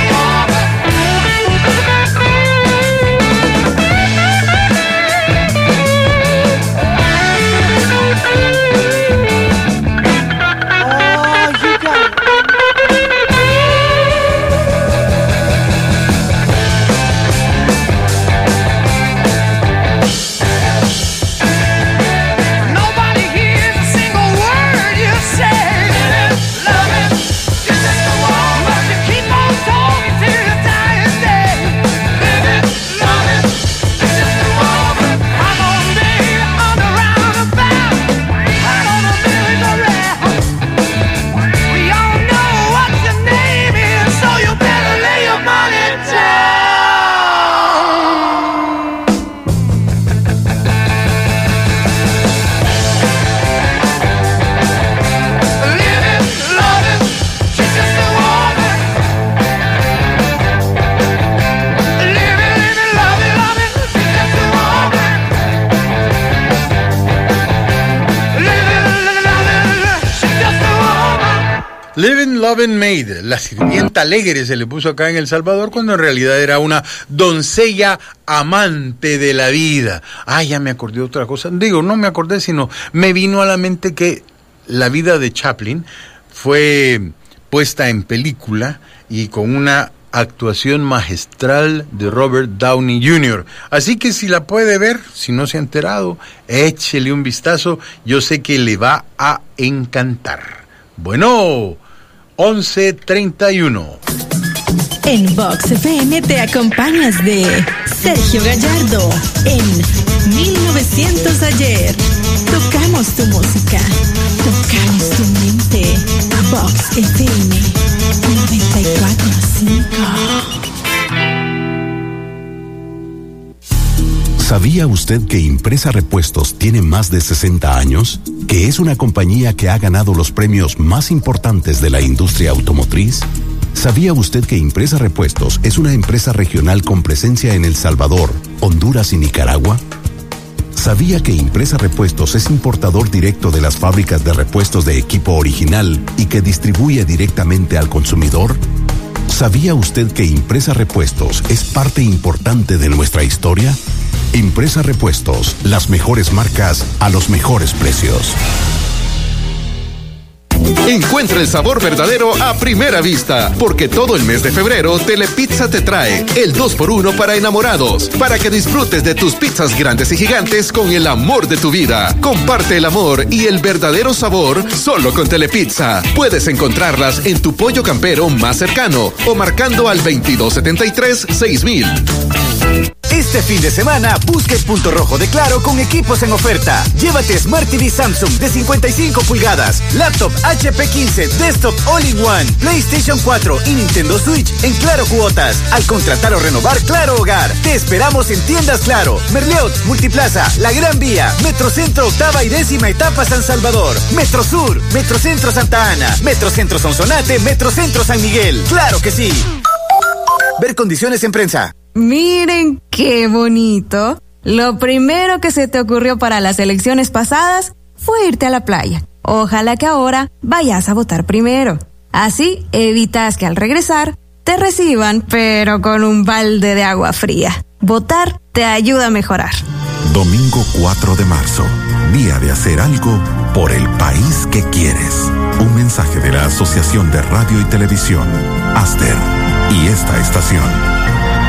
Nobody hears a single word you say. Living, loving, just a woman. But you keep on talking till your dying day. Living, loving, just a woman. Come on, baby, on the roundabout, right on the merry-go-round. We all know what your name is, so you better lay your money down. Living, loving, she's just a woman. Living, loving, she's just a woman. Living, loving, she's just a woman. Living, Loving Maid, la sirvienta alegre se le puso acá en El Salvador, cuando en realidad era una doncella amante de la vida. Ya me acordé de otra cosa. Digo, no me acordé, sino me vino a la mente que la vida de Chaplin fue puesta en película y con una actuación magistral de Robert Downey Jr. Así que si la puede ver, si no se ha enterado, échele un vistazo. Yo sé que le va a encantar. Bueno, 11:31. En Vox FM te acompañas de Sergio Gallardo en 1900 ayer. Tocamos tu música, tocamos tu mente. Vox FM 94.5. ¿Sabía usted que Impresa Repuestos tiene más de 60 años? ¿Que es una compañía que ha ganado los premios más importantes de la industria automotriz? ¿Sabía usted que Impresa Repuestos es una empresa regional con presencia en El Salvador, Honduras y Nicaragua? ¿Sabía que Impresa Repuestos es importador directo de las fábricas de repuestos de equipo original y que distribuye directamente al consumidor? ¿Sabía usted que Impresa Repuestos es parte importante de nuestra historia? Impresa Repuestos, las mejores marcas a los mejores precios. Encuentra el sabor verdadero a primera vista, porque todo el mes de febrero Telepizza te trae el 2x1 para enamorados, para que disfrutes de tus pizzas grandes y gigantes con el amor de tu vida. Comparte el amor y el verdadero sabor solo con Telepizza. Puedes encontrarlas en tu pollo campero más cercano o marcando al 2273-6000. Este fin de semana, busca el punto rojo de Claro con equipos en oferta. Llévate Smart TV Samsung de 55 pulgadas, laptop HP 15, desktop all-in-one, PlayStation 4 y Nintendo Switch en Claro Cuotas. Al contratar o renovar Claro Hogar. Te esperamos en tiendas Claro, Merliot, Multiplaza, La Gran Vía, Metrocentro octava y 10ª etapa San Salvador, Metrosur, Metrocentro Santa Ana, Metrocentro Sonsonate, Metrocentro San Miguel. ¡Claro que sí! Ver condiciones en prensa. Miren qué bonito. Lo primero que se te ocurrió para las elecciones pasadas fue irte a la playa. Ojalá que ahora vayas a votar primero. Así evitas que al regresar te reciban, pero con un balde de agua fría. Votar te ayuda a mejorar. Domingo 4 de marzo, día de hacer algo por el país que quieres. Un mensaje de la Asociación de Radio y Televisión, Aster, y esta estación.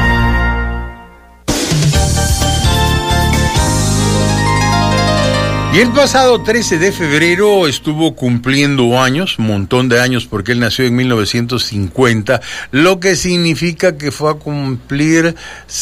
Y el pasado 13 de febrero estuvo cumpliendo años, un montón de años, porque él nació en 1950, lo que significa que fue a cumplir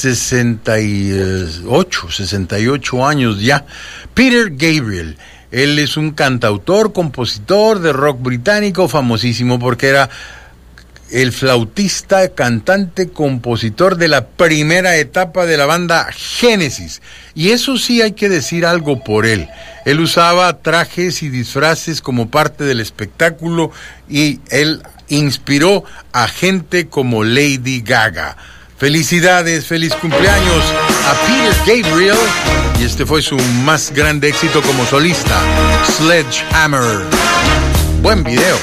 68 años ya. Peter Gabriel, él es un cantautor, compositor de rock británico, famosísimo porque era el flautista, cantante, compositor de la primera etapa de la banda Genesis. Y eso sí hay que decir algo por él. Él usaba trajes y disfraces como parte del espectáculo y él inspiró a gente como Lady Gaga. Felicidades, feliz cumpleaños a Peter Gabriel. Y este fue su más grande éxito como solista, Sledgehammer. Buen video.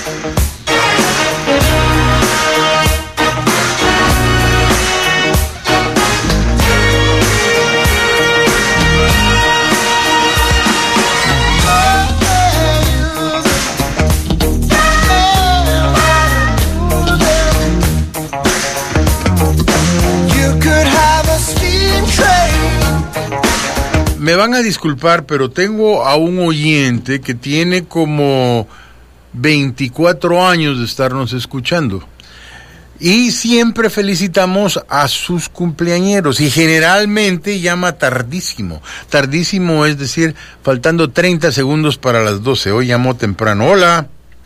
Me van a disculpar, pero tengo a un oyente que tiene como 24 años de estarnos escuchando. Y siempre felicitamos a sus cumpleañeros y generalmente llama tardísimo. Tardísimo es decir, faltando 30 segundos para las 12. Hoy llamó temprano. Hola.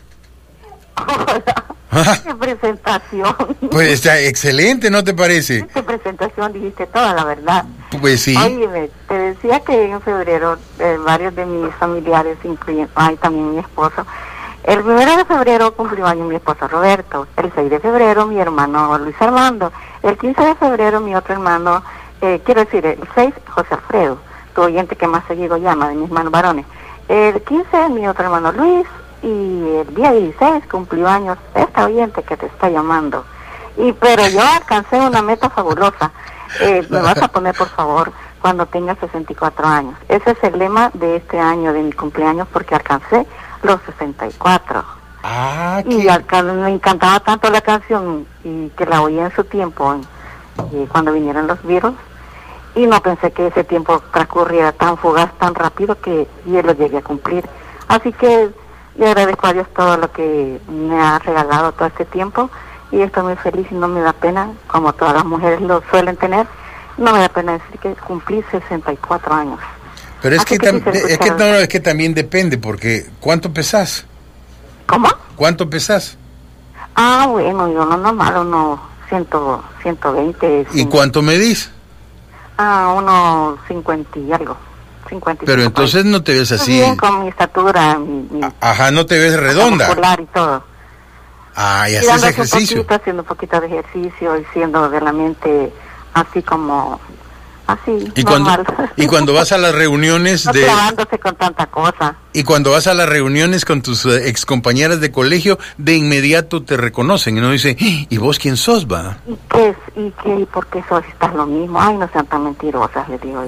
Hola. ¡Qué presentación! Pues está excelente, ¿no te parece? ¡Qué presentación! Dijiste toda la verdad. Pues sí. Óyeme, te decía que en febrero varios de mis familiares, incluyendo también mi esposo, el 1 de febrero cumplió año mi esposo Roberto, el 6 de febrero mi hermano Luis Armando, el 15 de febrero mi otro hermano, el 6 José Alfredo, tu oyente que más seguido llama, de mis hermanos varones, el 15 mi otro hermano Luis, y el día 16 cumplió años esta oyente que te está llamando. Pero yo alcancé una meta fabulosa. Me vas a poner, por favor, cuando tenga 64 años. Ese es el lema de este año, de mi cumpleaños, porque alcancé los 64. Y me encantaba tanto la canción y que la oí en su tiempo, cuando vinieron los Beatles, y no pensé que ese tiempo transcurriera tan fugaz, tan rápido, que yo lo llegué a cumplir. Así que le agradezco a Dios todo lo que me ha regalado todo este tiempo y estoy muy feliz y no me da pena, como todas las mujeres lo suelen tener, no me da pena decir que cumplí 64 años. Pero es que también depende, porque ¿cuánto pesás? ¿Cómo? ¿Cuánto pesás? Bueno, yo no normal, uno 120. ¿Y cuánto medís? Uno 50 y algo. 55. Pero entonces no te ves así. Bien, con mi estatura, Ajá, no te ves redonda. Muscular y todo. Y haces ejercicio. Haciendo un poquito de ejercicio y siendo de la mente así como así. Y cuando vas a las reuniones no clavándose con tanta cosa. Y cuando vas a las reuniones con tus excompañeras de colegio, de inmediato te reconocen y no dicen, ¿y vos quién sos, va? ¿Y por qué sos? Estás lo mismo. Ay, no sean tan mentirosas, les digo yo.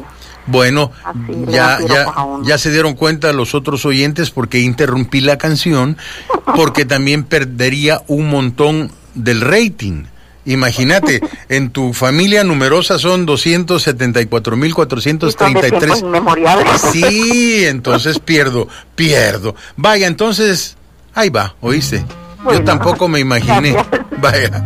Bueno, Así le ya, dan piropos a ya, uno. ya se dieron cuenta los otros oyentes porque interrumpí la canción, porque también perdería un montón del rating. Imagínate, en tu familia numerosa son 274.433. Inmemoriales. Sí, entonces pierdo. Vaya, entonces, ahí va, ¿oíste? Bueno, yo tampoco me imaginé. gracias. Vaya.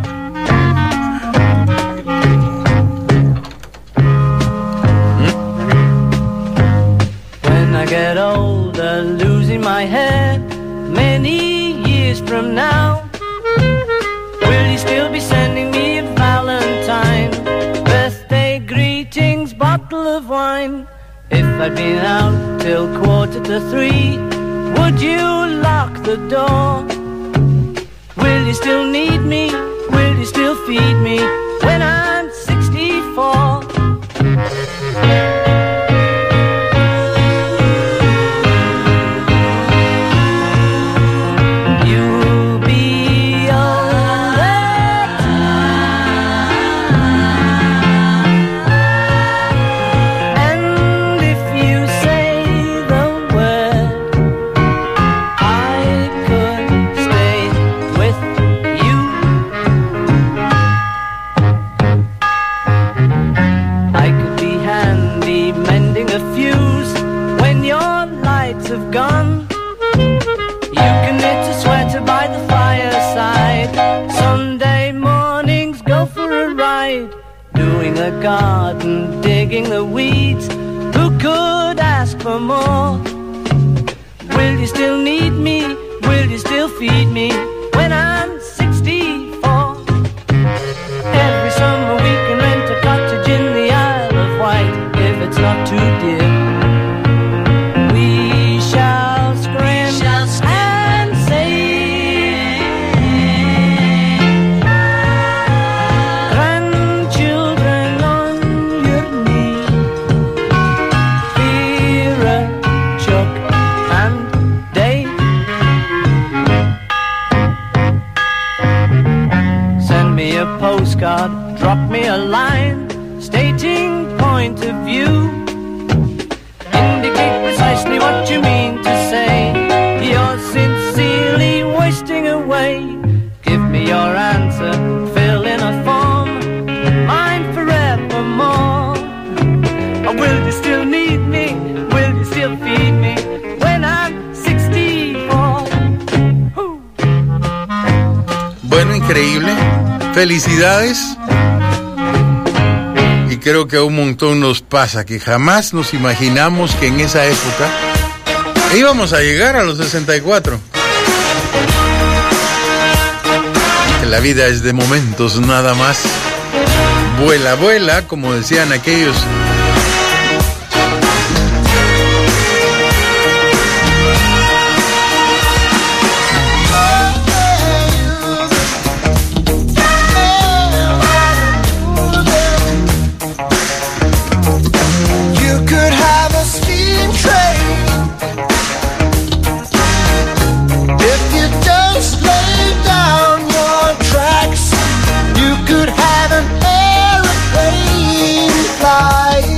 When I get older, losing my head, many years from now, will you still be sending me a Valentine, birthday greetings, bottle of wine? If I'd been out till 2:45, would you lock the door? Will you still need me? Will you still feed me when I'm 64? You'll be older, and if you say the word, I could stay with you. I could be handy mending a fuse when your lights have gone. You can knit a sweater by the fireside. Sunday mornings go for a ride, doing a garden, digging the weeds. Who could ask for more? Will you still need me? Will you still feed me when I'm 64? Every summer we can rent a cottage in the Isle of Wight, if it's not too dear. We shall scream and say, grandchildren on your knee, Vera, Chuck and Dave. Send me a postcard, drop me a line, stating point of view. Indicate precisely what you mean to say. You're sincerely wasting away. Give me your answer, fill in a form, mine forevermore. Or will you still need me? Will you still feed me when I'm 64? Bueno, increíble. Felicidades. Y creo que a un montón nos pasa que jamás nos imaginamos que en esa época íbamos a llegar a los 64. Que la vida es de momentos nada más. Vuela, vuela, como decían aquellos. You could have a steam train if you just lay down your tracks. You could have an airplane fly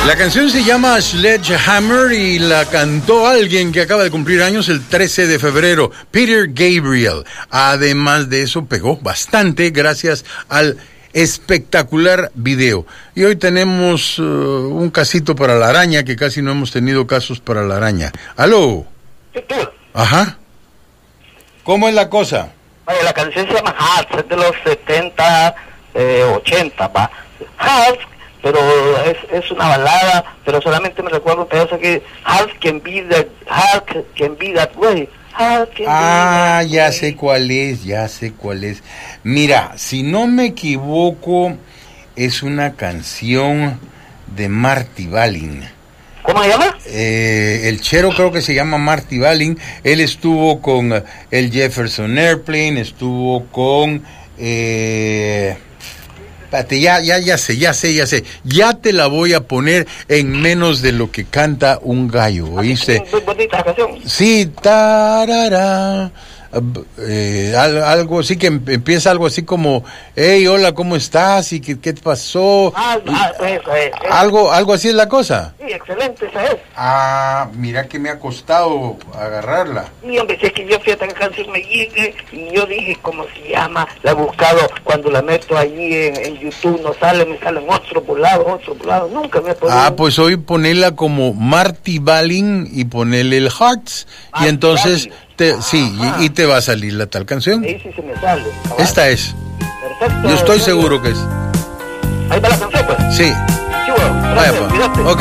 La canción se llama Sledgehammer y la cantó alguien que acaba de cumplir años el 13 de febrero, Peter Gabriel. Además de eso, pegó bastante gracias al espectacular video. Y hoy tenemos un casito para la araña, que casi no hemos tenido casos para la araña. ¿Aló? Ajá. ¿Cómo es la cosa? Vaya, la canción se llama Hearts, es de los 70, 80, va. Hearts, pero es una balada, pero solamente me recuerdo un pedazo que Hearts can be that way. Ya sé cuál es. Mira, si no me equivoco, es una canción de Marty Balin. ¿Cómo se llama? El chero creo que se llama Marty Balin. Él estuvo con el Jefferson Airplane, estuvo con... espérate, ya sé. Ya te la voy a poner en menos de lo que canta un gallo, ¿oíste? Muy bonita la canción. Sí, tarara. Algo así que empieza algo así como, hey, hola, ¿cómo estás? ¿Y qué te pasó? Algo así es la cosa. Sí, excelente, esa es. Mira que me ha costado agarrarla. Y hombre, si es que yo fíjate que canción me llegue y yo dije cómo se llama, la he buscado, cuando la meto allí en YouTube no sale, me salen otro volado, nunca me he podido. Pues hoy ponela como Marty Balin y ponele el Hearts y entonces y te va a salir la tal canción. Sí, se me sale. Esta es. Perfecto. Yo estoy seguro que es. Ahí va la canción, pues. Sí. Sí, bueno, gracias, cuídate. Ok.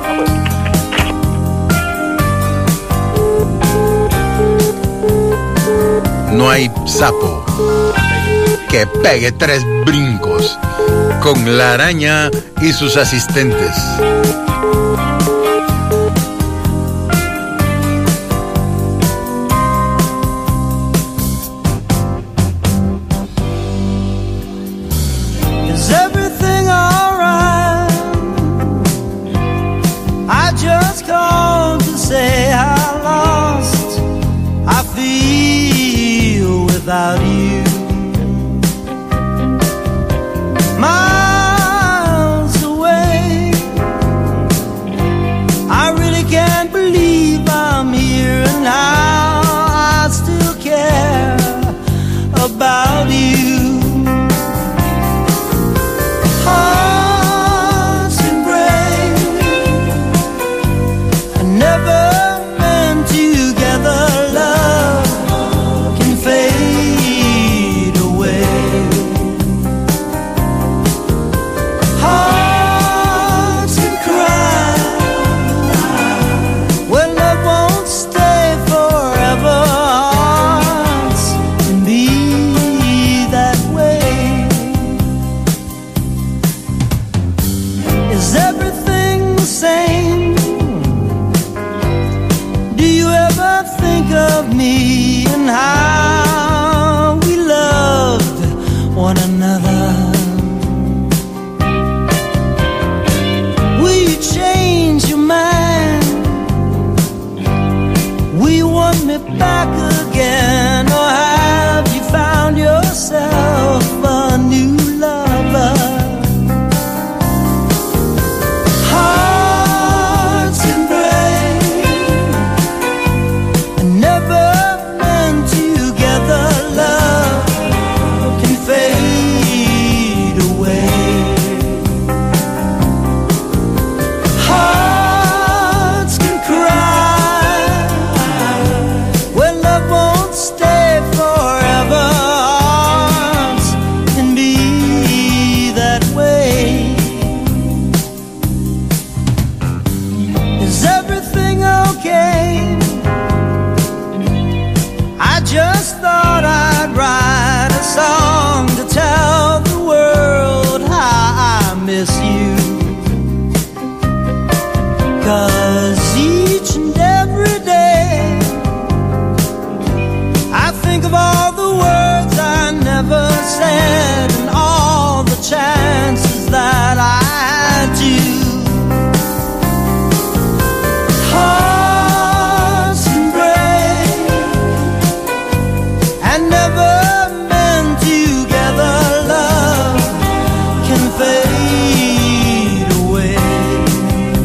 No hay sapo que pegue 3 brincos con la araña y sus asistentes. Is everything alright? I just called to say how lost I feel without you. Miles away, I really can't believe I'm here and now I still care about you. Hearts can break, and never meant together. Love can fade away. Hearts can cry when love won't stay forever. Hearts can be that way. Is everything the same? Do you ever think of me and how we loved one another? Will you change your mind? Will you want me back again? Or have you found yourself a new lover? Hearts can break, and never meant together. Love can fade away. Hearts can cry when love won't stay forever. Hearts can be that way. Is everything okay? I just thought I'd write a song to tell the world how I miss you. 'Cause each and every day I think of all the words I never said and all the chances that I do. Hearts can break and never meant together. Love can fade away.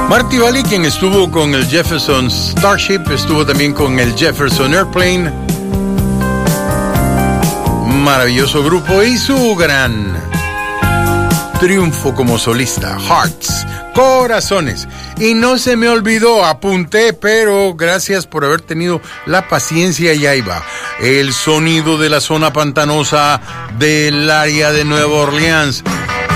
Marty Valli, quien estuvo con el Jefferson Starship, estuvo también con el Jefferson Airplane. Maravilloso grupo y su gran triunfo como solista, Hearts, Corazones. Y no se me olvidó, apunté, pero gracias por haber tenido la paciencia, y ahí va. El sonido de la zona pantanosa del área de Nueva Orleans.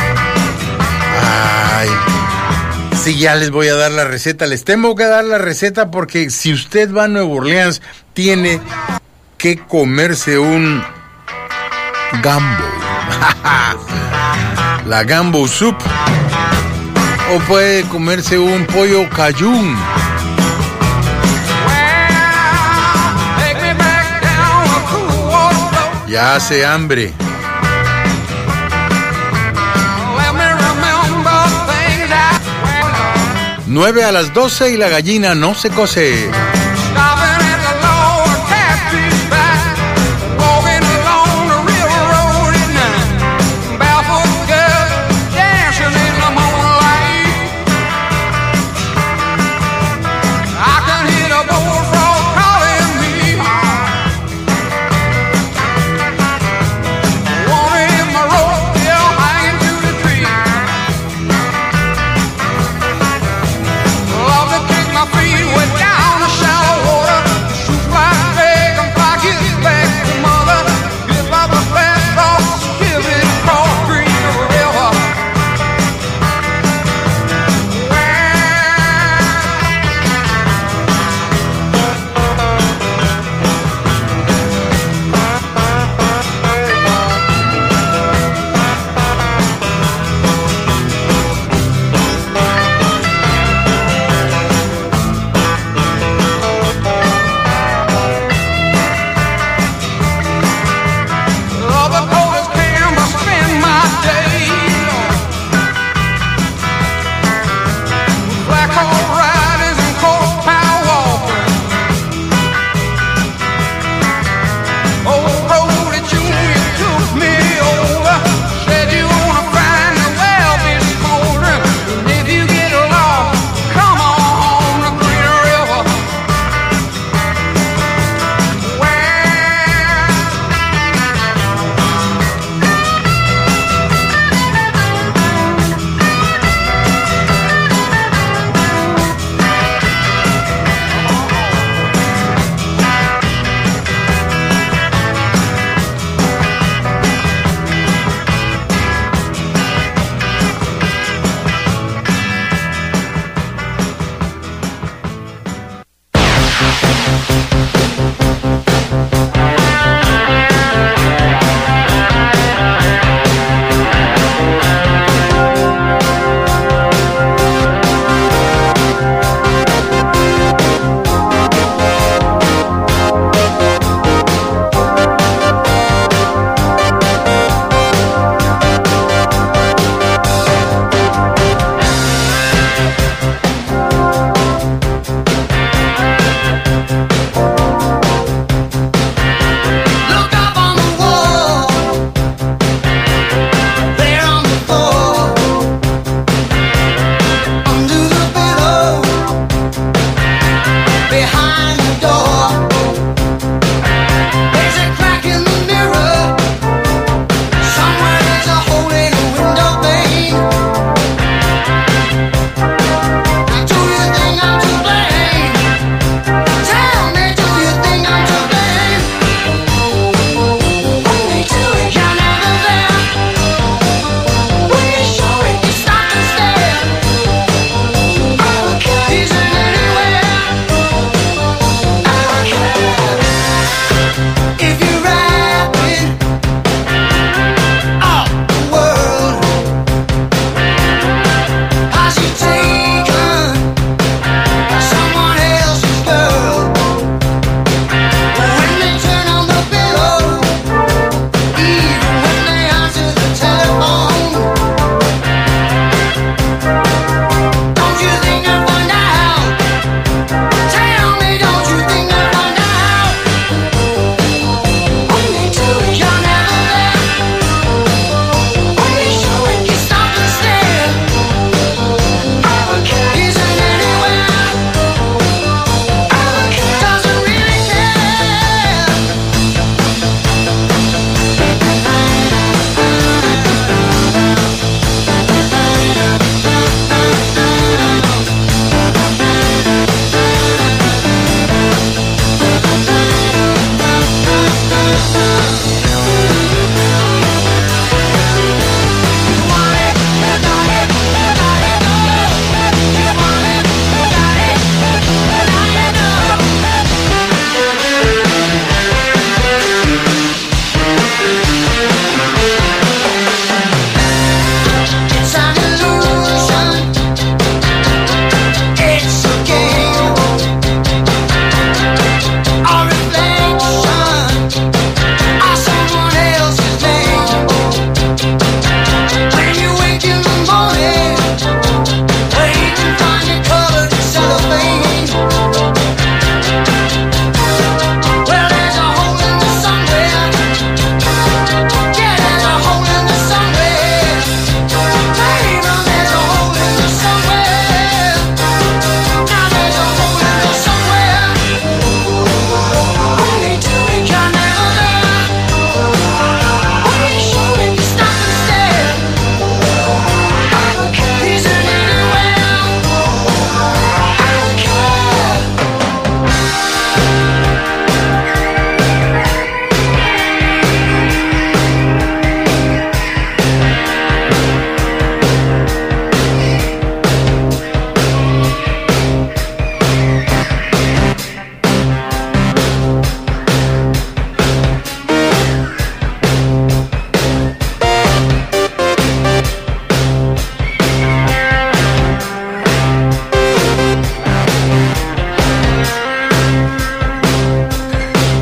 Ay, sí, ya les voy a dar la receta. Les tengo que dar la receta porque si usted va a Nueva Orleans, tiene que comerse un gumbo. La gumbo soup. O puede comerse un pollo cajún. Ya hace hambre. 9 a las 12 y la gallina no se cose. Down the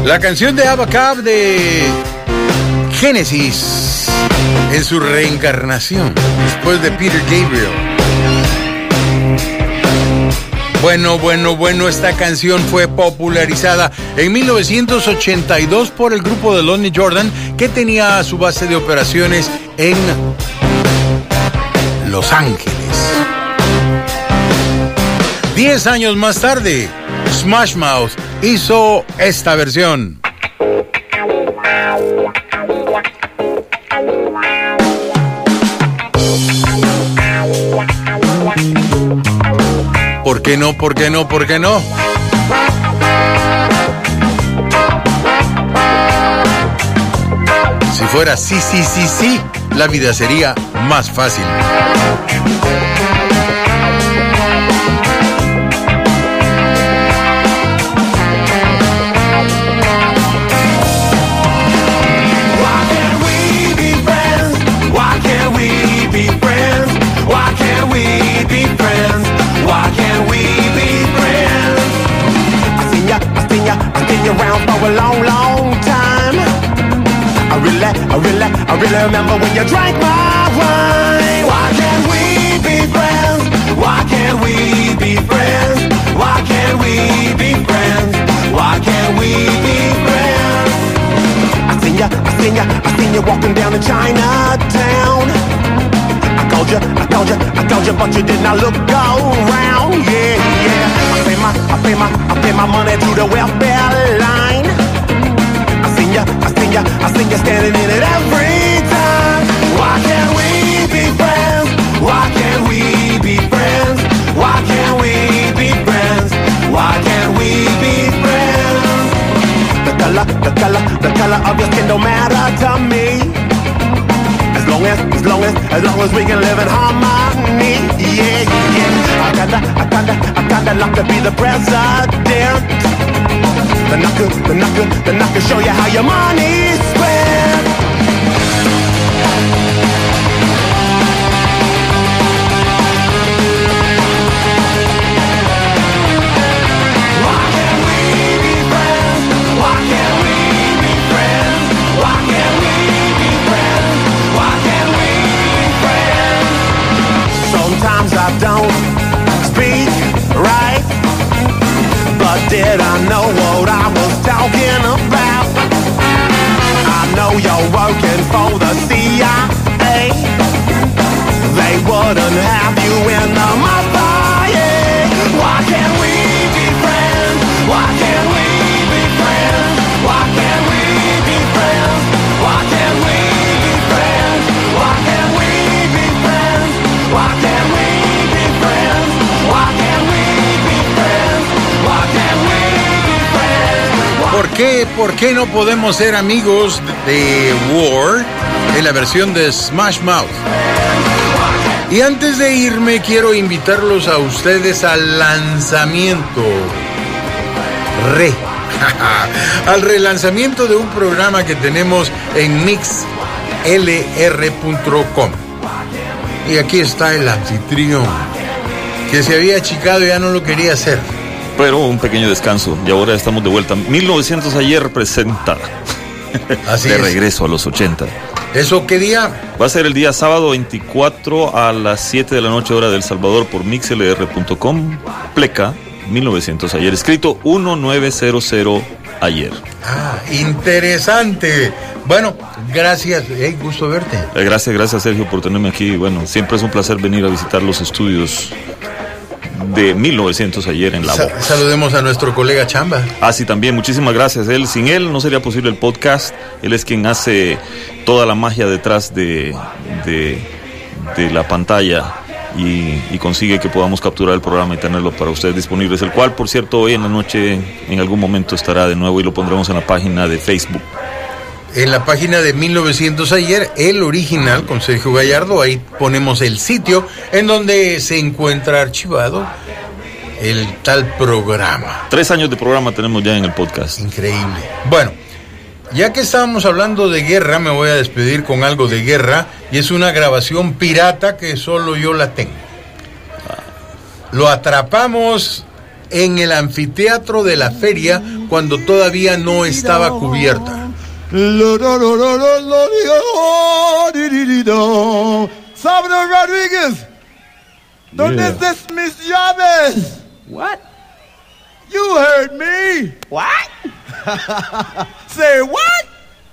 La canción de Abacab de Genesis en su reencarnación después de Peter Gabriel. Bueno, esta canción fue popularizada en 1982 por el grupo de Lonely Jordan, que tenía su base de operaciones en Los Ángeles. 10 años más tarde, Smash Mouth hizo esta versión. ¿Por qué no? ¿Por qué no? ¿Por qué no? Si fuera sí, la vida sería más fácil. Around for a long, long time. I really remember when you drank my wine. Why can't we be friends? Why can't we be friends? Why can't we be friends? Why can't we be friends? I seen you walking down to Chinatown. I called you, but you did not look around. Yeah. I pay my money through the welfare line. I seen you standing in it every time. Why can't we be friends? Why can't we be friends? Why can't we be friends? Why can't we be friends? The color of your skin don't matter to me. As long as we can live in harmony, yeah. I kinda like to be the president. Then I can show you how your money's spent. Why can't we be friends? Why can't we be friends? Why can't we be friends? Why can't we be friends? Sometimes I don't speak right, but did I know what I was talking about? I know you're working for the CIA. They wouldn't have you in the mafia. Why can't we be friends? Why can't we be friends? Why can't we be friends? Why can't we be friends? Why can't we be friends? Why can't we be friends? Why can't we be friends? Why can't we be friends? ¿Por qué no podemos ser amigos de War en la versión de Smash Mouth? Y antes de irme, quiero invitarlos a ustedes al lanzamiento al relanzamiento de un programa que tenemos en mixlr.com. Y aquí está el anfitrión, que se había achicado y ya no lo quería hacer. Pero un pequeño descanso y ahora estamos de vuelta. 1900 ayer presenta. Así de es. regreso a los 80. ¿Eso qué día? Va a ser el día sábado 24 a las 7 de la noche hora del Salvador por mixlr.com. Pleca 1900 ayer. Escrito 1900 ayer. Ah, interesante. Bueno, gracias. Gusto verte. Gracias Sergio por tenerme aquí. Bueno, siempre es un placer venir a visitar los estudios de 1900 ayer en La Voz. Saludemos a nuestro colega Chamba. Sí, también, muchísimas gracias. Sin él no sería posible el podcast. Él es quien hace toda la magia detrás de la pantalla y consigue que podamos capturar el programa y tenerlo para ustedes disponibles, el cual, por cierto, hoy en la noche en algún momento estará de nuevo y lo pondremos en la página de Facebook. En la página de 1900 ayer, el original con Sergio Gallardo, ahí ponemos el sitio en donde se encuentra archivado el tal programa. 3 años de programa tenemos ya en el podcast. Increíble. Bueno, ya que estábamos hablando de guerra, me voy a despedir con algo de guerra, y es una grabación pirata que solo yo la tengo. Lo atrapamos en el anfiteatro de la feria cuando todavía no estaba cubierta. Salvador Rodriguez, ¿dónde están mis llaves? What? You heard me. What? Say what?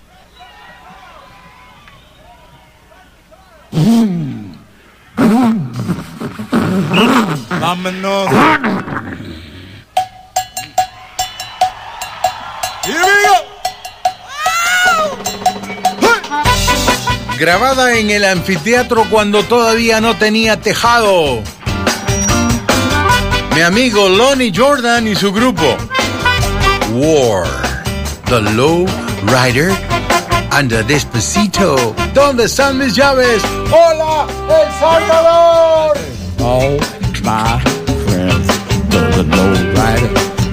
Vámonos. Here we go. Grabada en el anfiteatro cuando todavía no tenía tejado. Mi amigo Lonnie Jordan y su grupo. War, The Low Rider and the Despacito. ¿Dónde están mis llaves? ¡Hola, El Salvador! All my friends, the low rider.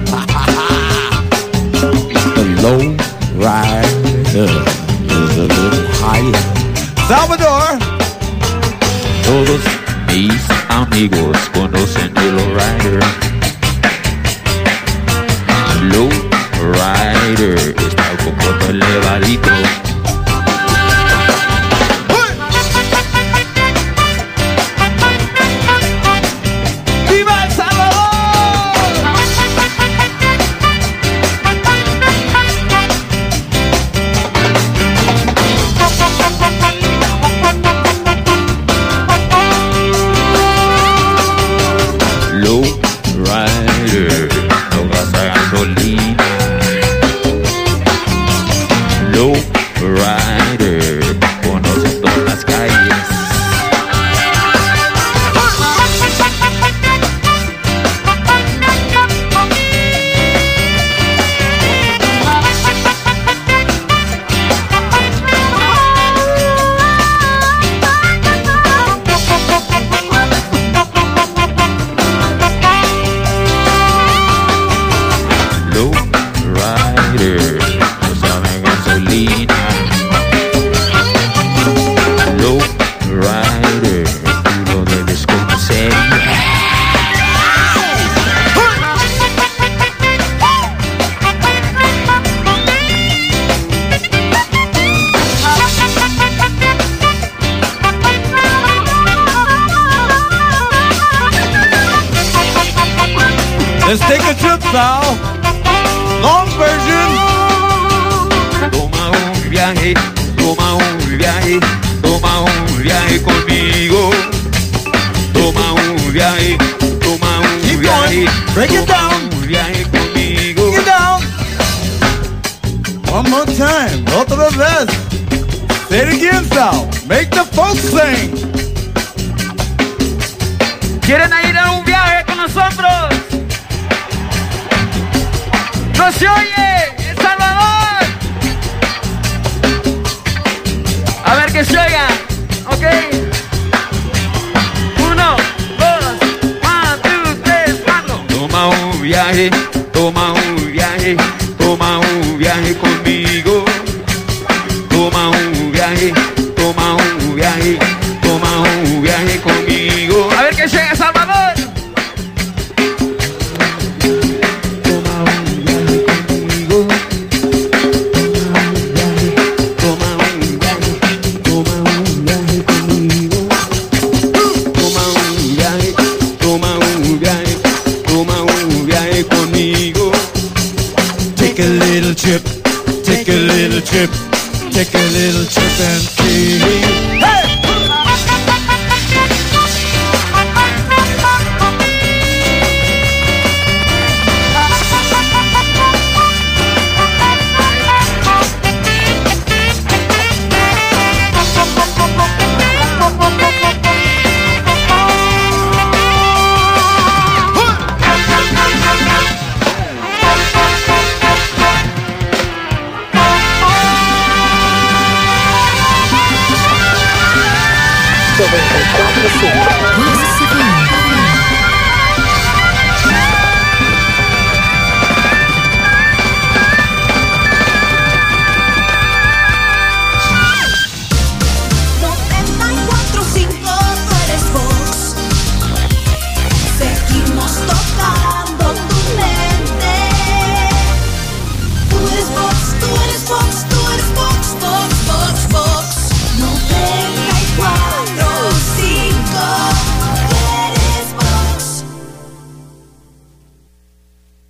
The low rider is a little higher. Salvador. Todos mis amigos conocen el low rider. Low rider está un poco elevadito. ¡Viva El Salvador! Low rider, no gasta gasolina. Low rider, conoce todas las calles. Low rider, no sabe gasolina. Low rider, tú lo debes conocer. Let's take a trip, Sal. Long version. Toma un viaje, toma un viaje, toma un viaje conmigo. Toma un viaje, toma un viaje. Break it down. Un viaje conmigo. Break it down. One more time. Otra vez. Say it again, Sal. Make the folks sing. ¿Quieren ir a un viaje con nosotros? ¡No se oye! ¡El Salvador! A ver que se oiga, ¿ok? 1, 2, 1, 2, 3, 4. Toma un viaje, toma un viaje, toma un viaje conmigo. Toma un viaje, toma un viaje, toma un viaje conmigo. A ver que llega Salvador. Take a little trip, take a little trip, take a little trip and see. Hey! Vox FM.